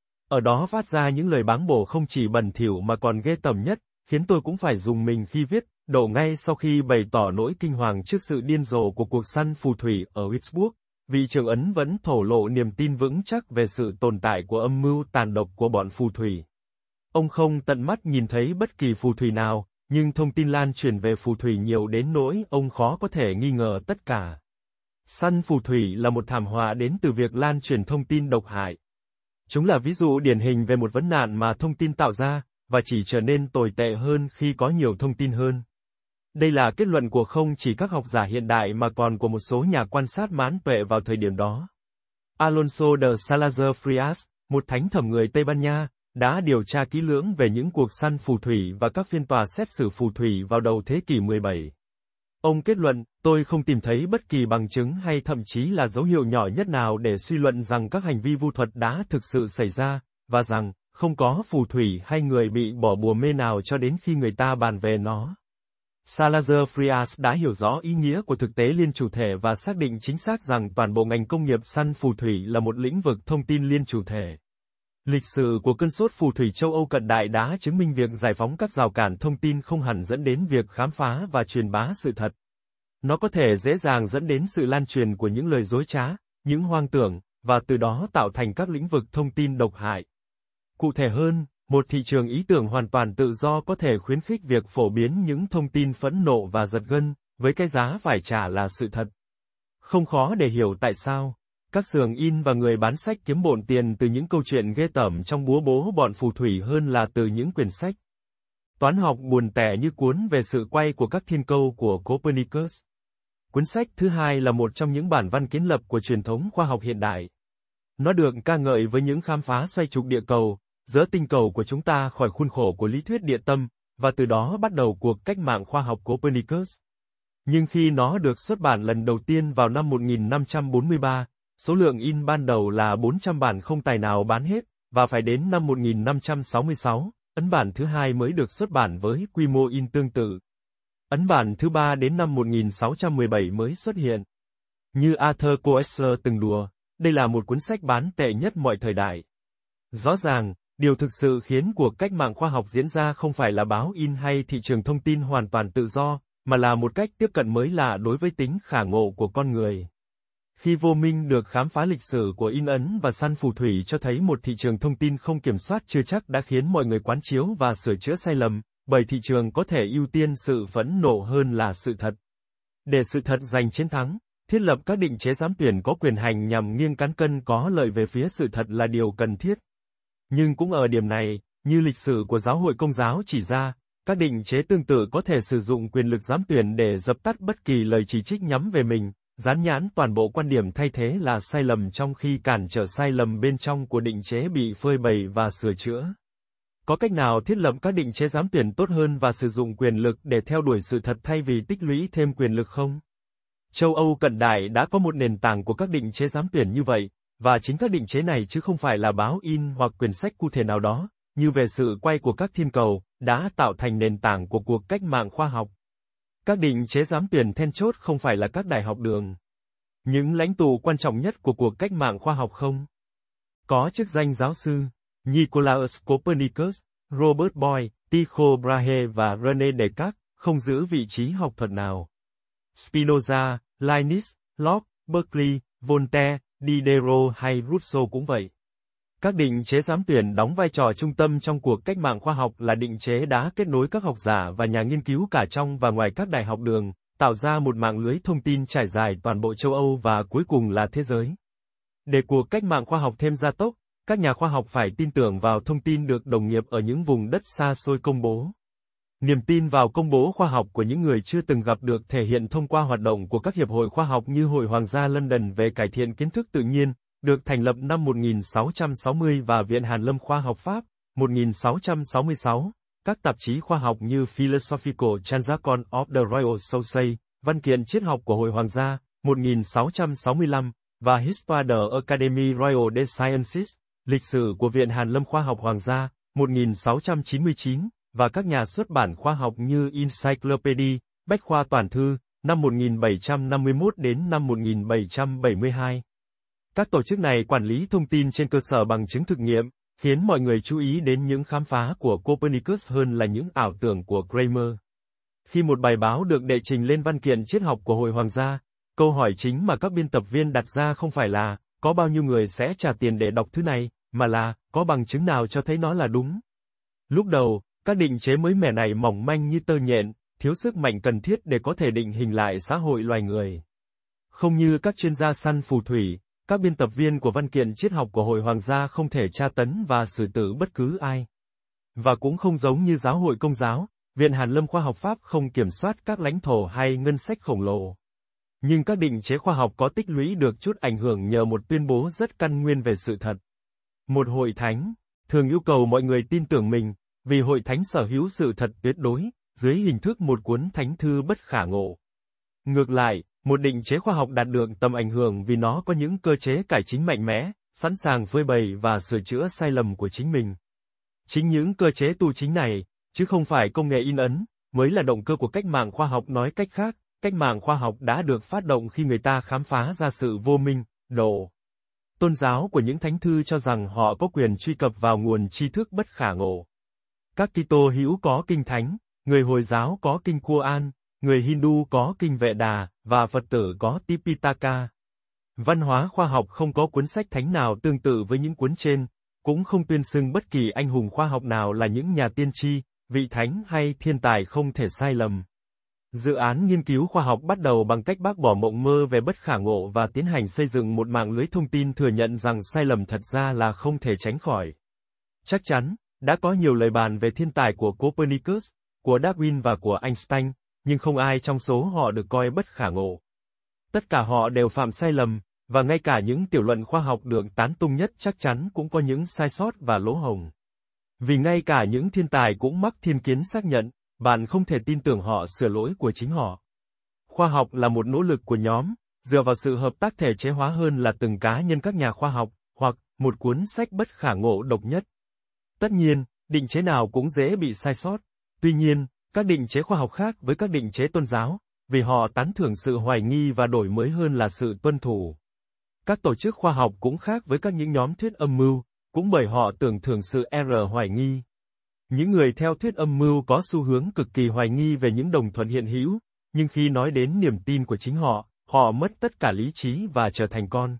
Ở đó phát ra những lời báng bổ không chỉ bẩn thỉu mà còn ghê tởm nhất, khiến tôi cũng phải dùng mình khi viết, đổ ngay sau khi bày tỏ nỗi kinh hoàng trước sự điên rồ của cuộc săn phù thủy ở Würzburg. Vị trưởng ấn vẫn thổ lộ niềm tin vững chắc về sự tồn tại của âm mưu tàn độc của bọn phù thủy. Ông không tận mắt nhìn thấy bất kỳ phù thủy nào, nhưng thông tin lan truyền về phù thủy nhiều đến nỗi ông khó có thể nghi ngờ tất cả. Săn phù thủy là một thảm họa đến từ việc lan truyền thông tin độc hại. Chúng là ví dụ điển hình về một vấn nạn mà thông tin tạo ra, và chỉ trở nên tồi tệ hơn khi có nhiều thông tin hơn. Đây là kết luận của không chỉ các học giả hiện đại mà còn của một số nhà quan sát mãn tuệ vào thời điểm đó. Alonso de Salazar Frias, một thánh thẩm người Tây Ban Nha, đã điều tra kỹ lưỡng về những cuộc săn phù thủy và các phiên tòa xét xử phù thủy vào đầu thế kỷ mười bảy. Ông kết luận, tôi không tìm thấy bất kỳ bằng chứng hay thậm chí là dấu hiệu nhỏ nhất nào để suy luận rằng các hành vi vu thuật đã thực sự xảy ra, và rằng, không có phù thủy hay người bị bỏ bùa mê nào cho đến khi người ta bàn về nó. Salazar Frias đã hiểu rõ ý nghĩa của thực tế liên chủ thể và xác định chính xác rằng toàn bộ ngành công nghiệp săn phù thủy là một lĩnh vực thông tin liên chủ thể. Lịch sử của cơn sốt phù thủy châu Âu cận đại đã chứng minh việc giải phóng các rào cản thông tin không hẳn dẫn đến việc khám phá và truyền bá sự thật. Nó có thể dễ dàng dẫn đến sự lan truyền của những lời dối trá, những hoang tưởng, và từ đó tạo thành các lĩnh vực thông tin độc hại. Cụ thể hơn, một thị trường ý tưởng hoàn toàn tự do có thể khuyến khích việc phổ biến những thông tin phẫn nộ và giật gân, với cái giá phải trả là sự thật. Không khó để hiểu tại sao các xưởng in và người bán sách kiếm bộn tiền từ những câu chuyện ghê tởm trong búa bố bọn phù thủy hơn là từ những quyển sách toán học buồn tẻ như cuốn về sự quay của các thiên câu của Copernicus. Cuốn sách thứ hai là một trong những bản văn kiến lập của truyền thống khoa học hiện đại. Nó được ca ngợi với những khám phá xoay trục địa cầu, dỡ tinh cầu của chúng ta khỏi khuôn khổ của lý thuyết địa tâm, và từ đó bắt đầu cuộc cách mạng khoa học Copernicus. Nhưng khi nó được xuất bản lần đầu tiên vào năm một nghìn năm trăm bốn mươi ba, số lượng in ban đầu là bốn trăm bản không tài nào bán hết, và phải đến năm một nghìn năm trăm sáu mươi sáu, ấn bản thứ hai mới được xuất bản với quy mô in tương tự. Ấn bản thứ ba đến năm một nghìn sáu trăm mười bảy mới xuất hiện. Như Arthur Koestler từng đùa, đây là một cuốn sách bán tệ nhất mọi thời đại. Rõ ràng, điều thực sự khiến cuộc cách mạng khoa học diễn ra không phải là báo in hay thị trường thông tin hoàn toàn tự do, mà là một cách tiếp cận mới lạ đối với tính khả ngộ của con người. Khi vô minh được khám phá, lịch sử của in ấn và săn phù thủy cho thấy một thị trường thông tin không kiểm soát chưa chắc đã khiến mọi người quán chiếu và sửa chữa sai lầm, bởi thị trường có thể ưu tiên sự phẫn nộ hơn là sự thật. Để sự thật giành chiến thắng, thiết lập các định chế giám tuyển có quyền hành nhằm nghiêng cán cân có lợi về phía sự thật là điều cần thiết. Nhưng cũng ở điểm này, như lịch sử của giáo hội Công giáo chỉ ra, các định chế tương tự có thể sử dụng quyền lực giám tuyển để dập tắt bất kỳ lời chỉ trích nhắm về mình, dán nhãn toàn bộ quan điểm thay thế là sai lầm trong khi cản trở sai lầm bên trong của định chế bị phơi bày và sửa chữa. Có cách nào thiết lập các định chế giám tuyển tốt hơn và sử dụng quyền lực để theo đuổi sự thật thay vì tích lũy thêm quyền lực không? Châu Âu cận đại đã có một nền tảng của các định chế giám tuyển như vậy, và chính các định chế này chứ không phải là báo in hoặc quyển sách cụ thể nào đó, như về sự quay của các thiên cầu, đã tạo thành nền tảng của cuộc cách mạng khoa học. Các định chế giám tuyển then chốt không phải là các đại học đường. Những lãnh tụ quan trọng nhất của cuộc cách mạng khoa học không có chức danh giáo sư. Nicolaus Copernicus, Robert Boyle, Tycho Brahe và René Descartes không giữ vị trí học thuật nào. Spinoza, Leibniz, Locke, Berkeley, Voltaire, Diderot hay Rousseau cũng vậy. Các định chế giám tuyển đóng vai trò trung tâm trong cuộc cách mạng khoa học là định chế đã kết nối các học giả và nhà nghiên cứu cả trong và ngoài các đại học đường, tạo ra một mạng lưới thông tin trải dài toàn bộ châu Âu và cuối cùng là thế giới. Để cuộc cách mạng khoa học thêm gia tốc, các nhà khoa học phải tin tưởng vào thông tin được đồng nghiệp ở những vùng đất xa xôi công bố. Niềm tin vào công bố khoa học của những người chưa từng gặp được thể hiện thông qua hoạt động của các hiệp hội khoa học như Hội Hoàng gia London về cải thiện kiến thức tự nhiên, được thành lập năm một nghìn sáu trăm sáu mươi và Viện Hàn lâm khoa học Pháp, một nghìn sáu trăm sáu mươi sáu, các tạp chí khoa học như Philosophical Transactions of the Royal Society, Văn kiện triết học của Hội Hoàng gia, một nghìn sáu trăm sáu mươi lăm, và Histoire de l'Académie Royale des Sciences, lịch sử của Viện Hàn lâm khoa học Hoàng gia, một nghìn sáu trăm chín mươi chín, và các nhà xuất bản khoa học như Encyclopedia, Bách khoa toàn thư, năm một nghìn bảy trăm năm mươi mốt đến năm một nghìn bảy trăm bảy mươi hai. Các tổ chức này quản lý thông tin trên cơ sở bằng chứng thực nghiệm, khiến mọi người chú ý đến những khám phá của Copernicus hơn là những ảo tưởng của Kramer. Khi một bài báo được đệ trình lên văn kiện triết học của Hội Hoàng gia, câu hỏi chính mà các biên tập viên đặt ra không phải là, có bao nhiêu người sẽ trả tiền để đọc thứ này, mà là, có bằng chứng nào cho thấy nó là đúng. Lúc đầu, các định chế mới mẻ này mỏng manh như tơ nhện, thiếu sức mạnh cần thiết để có thể định hình lại xã hội loài người. Không như các chuyên gia săn phù thủy, các biên tập viên của văn kiện triết học của Hội Hoàng gia không thể tra tấn và xử tử bất cứ ai. Và cũng không giống như giáo hội Công giáo, Viện Hàn lâm khoa học Pháp không kiểm soát các lãnh thổ hay ngân sách khổng lồ. Nhưng các định chế khoa học có tích lũy được chút ảnh hưởng nhờ một tuyên bố rất căn nguyên về sự thật. Một hội thánh thường yêu cầu mọi người tin tưởng mình, vì hội thánh sở hữu sự thật tuyệt đối, dưới hình thức một cuốn thánh thư bất khả ngộ. Ngược lại, một định chế khoa học đạt được tầm ảnh hưởng vì nó có những cơ chế cải chính mạnh mẽ, sẵn sàng phơi bày và sửa chữa sai lầm của chính mình. Chính những cơ chế tu chính này, chứ không phải công nghệ in ấn, mới là động cơ của cách mạng khoa học. Nói cách khác, cách mạng khoa học đã được phát động khi người ta khám phá ra sự vô minh, độ. Tôn giáo của những thánh thư cho rằng họ có quyền truy cập vào nguồn tri thức bất khả ngộ. Các Kitô hữu có kinh thánh, người Hồi giáo có kinh Quran, người Hindu có kinh Vệ Đà, và Phật tử có Tipitaka. Văn hóa khoa học không có cuốn sách thánh nào tương tự với những cuốn trên, cũng không tuyên xưng bất kỳ anh hùng khoa học nào là những nhà tiên tri, vị thánh hay thiên tài không thể sai lầm. Dự án nghiên cứu khoa học bắt đầu bằng cách bác bỏ mộng mơ về bất khả ngộ và tiến hành xây dựng một mạng lưới thông tin thừa nhận rằng sai lầm thật ra là không thể tránh khỏi. Chắc chắn, đã có nhiều lời bàn về thiên tài của Copernicus, của Darwin và của Einstein, nhưng không ai trong số họ được coi bất khả ngộ. Tất cả họ đều phạm sai lầm, và ngay cả những tiểu luận khoa học được tán tung nhất chắc chắn cũng có những sai sót và lỗ hổng. Vì ngay cả những thiên tài cũng mắc thiên kiến xác nhận, bạn không thể tin tưởng họ sửa lỗi của chính họ. Khoa học là một nỗ lực của nhóm, dựa vào sự hợp tác thể chế hóa hơn là từng cá nhân các nhà khoa học, hoặc một cuốn sách bất khả ngộ độc nhất. Tất nhiên, định chế nào cũng dễ bị sai sót. Tuy nhiên, các định chế khoa học khác với các định chế tôn giáo, vì họ tán thưởng sự hoài nghi và đổi mới hơn là sự tuân thủ. Các tổ chức khoa học cũng khác với các những nhóm thuyết âm mưu, cũng bởi họ tưởng thưởng sự R hoài nghi. Những người theo thuyết âm mưu có xu hướng cực kỳ hoài nghi về những đồng thuận hiện hữu, nhưng khi nói đến niềm tin của chính họ, họ mất tất cả lý trí và trở thành con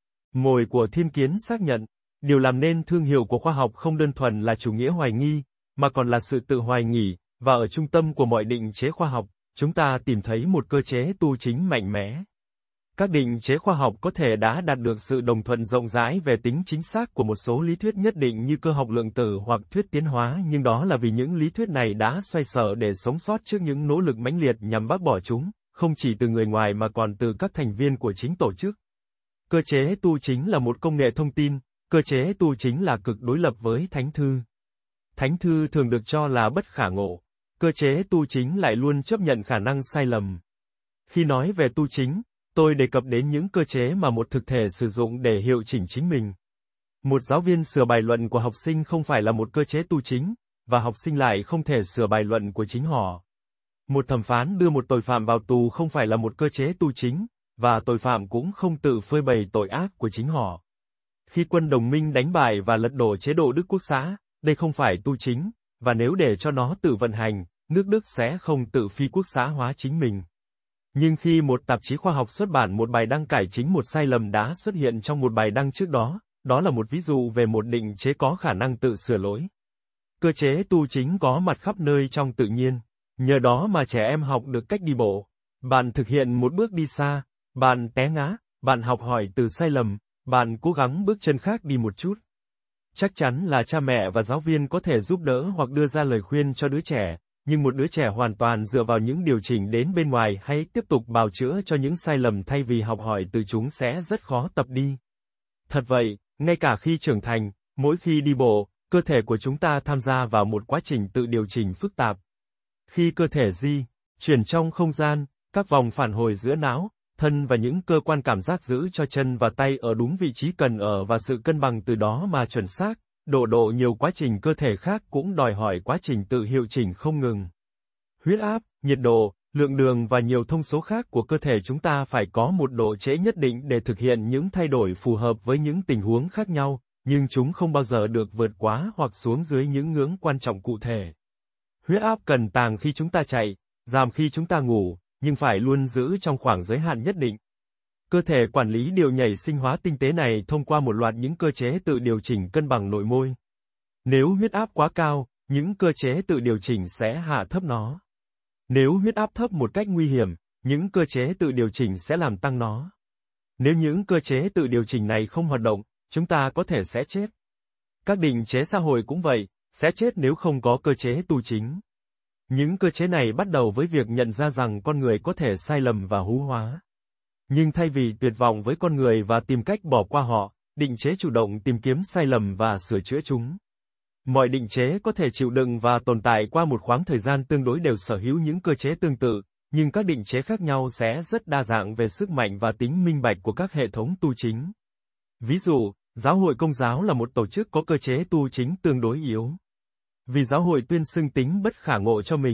mồi của thiên kiến xác nhận. Điều làm nên thương hiệu của khoa học không đơn thuần là chủ nghĩa hoài nghi, mà còn là sự tự hoài nghi, và ở trung tâm của mọi định chế khoa học, chúng ta tìm thấy một cơ chế tu chính mạnh mẽ. Các định chế khoa học có thể đã đạt được sự đồng thuận rộng rãi về tính chính xác của một số lý thuyết nhất định như cơ học lượng tử hoặc thuyết tiến hóa, nhưng đó là vì những lý thuyết này đã xoay sở để sống sót trước những nỗ lực mãnh liệt nhằm bác bỏ chúng, không chỉ từ người ngoài mà còn từ các thành viên của chính tổ chức. Cơ chế tu chính là một công nghệ thông tin, cơ chế tu chính là cực đối lập với thánh thư. Thánh thư thường được cho là bất khả ngộ, cơ chế tu chính lại luôn chấp nhận khả năng sai lầm. Khi nói về tu chính, tôi đề cập đến những cơ chế mà một thực thể sử dụng để hiệu chỉnh chính mình. Một giáo viên sửa bài luận của học sinh không phải là một cơ chế tu chính, và học sinh lại không thể sửa bài luận của chính họ. Một thẩm phán đưa một tội phạm vào tù không phải là một cơ chế tu chính, và tội phạm cũng không tự phơi bày tội ác của chính họ. Khi quân đồng minh đánh bại và lật đổ chế độ Đức Quốc xã, đây không phải tu chính, và nếu để cho nó tự vận hành, nước Đức sẽ không tự phi quốc xã hóa chính mình. Nhưng khi một tạp chí khoa học xuất bản một bài đăng cải chính một sai lầm đã xuất hiện trong một bài đăng trước đó, đó là một ví dụ về một định chế có khả năng tự sửa lỗi. Cơ chế tu chính có mặt khắp nơi trong tự nhiên, nhờ đó mà trẻ em học được cách đi bộ. Bạn thực hiện một bước đi xa, bạn té ngã, bạn học hỏi từ sai lầm, bạn cố gắng bước chân khác đi một chút. Chắc chắn là cha mẹ và giáo viên có thể giúp đỡ hoặc đưa ra lời khuyên cho đứa trẻ, nhưng một đứa trẻ hoàn toàn dựa vào những điều chỉnh đến bên ngoài hay tiếp tục bào chữa cho những sai lầm thay vì học hỏi từ chúng sẽ rất khó tập đi. Thật vậy, ngay cả khi trưởng thành, mỗi khi đi bộ, cơ thể của chúng ta tham gia vào một quá trình tự điều chỉnh phức tạp. Khi cơ thể di chuyển trong không gian, các vòng phản hồi giữa não, thân và những cơ quan cảm giác giữ cho chân và tay ở đúng vị trí cần ở và sự cân bằng từ đó mà chuẩn xác. Độ độ nhiều quá trình cơ thể khác cũng đòi hỏi quá trình tự hiệu chỉnh không ngừng. Huyết áp, nhiệt độ, lượng đường và nhiều thông số khác của cơ thể chúng ta phải có một độ trễ nhất định để thực hiện những thay đổi phù hợp với những tình huống khác nhau, nhưng chúng không bao giờ được vượt quá hoặc xuống dưới những ngưỡng quan trọng cụ thể. Huyết áp cần tàng khi chúng ta chạy, giảm khi chúng ta ngủ, nhưng phải luôn giữ trong khoảng giới hạn nhất định. Cơ thể quản lý điệu nhảy sinh hóa tinh tế này thông qua một loạt những cơ chế tự điều chỉnh cân bằng nội môi. Nếu huyết áp quá cao, những cơ chế tự điều chỉnh sẽ hạ thấp nó. Nếu huyết áp thấp một cách nguy hiểm, những cơ chế tự điều chỉnh sẽ làm tăng nó. Nếu những cơ chế tự điều chỉnh này không hoạt động, chúng ta có thể sẽ chết. Các định chế xã hội cũng vậy, sẽ chết nếu không có cơ chế tu chính. Những cơ chế này bắt đầu với việc nhận ra rằng con người có thể sai lầm và hú hóa. Nhưng thay vì tuyệt vọng với con người và tìm cách bỏ qua họ, định chế chủ động tìm kiếm sai lầm và sửa chữa chúng. Mọi định chế có thể chịu đựng và tồn tại qua một khoảng thời gian tương đối đều sở hữu những cơ chế tương tự, nhưng các định chế khác nhau sẽ rất đa dạng về sức mạnh và tính minh bạch của các hệ thống tu chính. Ví dụ, Giáo hội Công giáo là một tổ chức có cơ chế tu chính tương đối yếu. Vì giáo hội tuyên xưng tính bất khả ngộ cho mình,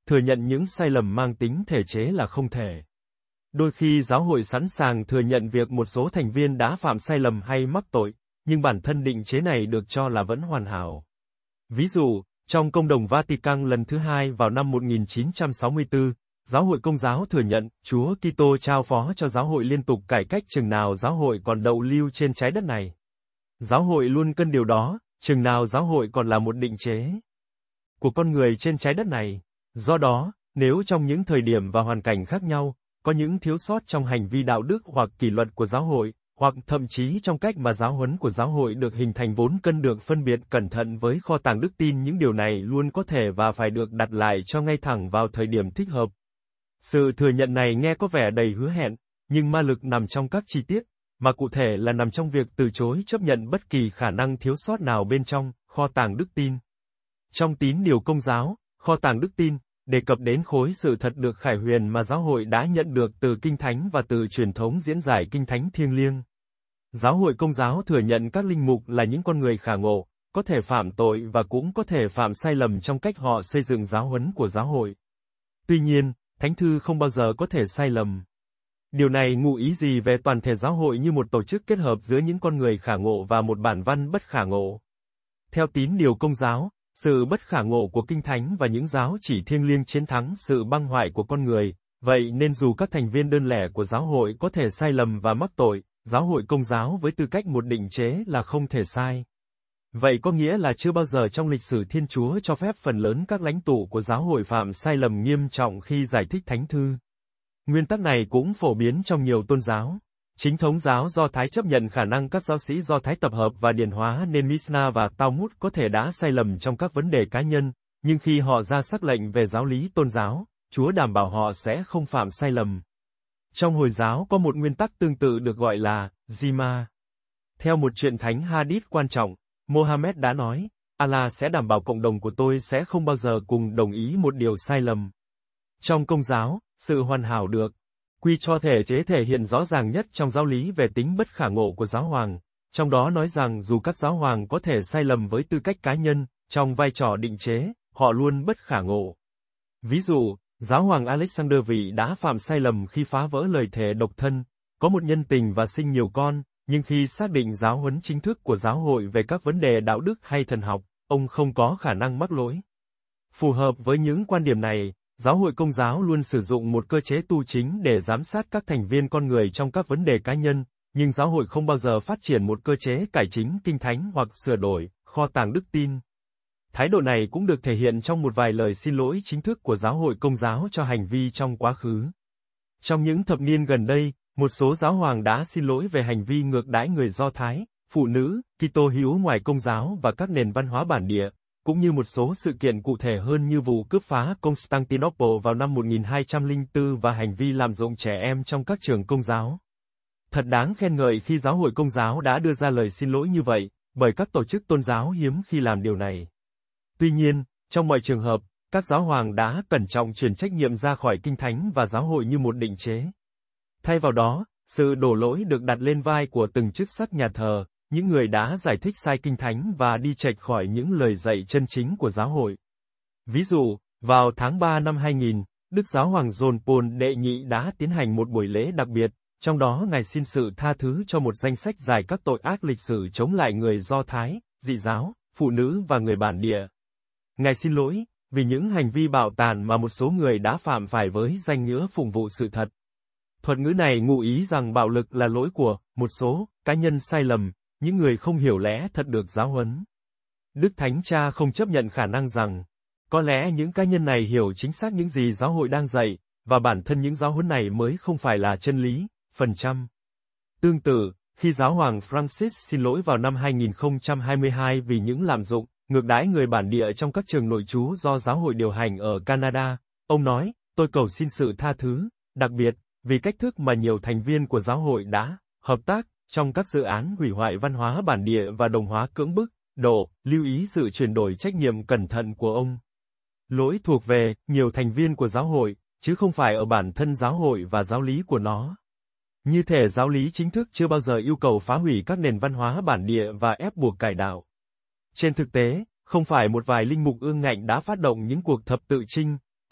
thừa nhận những sai lầm mang tính thể chế là không thể. Đôi khi giáo hội sẵn sàng thừa nhận việc một số thành viên đã phạm sai lầm hay mắc tội, nhưng bản thân định chế này được cho là vẫn hoàn hảo. Ví dụ, trong Công đồng Vatican lần thứ hai vào năm một nghìn chín trăm sáu mươi tư, Giáo hội Công giáo thừa nhận Chúa Kitô trao phó cho giáo hội liên tục cải cách chừng nào giáo hội còn đậu lưu trên trái đất này. Giáo hội luôn cân điều đó, chừng nào giáo hội còn là một định chế của con người trên trái đất này. Do đó, nếu trong những thời điểm và hoàn cảnh khác nhau, có những thiếu sót trong hành vi đạo đức hoặc kỷ luật của giáo hội, hoặc thậm chí trong cách mà giáo huấn của giáo hội được hình thành vốn cần được phân biệt cẩn thận với kho tàng đức tin, những điều này luôn có thể và phải được đặt lại cho ngay thẳng vào thời điểm thích hợp. Sự thừa nhận này nghe có vẻ đầy hứa hẹn, nhưng ma lực nằm trong các chi tiết, mà cụ thể là nằm trong việc từ chối chấp nhận bất kỳ khả năng thiếu sót nào bên trong kho tàng đức tin. Trong Tín điều Công giáo, kho tàng đức tin đề cập đến khối sự thật được khải huyền mà giáo hội đã nhận được từ Kinh Thánh và từ truyền thống diễn giải Kinh Thánh thiêng liêng. Giáo hội Công giáo thừa nhận các linh mục là những con người khả ngộ, có thể phạm tội và cũng có thể phạm sai lầm trong cách họ xây dựng giáo huấn của giáo hội. Tuy nhiên, Thánh thư không bao giờ có thể sai lầm. Điều này ngụ ý gì về toàn thể giáo hội như một tổ chức kết hợp giữa những con người khả ngộ và một bản văn bất khả ngộ? Theo Tín điều Công giáo, sự bất khả ngộ của Kinh Thánh và những giáo chỉ thiêng liêng chiến thắng sự băng hoại của con người, vậy nên dù các thành viên đơn lẻ của giáo hội có thể sai lầm và mắc tội, giáo hội Công giáo với tư cách một định chế là không thể sai. Vậy có nghĩa là chưa bao giờ trong lịch sử Thiên Chúa cho phép phần lớn các lãnh tụ của giáo hội phạm sai lầm nghiêm trọng khi giải thích Thánh thư. Nguyên tắc này cũng phổ biến trong nhiều tôn giáo. Chính thống giáo Do Thái chấp nhận khả năng các giáo sĩ Do Thái tập hợp và điển hóa nên Mishnah và Talmud có thể đã sai lầm trong các vấn đề cá nhân, nhưng khi họ ra sắc lệnh về giáo lý tôn giáo, Chúa đảm bảo họ sẽ không phạm sai lầm. Trong Hồi giáo có một nguyên tắc tương tự được gọi là Zima. Theo một truyện thánh Hadith quan trọng, Mohammed đã nói, Allah sẽ đảm bảo cộng đồng của tôi sẽ không bao giờ cùng đồng ý một điều sai lầm. Trong Công giáo, sự hoàn hảo được quy cho thể chế thể hiện rõ ràng nhất trong giáo lý về tính bất khả ngộ của giáo hoàng, trong đó nói rằng dù các giáo hoàng có thể sai lầm với tư cách cá nhân, trong vai trò định chế, họ luôn bất khả ngộ. Ví dụ, giáo hoàng Alexander Vị đã phạm sai lầm khi phá vỡ lời thề độc thân, có một nhân tình và sinh nhiều con, nhưng khi xác định giáo huấn chính thức của giáo hội về các vấn đề đạo đức hay thần học, ông không có khả năng mắc lỗi. Phù hợp với những quan điểm này, Giáo hội Công giáo luôn sử dụng một cơ chế tu chính để giám sát các thành viên con người trong các vấn đề cá nhân, nhưng giáo hội không bao giờ phát triển một cơ chế cải chính Kinh Thánh hoặc sửa đổi kho tàng đức tin. Thái độ này cũng được thể hiện trong một vài lời xin lỗi chính thức của Giáo hội Công giáo cho hành vi trong quá khứ. Trong những thập niên gần đây, một số giáo hoàng đã xin lỗi về hành vi ngược đãi người Do Thái, phụ nữ, Kitô hữu ngoài Công giáo và các nền văn hóa bản địa, cũng như một số sự kiện cụ thể hơn như vụ cướp phá Constantinople vào năm một nghìn hai trăm lẻ bốn và hành vi lạm dụng trẻ em trong các trường Công giáo. Thật đáng khen ngợi khi Giáo hội Công giáo đã đưa ra lời xin lỗi như vậy, bởi các tổ chức tôn giáo hiếm khi làm điều này. Tuy nhiên, trong mọi trường hợp, các giáo hoàng đã cẩn trọng chuyển trách nhiệm ra khỏi Kinh Thánh và giáo hội như một định chế. Thay vào đó, sự đổ lỗi được đặt lên vai của từng chức sắc nhà thờ, những người đã giải thích sai Kinh Thánh và đi chệch khỏi những lời dạy chân chính của giáo hội. Ví dụ, vào tháng ba năm hai nghìn, Đức Giáo hoàng John Paul đệ nhị đã tiến hành một buổi lễ đặc biệt, trong đó Ngài xin sự tha thứ cho một danh sách dài các tội ác lịch sử chống lại người Do Thái, dị giáo, phụ nữ và người bản địa. Ngài xin lỗi vì những hành vi bạo tàn mà một số người đã phạm phải với danh nghĩa phụng vụ sự thật. Thuật ngữ này ngụ ý rằng bạo lực là lỗi của một số cá nhân sai lầm, những người không hiểu lẽ thật được giáo huấn. Đức Thánh Cha không chấp nhận khả năng rằng, có lẽ những cá nhân này hiểu chính xác những gì giáo hội đang dạy, và bản thân những giáo huấn này mới không phải là chân lý, phần trăm. Tương tự, khi giáo hoàng Francis xin lỗi vào năm hai nghìn không trăm hai mươi hai vì những lạm dụng, ngược đãi người bản địa trong các trường nội trú do giáo hội điều hành ở Canada, ông nói, tôi cầu xin sự tha thứ, đặc biệt, vì cách thức mà nhiều thành viên của giáo hội đã hợp tác trong các dự án hủy hoại văn hóa bản địa và đồng hóa cưỡng bức, độ, lưu ý sự chuyển đổi trách nhiệm cẩn thận của ông. Lỗi thuộc về nhiều thành viên của giáo hội, chứ không phải ở bản thân giáo hội và giáo lý của nó. Như thể giáo lý chính thức chưa bao giờ yêu cầu phá hủy các nền văn hóa bản địa và ép buộc cải đạo. Trên thực tế, không phải một vài linh mục ương ngạnh đã phát động những cuộc thập tự chinh,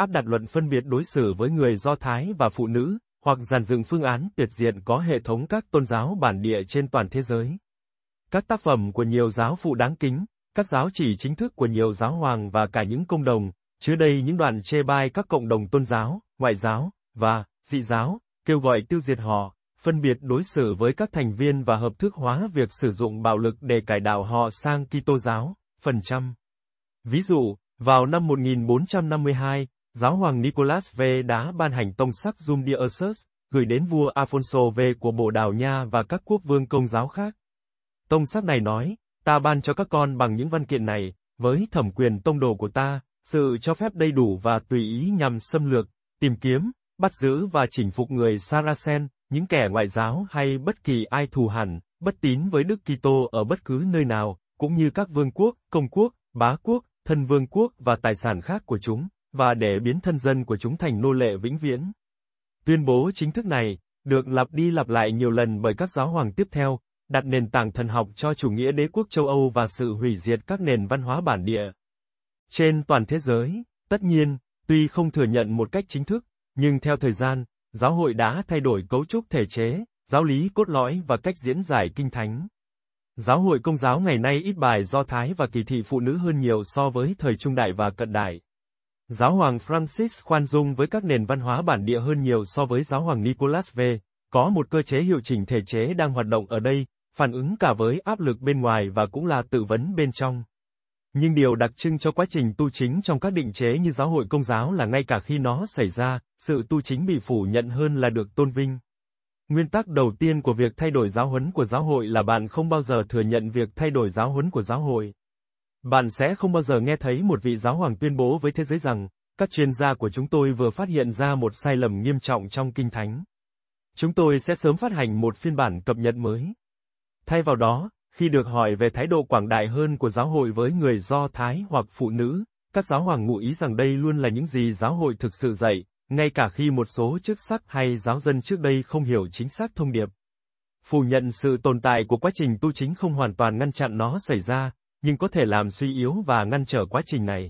áp đặt luận phân biệt đối xử với người Do Thái và phụ nữ, hoặc dàn dựng phương án tuyệt diệt có hệ thống các tôn giáo bản địa trên toàn thế giới. Các tác phẩm của nhiều giáo phụ đáng kính, các giáo chỉ chính thức của nhiều giáo hoàng và cả những công đồng, chứa đầy những đoạn chê bai các cộng đồng tôn giáo, ngoại giáo, và dị giáo, kêu gọi tiêu diệt họ, phân biệt đối xử với các thành viên và hợp thức hóa việc sử dụng bạo lực để cải đạo họ sang Kitô giáo, phần trăm. Ví dụ, vào năm một nghìn bốn trăm năm mươi hai, giáo hoàng Nicholas đệ nhị đã ban hành tông sắc Sum Dionysus, gửi đến vua Alfonso đệ nhị của Bồ Đào Nha và các quốc vương Công giáo khác. Tông sắc này nói, ta ban cho các con bằng những văn kiện này, với thẩm quyền tông đồ của ta, sự cho phép đầy đủ và tùy ý nhằm xâm lược, tìm kiếm, bắt giữ và chinh phục người Saracen, những kẻ ngoại giáo hay bất kỳ ai thù hằn, bất tín với Đức Kitô ở bất cứ nơi nào, cũng như các vương quốc, công quốc, bá quốc, thân vương quốc và tài sản khác của chúng, và để biến thân dân của chúng thành nô lệ vĩnh viễn. Tuyên bố chính thức này, được lặp đi lặp lại nhiều lần bởi các giáo hoàng tiếp theo, đặt nền tảng thần học cho chủ nghĩa đế quốc châu Âu và sự hủy diệt các nền văn hóa bản địa. Trên toàn thế giới, tất nhiên, tuy không thừa nhận một cách chính thức, nhưng theo thời gian, giáo hội đã thay đổi cấu trúc thể chế, giáo lý cốt lõi và cách diễn giải kinh thánh. Giáo hội Công giáo ngày nay ít bài Do Thái và kỳ thị phụ nữ hơn nhiều so với thời trung đại và cận đại. Giáo hoàng Francis khoan dung với các nền văn hóa bản địa hơn nhiều so với giáo hoàng Nicholas đệ nhị, có một cơ chế hiệu chỉnh thể chế đang hoạt động ở đây, phản ứng cả với áp lực bên ngoài và cũng là tự vấn bên trong. Nhưng điều đặc trưng cho quá trình tu chính trong các định chế như giáo hội Công giáo là ngay cả khi nó xảy ra, sự tu chính bị phủ nhận hơn là được tôn vinh. Nguyên tắc đầu tiên của việc thay đổi giáo huấn của giáo hội là bạn không bao giờ thừa nhận việc thay đổi giáo huấn của giáo hội. Bạn sẽ không bao giờ nghe thấy một vị giáo hoàng tuyên bố với thế giới rằng, các chuyên gia của chúng tôi vừa phát hiện ra một sai lầm nghiêm trọng trong Kinh Thánh. Chúng tôi sẽ sớm phát hành một phiên bản cập nhật mới. Thay vào đó, khi được hỏi về thái độ quảng đại hơn của giáo hội với người Do Thái hoặc phụ nữ, các giáo hoàng ngụ ý rằng đây luôn là những gì giáo hội thực sự dạy, ngay cả khi một số chức sắc hay giáo dân trước đây không hiểu chính xác thông điệp. Phủ nhận sự tồn tại của quá trình tu chính không hoàn toàn ngăn chặn nó xảy ra, nhưng có thể làm suy yếu và ngăn trở quá trình này.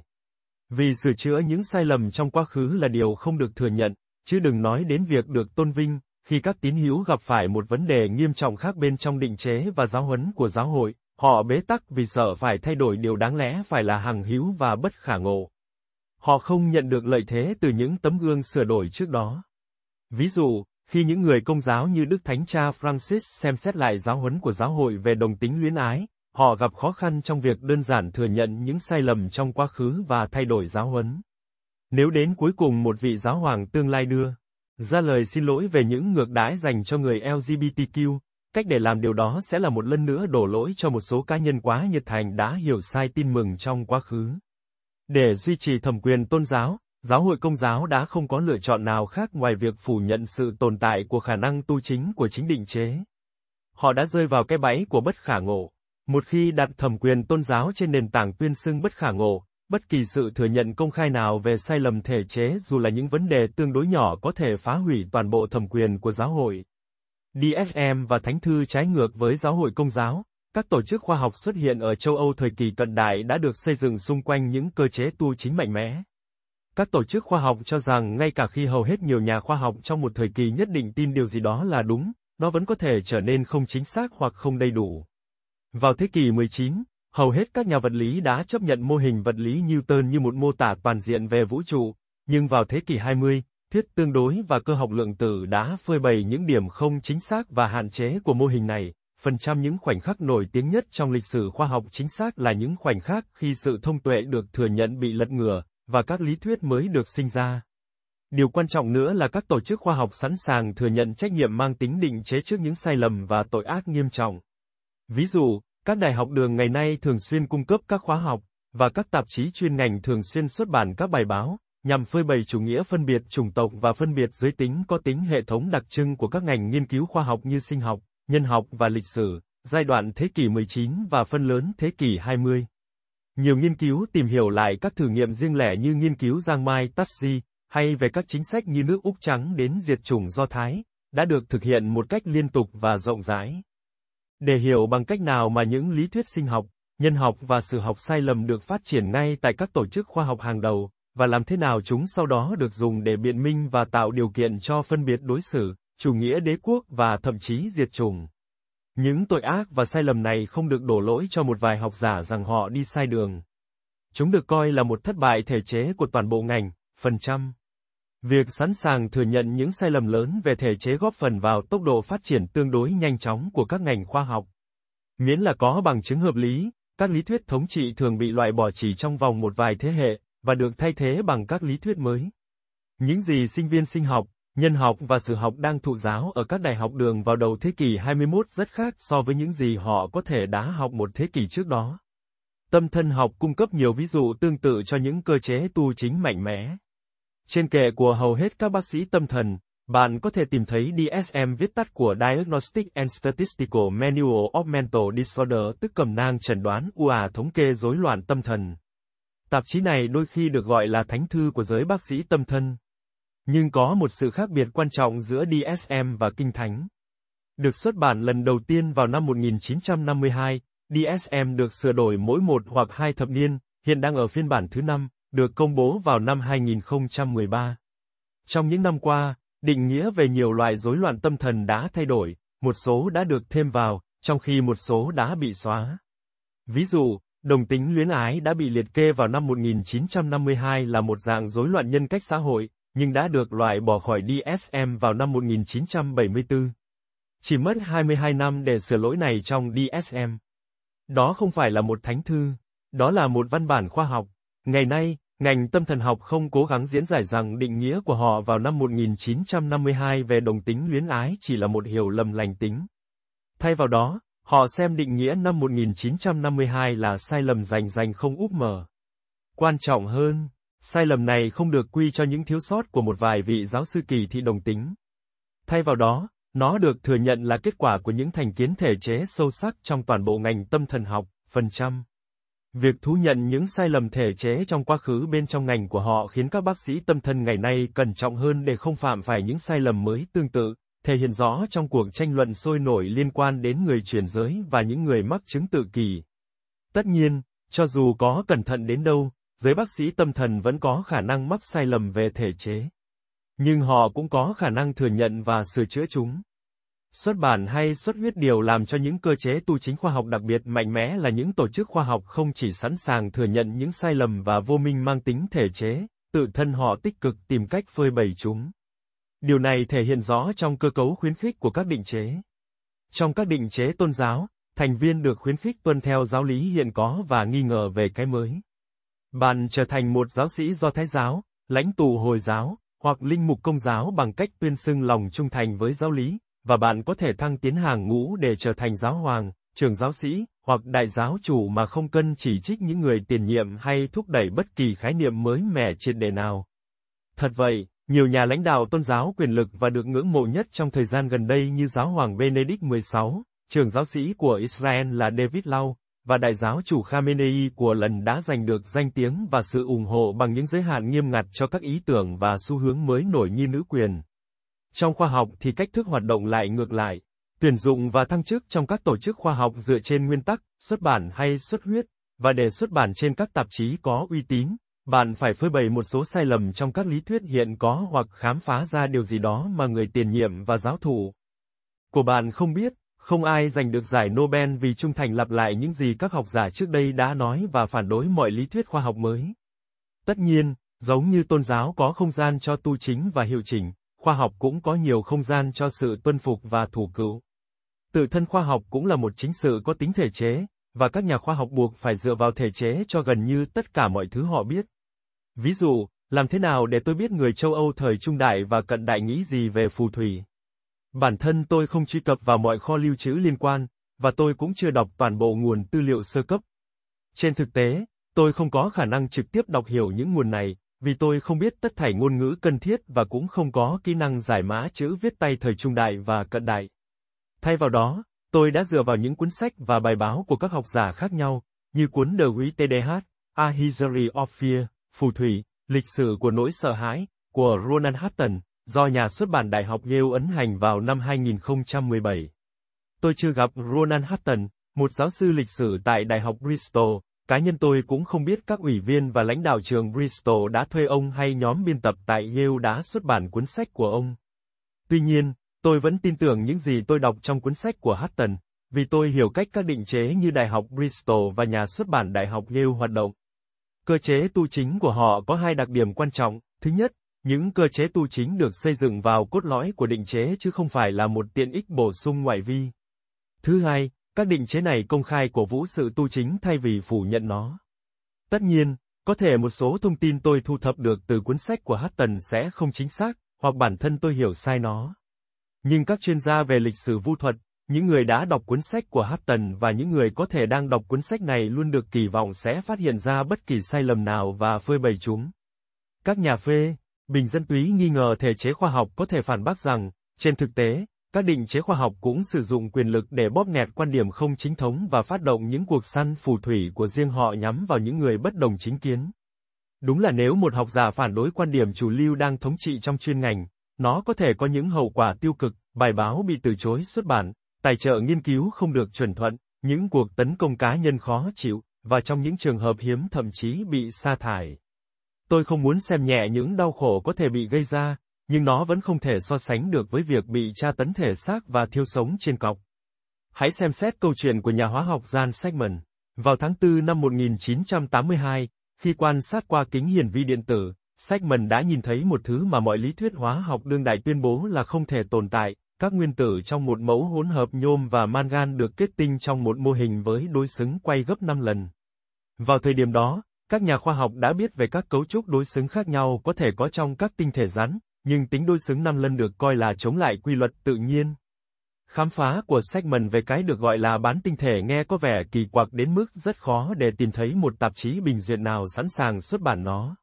Vì sửa chữa những sai lầm trong quá khứ là điều không được thừa nhận, chứ đừng nói đến việc được tôn vinh, khi các tín hữu gặp phải một vấn đề nghiêm trọng khác bên trong định chế và giáo huấn của giáo hội, họ bế tắc vì sợ phải thay đổi điều đáng lẽ phải là hằng hữu và bất khả ngộ. Họ không nhận được lợi thế từ những tấm gương sửa đổi trước đó. Ví dụ, khi những người Công giáo như Đức Thánh Cha Francis xem xét lại giáo huấn của giáo hội về đồng tính luyến ái, họ gặp khó khăn trong việc đơn giản thừa nhận những sai lầm trong quá khứ và thay đổi giáo huấn. Nếu đến cuối cùng một vị giáo hoàng tương lai đưa ra lời xin lỗi về những ngược đãi dành cho người L G B T Q, cách để làm điều đó sẽ là một lần nữa đổ lỗi cho một số cá nhân quá nhiệt thành đã hiểu sai tin mừng trong quá khứ. Để duy trì thẩm quyền tôn giáo, giáo hội Công giáo đã không có lựa chọn nào khác ngoài việc phủ nhận sự tồn tại của khả năng tu chính của chính định chế. Họ đã rơi vào cái bẫy của bất khả ngộ. Một khi đặt thẩm quyền tôn giáo trên nền tảng tuyên xưng bất khả ngộ, bất kỳ sự thừa nhận công khai nào về sai lầm thể chế dù là những vấn đề tương đối nhỏ có thể phá hủy toàn bộ thẩm quyền của giáo hội. D S M và Thánh thư trái ngược với giáo hội Công giáo, các tổ chức khoa học xuất hiện ở châu Âu thời kỳ cận đại đã được xây dựng xung quanh những cơ chế tu chính mạnh mẽ. Các tổ chức khoa học cho rằng ngay cả khi hầu hết nhiều nhà khoa học trong một thời kỳ nhất định tin điều gì đó là đúng, nó vẫn có thể trở nên không chính xác hoặc không đầy đủ. Vào thế kỷ mười chín, hầu hết các nhà vật lý đã chấp nhận mô hình vật lý Newton như một mô tả toàn diện về vũ trụ, nhưng vào thế kỷ hai mươi, thuyết tương đối và cơ học lượng tử đã phơi bày những điểm không chính xác và hạn chế của mô hình này. Phần trăm những khoảnh khắc nổi tiếng nhất trong lịch sử khoa học chính xác là những khoảnh khắc khi sự thông tuệ được thừa nhận bị lật ngửa, và các lý thuyết mới được sinh ra. Điều quan trọng nữa là các tổ chức khoa học sẵn sàng thừa nhận trách nhiệm mang tính định chế trước những sai lầm và tội ác nghiêm trọng. Ví dụ, các đại học đường ngày nay thường xuyên cung cấp các khóa học, và các tạp chí chuyên ngành thường xuyên xuất bản các bài báo, nhằm phơi bày chủ nghĩa phân biệt chủng tộc và phân biệt giới tính có tính hệ thống đặc trưng của các ngành nghiên cứu khoa học như sinh học, nhân học và lịch sử, giai đoạn thế kỷ mười chín và phần lớn thế kỷ hai mươi. Nhiều nghiên cứu tìm hiểu lại các thử nghiệm riêng lẻ như nghiên cứu giang mai Taxi, hay về các chính sách như nước Úc trắng đến diệt chủng Do Thái, đã được thực hiện một cách liên tục và rộng rãi. Để hiểu bằng cách nào mà những lý thuyết sinh học, nhân học và sử học sai lầm được phát triển ngay tại các tổ chức khoa học hàng đầu, và làm thế nào chúng sau đó được dùng để biện minh và tạo điều kiện cho phân biệt đối xử, chủ nghĩa đế quốc và thậm chí diệt chủng. Những tội ác và sai lầm này không được đổ lỗi cho một vài học giả rằng họ đi sai đường. Chúng được coi là một thất bại thể chế của toàn bộ ngành, phần trăm. Việc sẵn sàng thừa nhận những sai lầm lớn về thể chế góp phần vào tốc độ phát triển tương đối nhanh chóng của các ngành khoa học. Miễn là có bằng chứng hợp lý, các lý thuyết thống trị thường bị loại bỏ chỉ trong vòng một vài thế hệ, và được thay thế bằng các lý thuyết mới. Những gì sinh viên sinh học, nhân học và sử học đang thụ giáo ở các đại học đường vào đầu thế kỷ hai mươi mốt rất khác so với những gì họ có thể đã học một thế kỷ trước đó. Tâm thân học cung cấp nhiều ví dụ tương tự cho những cơ chế tu chính mạnh mẽ. Trên kệ của hầu hết các bác sĩ tâm thần, bạn có thể tìm thấy D S M viết tắt của Diagnostic and Statistical Manual of Mental Disorder, tức cẩm nang chẩn đoán u ả thống kê rối loạn tâm thần. Tạp chí này đôi khi được gọi là thánh thư của giới bác sĩ tâm thân. Nhưng có một sự khác biệt quan trọng giữa D S M và Kinh Thánh. Được xuất bản lần đầu tiên vào năm một nghìn chín trăm năm mươi hai, D S M được sửa đổi mỗi một hoặc hai thập niên, hiện đang ở phiên bản thứ năm, được công bố vào năm hai nghìn không trăm mười ba. Trong những năm qua, định nghĩa về nhiều loại rối loạn tâm thần đã thay đổi, một số đã được thêm vào, trong khi một số đã bị xóa. Ví dụ, đồng tính luyến ái đã bị liệt kê vào năm một nghìn chín trăm năm mươi hai là một dạng rối loạn nhân cách xã hội, nhưng đã được loại bỏ khỏi D S M vào năm một nghìn chín trăm bảy mươi tư. Chỉ mất hai mươi hai năm để sửa lỗi này trong D S M. Đó không phải là một thánh thư, đó là một văn bản khoa học. Ngày nay, ngành tâm thần học không cố gắng diễn giải rằng định nghĩa của họ vào năm một nghìn chín trăm năm mươi hai về đồng tính luyến ái chỉ là một hiểu lầm lành tính. Thay vào đó, họ xem định nghĩa năm một nghìn chín trăm năm mươi hai là sai lầm rành rành không úp mở. Quan trọng hơn, sai lầm này không được quy cho những thiếu sót của một vài vị giáo sư kỳ thị đồng tính. Thay vào đó, nó được thừa nhận là kết quả của những thành kiến thể chế sâu sắc trong toàn bộ ngành tâm thần học, phần trăm. Việc thú nhận những sai lầm thể chế trong quá khứ bên trong ngành của họ khiến các bác sĩ tâm thần ngày nay cẩn trọng hơn để không phạm phải những sai lầm mới tương tự, thể hiện rõ trong cuộc tranh luận sôi nổi liên quan đến người chuyển giới và những người mắc chứng tự kỷ. Tất nhiên, cho dù có cẩn thận đến đâu, giới bác sĩ tâm thần vẫn có khả năng mắc sai lầm về thể chế. Nhưng họ cũng có khả năng thừa nhận và sửa chữa chúng. Xuất bản hay xuất huyết điều làm cho những cơ chế tu chính khoa học đặc biệt mạnh mẽ là những tổ chức khoa học không chỉ sẵn sàng thừa nhận những sai lầm và vô minh mang tính thể chế, tự thân họ tích cực tìm cách phơi bày chúng. Điều này thể hiện rõ trong cơ cấu khuyến khích của các định chế. Trong các định chế tôn giáo, thành viên được khuyến khích tuân theo giáo lý hiện có và nghi ngờ về cái mới. Bạn trở thành một giáo sĩ Do Thái giáo, lãnh tụ Hồi giáo, hoặc linh mục Công giáo bằng cách tuyên xưng lòng trung thành với giáo lý, và bạn có thể thăng tiến hàng ngũ để trở thành giáo hoàng, trưởng giáo sĩ, hoặc đại giáo chủ mà không cần chỉ trích những người tiền nhiệm hay thúc đẩy bất kỳ khái niệm mới mẻ triệt để nào. Thật vậy, nhiều nhà lãnh đạo tôn giáo quyền lực và được ngưỡng mộ nhất trong thời gian gần đây như giáo hoàng Benedict mười sáu, trưởng giáo sĩ của Israel là David Lau, và đại giáo chủ Khamenei của lần đã giành được danh tiếng và sự ủng hộ bằng những giới hạn nghiêm ngặt cho các ý tưởng và xu hướng mới nổi như nữ quyền. Trong khoa học thì cách thức hoạt động lại ngược lại. Tuyển dụng và thăng chức trong các tổ chức khoa học dựa trên nguyên tắc, xuất bản hay xuất huyết, và để xuất bản trên các tạp chí có uy tín, bạn phải phơi bày một số sai lầm trong các lý thuyết hiện có hoặc khám phá ra điều gì đó mà người tiền nhiệm và giáo thụ của bạn không biết. Không ai giành được giải Nobel vì trung thành lặp lại những gì các học giả trước đây đã nói và phản đối mọi lý thuyết khoa học mới. Tất nhiên, giống như tôn giáo có không gian cho tu chính và hiệu chỉnh, khoa học cũng có nhiều không gian cho sự tuân phục và thủ cữu. Tự thân khoa học cũng là một chính sự có tính thể chế, và các nhà khoa học buộc phải dựa vào thể chế cho gần như tất cả mọi thứ họ biết. Ví dụ, làm thế nào để tôi biết người châu Âu thời trung đại và cận đại nghĩ gì về phù thủy? Bản thân tôi không truy cập vào mọi kho lưu trữ liên quan, và tôi cũng chưa đọc toàn bộ nguồn tư liệu sơ cấp. Trên thực tế, tôi không có khả năng trực tiếp đọc hiểu những nguồn này, vì tôi không biết tất thảy ngôn ngữ cần thiết và cũng không có kỹ năng giải mã chữ viết tay thời trung đại và cận đại. Thay vào đó, tôi đã dựa vào những cuốn sách và bài báo của các học giả khác nhau, như cuốn The vê tê đê hát, A History of Fear, Phù thủy, lịch sử của nỗi sợ hãi, của Ronan Hutton, do nhà xuất bản Đại học Yale ấn hành vào năm hai nghìn không trăm mười bảy. Tôi chưa gặp Ronan Hutton, một giáo sư lịch sử tại Đại học Bristol, cá nhân tôi cũng không biết các ủy viên và lãnh đạo trường Bristol đã thuê ông hay nhóm biên tập tại Yale đã xuất bản cuốn sách của ông. Tuy nhiên, tôi vẫn tin tưởng những gì tôi đọc trong cuốn sách của Hutton, vì tôi hiểu cách các định chế như Đại học Bristol và nhà xuất bản Đại học Yale hoạt động. Cơ chế tu chính của họ có hai đặc điểm quan trọng. Thứ nhất, những cơ chế tu chính được xây dựng vào cốt lõi của định chế chứ không phải là một tiện ích bổ sung ngoại vi. Thứ hai, các định chế này công khai cổ vũ sự tu chính thay vì phủ nhận nó. Tất nhiên, có thể một số thông tin tôi thu thập được từ cuốn sách của Hutton sẽ không chính xác, hoặc bản thân tôi hiểu sai nó. Nhưng các chuyên gia về lịch sử vu thuật, những người đã đọc cuốn sách của Hutton và những người có thể đang đọc cuốn sách này luôn được kỳ vọng sẽ phát hiện ra bất kỳ sai lầm nào và phơi bày chúng. Các nhà phê bình dân túy nghi ngờ thể chế khoa học có thể phản bác rằng, trên thực tế, các định chế khoa học cũng sử dụng quyền lực để bóp nghẹt quan điểm không chính thống và phát động những cuộc săn phù thủy của riêng họ nhắm vào những người bất đồng chính kiến. Đúng là nếu một học giả phản đối quan điểm chủ lưu đang thống trị trong chuyên ngành, nó có thể có những hậu quả tiêu cực, bài báo bị từ chối xuất bản, tài trợ nghiên cứu không được chuẩn thuận, những cuộc tấn công cá nhân khó chịu, và trong những trường hợp hiếm thậm chí bị sa thải. Tôi không muốn xem nhẹ những đau khổ có thể bị gây ra, nhưng nó vẫn không thể so sánh được với việc bị tra tấn thể xác và thiêu sống trên cọc. Hãy xem xét câu chuyện của nhà hóa học Jan Sackman. Vào tháng tư năm một nghìn chín trăm tám mươi hai, khi quan sát qua kính hiển vi điện tử, Sackman đã nhìn thấy một thứ mà mọi lý thuyết hóa học đương đại tuyên bố là không thể tồn tại. Các nguyên tử trong một mẫu hỗn hợp nhôm và mangan được kết tinh trong một mô hình với đối xứng quay gấp năm lần. Vào thời điểm đó, các nhà khoa học đã biết về các cấu trúc đối xứng khác nhau có thể có trong các tinh thể rắn, nhưng tính đối xứng năm lần được coi là chống lại quy luật tự nhiên. Khám phá của Sackman về cái được gọi là bán tinh thể nghe có vẻ kỳ quặc đến mức rất khó để tìm thấy một tạp chí bình duyệt nào sẵn sàng xuất bản nó.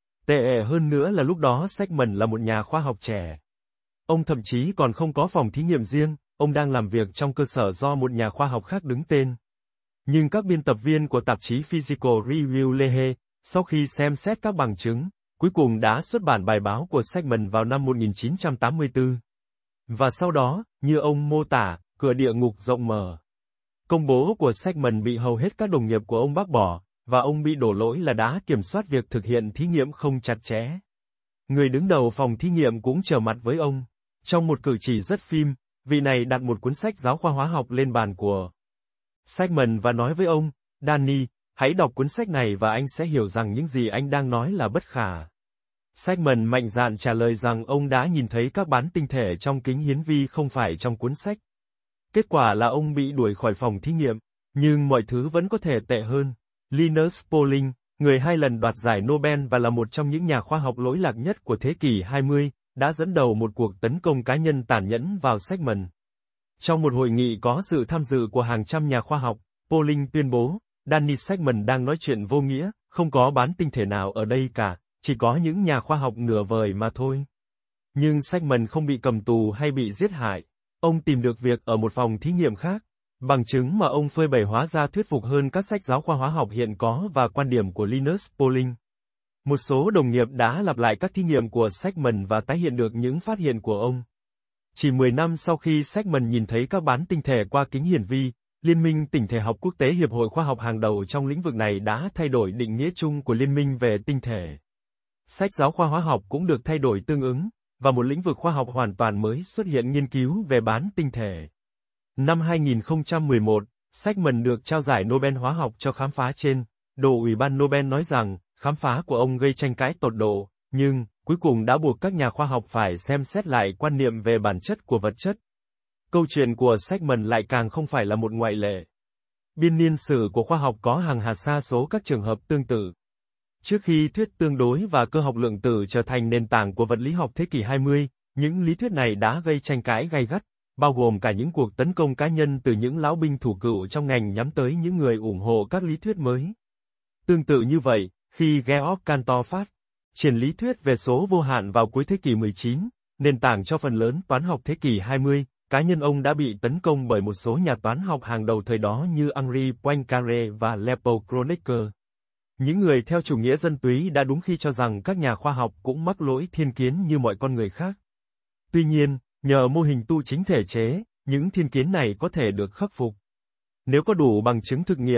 Tệ hơn nữa là lúc đó Sackman là một nhà khoa học trẻ. Ông thậm chí còn không có phòng thí nghiệm riêng, ông đang làm việc trong cơ sở do một nhà khoa học khác đứng tên. Nhưng các biên tập viên của tạp chí Physical Review Lehe, sau khi xem xét các bằng chứng, cuối cùng đã xuất bản bài báo của Sackman vào năm một nghìn chín trăm tám mươi tư. Và sau đó, như ông mô tả, cửa địa ngục rộng mở. Công bố của Sackman bị hầu hết các đồng nghiệp của ông bác bỏ, và ông bị đổ lỗi là đã kiểm soát việc thực hiện thí nghiệm không chặt chẽ. Người đứng đầu phòng thí nghiệm cũng trở mặt với ông. Trong một cử chỉ rất phim, vị này đặt một cuốn sách giáo khoa hóa học lên bàn của Sackman và nói với ông, Danny, hãy đọc cuốn sách này và anh sẽ hiểu rằng những gì anh đang nói là bất khả. Sackman mạnh dạn trả lời rằng ông đã nhìn thấy các bán tinh thể trong kính hiến vi không phải trong cuốn sách. Kết quả là ông bị đuổi khỏi phòng thí nghiệm, nhưng mọi thứ vẫn có thể tệ hơn. Linus Pauling, người hai lần đoạt giải Nobel và là một trong những nhà khoa học lỗi lạc nhất của thế kỷ hai mươi, đã dẫn đầu một cuộc tấn công cá nhân tàn nhẫn vào Sackman. Trong một hội nghị có sự tham dự của hàng trăm nhà khoa học, Pauling tuyên bố, Danny Sackman đang nói chuyện vô nghĩa, không có bán tinh thể nào ở đây cả, chỉ có những nhà khoa học nửa vời mà thôi. Nhưng Sackman không bị cầm tù hay bị giết hại. Ông tìm được việc ở một phòng thí nghiệm khác. Bằng chứng mà ông phơi bày hóa ra thuyết phục hơn các sách giáo khoa hóa học hiện có và quan điểm của Linus Pauling. Một số đồng nghiệp đã lặp lại các thí nghiệm của Sackman và tái hiện được những phát hiện của ông. Chỉ mười năm sau khi Sackman nhìn thấy các bán tinh thể qua kính hiển vi, Liên minh Tinh thể học quốc tế hiệp hội khoa học hàng đầu trong lĩnh vực này đã thay đổi định nghĩa chung của liên minh về tinh thể. Sách giáo khoa hóa học cũng được thay đổi tương ứng, và một lĩnh vực khoa học hoàn toàn mới xuất hiện nghiên cứu về bán tinh thể. Năm hai nghìn không trăm mười một, Sackman được trao giải Nobel hóa học cho khám phá trên. Đồ Ủy ban Nobel nói rằng, khám phá của ông gây tranh cãi tột độ, nhưng, cuối cùng đã buộc các nhà khoa học phải xem xét lại quan niệm về bản chất của vật chất. Câu chuyện của Sackman lại càng không phải là một ngoại lệ. Biên niên sử của khoa học có hàng hà sa số các trường hợp tương tự. Trước khi thuyết tương đối và cơ học lượng tử trở thành nền tảng của vật lý học thế kỷ hai mươi, những lý thuyết này đã gây tranh cãi gay gắt, bao gồm cả những cuộc tấn công cá nhân từ những lão binh thủ cựu trong ngành nhắm tới những người ủng hộ các lý thuyết mới. Tương tự như vậy, khi Georg Cantor phát triển lý thuyết về số vô hạn vào cuối thế kỷ mười chín, nền tảng cho phần lớn toán học thế kỷ hai mươi, cá nhân ông đã bị tấn công bởi một số nhà toán học hàng đầu thời đó như Henri Poincaré và Leopold Kronecker. Những người theo chủ nghĩa dân túy đã đúng khi cho rằng các nhà khoa học cũng mắc lỗi thiên kiến như mọi con người khác. Tuy nhiên, nhờ mô hình tu chính thể chế, những thiên kiến này có thể được khắc phục. Nếu có đủ bằng chứng thực nghiệm,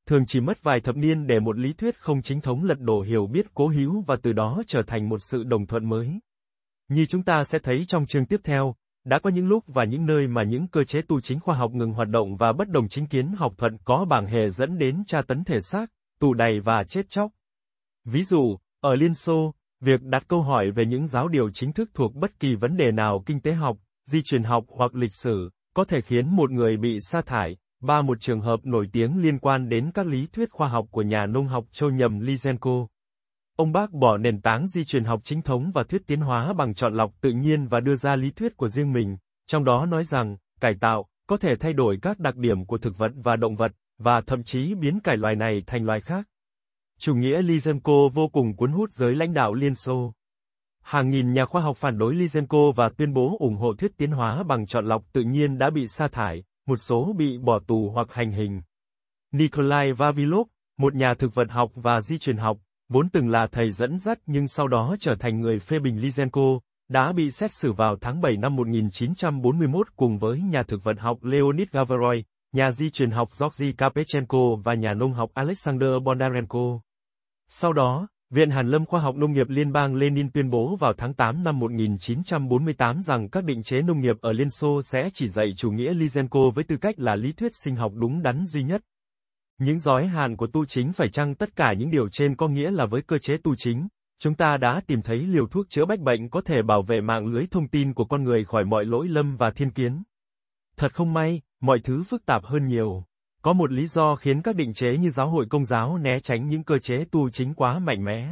thường chỉ mất vài thập niên để một lý thuyết không chính thống lật đổ hiểu biết cố hữu và từ đó trở thành một sự đồng thuận mới. Như chúng ta sẽ thấy trong chương tiếp theo, đã có những lúc và những nơi mà những cơ chế tu chính khoa học ngừng hoạt động và bất đồng chính kiến học thuật có bảng hệ dẫn đến tra tấn thể xác, tù đày và chết chóc. Ví dụ, ở Liên Xô, việc đặt câu hỏi về những giáo điều chính thức thuộc bất kỳ vấn đề nào kinh tế học, di truyền học hoặc lịch sử, có thể khiến một người bị sa thải. Ba Một trường hợp nổi tiếng liên quan đến các lý thuyết khoa học của nhà nông học Châu Nhầm Lysenko. Ông bác bỏ nền tảng di truyền học chính thống và thuyết tiến hóa bằng chọn lọc tự nhiên và đưa ra lý thuyết của riêng mình, trong đó nói rằng, cải tạo, có thể thay đổi các đặc điểm của thực vật và động vật, và thậm chí biến cải loài này thành loài khác. Chủ nghĩa Lysenko vô cùng cuốn hút giới lãnh đạo Liên Xô. Hàng nghìn nhà khoa học phản đối Lysenko và tuyên bố ủng hộ thuyết tiến hóa bằng chọn lọc tự nhiên đã bị sa thải, một số bị bỏ tù hoặc hành hình. Nikolai Vavilov, một nhà thực vật học và di truyền học, vốn từng là thầy dẫn dắt nhưng sau đó trở thành người phê bình Lysenko, đã bị xét xử vào tháng bảy năm một nghìn chín trăm bốn mươi mốt cùng với nhà thực vật học Leonid Gavroy, nhà di truyền học Georgy Karpechenko và nhà nông học Alexander Bondarenko. Sau đó, Viện Hàn lâm Khoa học Nông nghiệp Liên bang Lenin tuyên bố vào tháng tám năm một nghìn chín trăm bốn mươi tám rằng các định chế nông nghiệp ở Liên Xô sẽ chỉ dạy chủ nghĩa Lysenko với tư cách là lý thuyết sinh học đúng đắn duy nhất. Những giới hạn của tu chính phải chăng tất cả những điều trên có nghĩa là với cơ chế tu chính, chúng ta đã tìm thấy liều thuốc chữa bách bệnh có thể bảo vệ mạng lưới thông tin của con người khỏi mọi lỗi lầm và thiên kiến. Thật không may, mọi thứ phức tạp hơn nhiều. Có một lý do khiến các định chế như giáo hội Công giáo né tránh những cơ chế tu chính quá mạnh mẽ.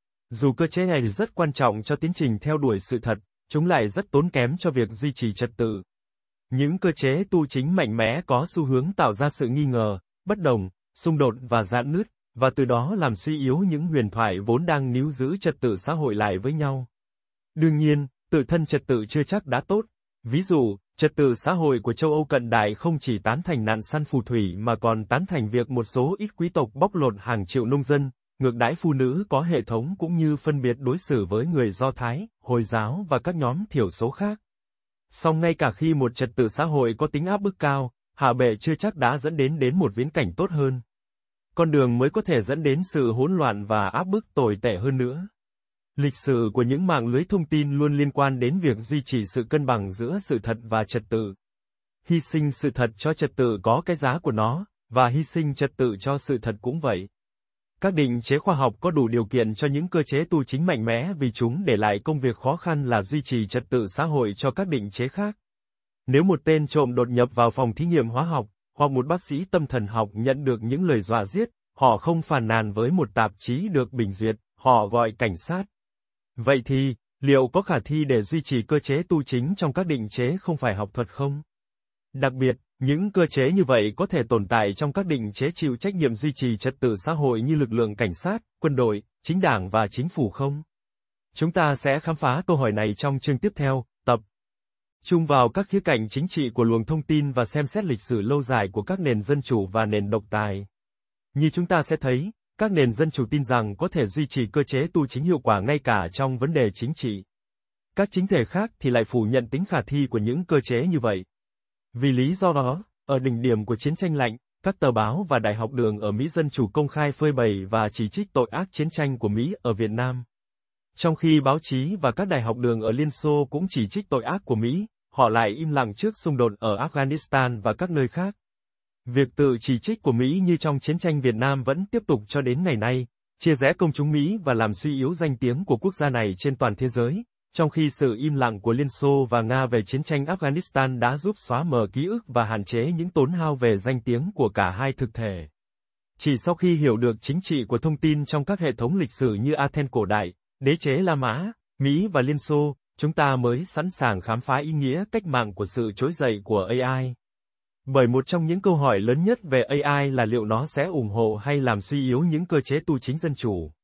Dù cơ chế này rất quan trọng cho tiến trình theo đuổi sự thật, chúng lại rất tốn kém cho việc duy trì trật tự. Những cơ chế tu chính mạnh mẽ có xu hướng tạo ra sự nghi ngờ, bất đồng, xung đột và rạn nứt, và từ đó làm suy yếu những huyền thoại vốn đang níu giữ trật tự xã hội lại với nhau. Đương nhiên, tự thân trật tự chưa chắc đã tốt. Ví dụ, trật tự xã hội của châu Âu cận đại không chỉ tán thành nạn săn phù thủy mà còn tán thành việc một số ít quý tộc bóc lột hàng triệu nông dân, ngược đãi phụ nữ có hệ thống cũng như phân biệt đối xử với người Do Thái, Hồi giáo và các nhóm thiểu số khác. Song ngay cả khi một trật tự xã hội có tính áp bức cao, hạ bệ chưa chắc đã dẫn đến đến một viễn cảnh tốt hơn. Con đường mới có thể dẫn đến sự hỗn loạn và áp bức tồi tệ hơn nữa. Lịch sử của những mạng lưới thông tin luôn liên quan đến việc duy trì sự cân bằng giữa sự thật và trật tự. Hy sinh sự thật cho trật tự có cái giá của nó, và hy sinh trật tự cho sự thật cũng vậy. Các định chế khoa học có đủ điều kiện cho những cơ chế tu chính mạnh mẽ vì chúng để lại công việc khó khăn là duy trì trật tự xã hội cho các định chế khác. Nếu một tên trộm đột nhập vào phòng thí nghiệm hóa học, hoặc một bác sĩ tâm thần học nhận được những lời dọa giết, họ không phàn nàn với một tạp chí được bình duyệt, họ gọi cảnh sát. Vậy thì, liệu có khả thi để duy trì cơ chế tu chính trong các định chế không phải học thuật không? Đặc biệt, những cơ chế như vậy có thể tồn tại trong các định chế chịu trách nhiệm duy trì trật tự xã hội như lực lượng cảnh sát, quân đội, chính đảng và chính phủ không? Chúng ta sẽ khám phá câu hỏi này trong chương tiếp theo, tập trung vào các khía cạnh chính trị của luồng thông tin và xem xét lịch sử lâu dài của các nền dân chủ và nền độc tài. Như chúng ta sẽ thấy, các nền dân chủ tin rằng có thể duy trì cơ chế tu chính hiệu quả ngay cả trong vấn đề chính trị. Các chính thể khác thì lại phủ nhận tính khả thi của những cơ chế như vậy. Vì lý do đó, ở đỉnh điểm của chiến tranh lạnh, các tờ báo và đại học đường ở Mỹ Dân Chủ công khai phơi bày và chỉ trích tội ác chiến tranh của Mỹ ở Việt Nam. Trong khi báo chí và các đại học đường ở Liên Xô cũng chỉ trích tội ác của Mỹ, họ lại im lặng trước xung đột ở Afghanistan và các nơi khác. Việc tự chỉ trích của Mỹ như trong chiến tranh Việt Nam vẫn tiếp tục cho đến ngày nay, chia rẽ công chúng Mỹ và làm suy yếu danh tiếng của quốc gia này trên toàn thế giới, trong khi sự im lặng của Liên Xô và Nga về chiến tranh Afghanistan đã giúp xóa mờ ký ức và hạn chế những tổn hao về danh tiếng của cả hai thực thể. Chỉ sau khi hiểu được chính trị của thông tin trong các hệ thống lịch sử như Athens cổ đại, đế chế La Mã, Mỹ và Liên Xô, chúng ta mới sẵn sàng khám phá ý nghĩa cách mạng của sự trỗi dậy của a i. Bởi một trong những câu hỏi lớn nhất về a i là liệu nó sẽ ủng hộ hay làm suy yếu những cơ chế tu chính dân chủ.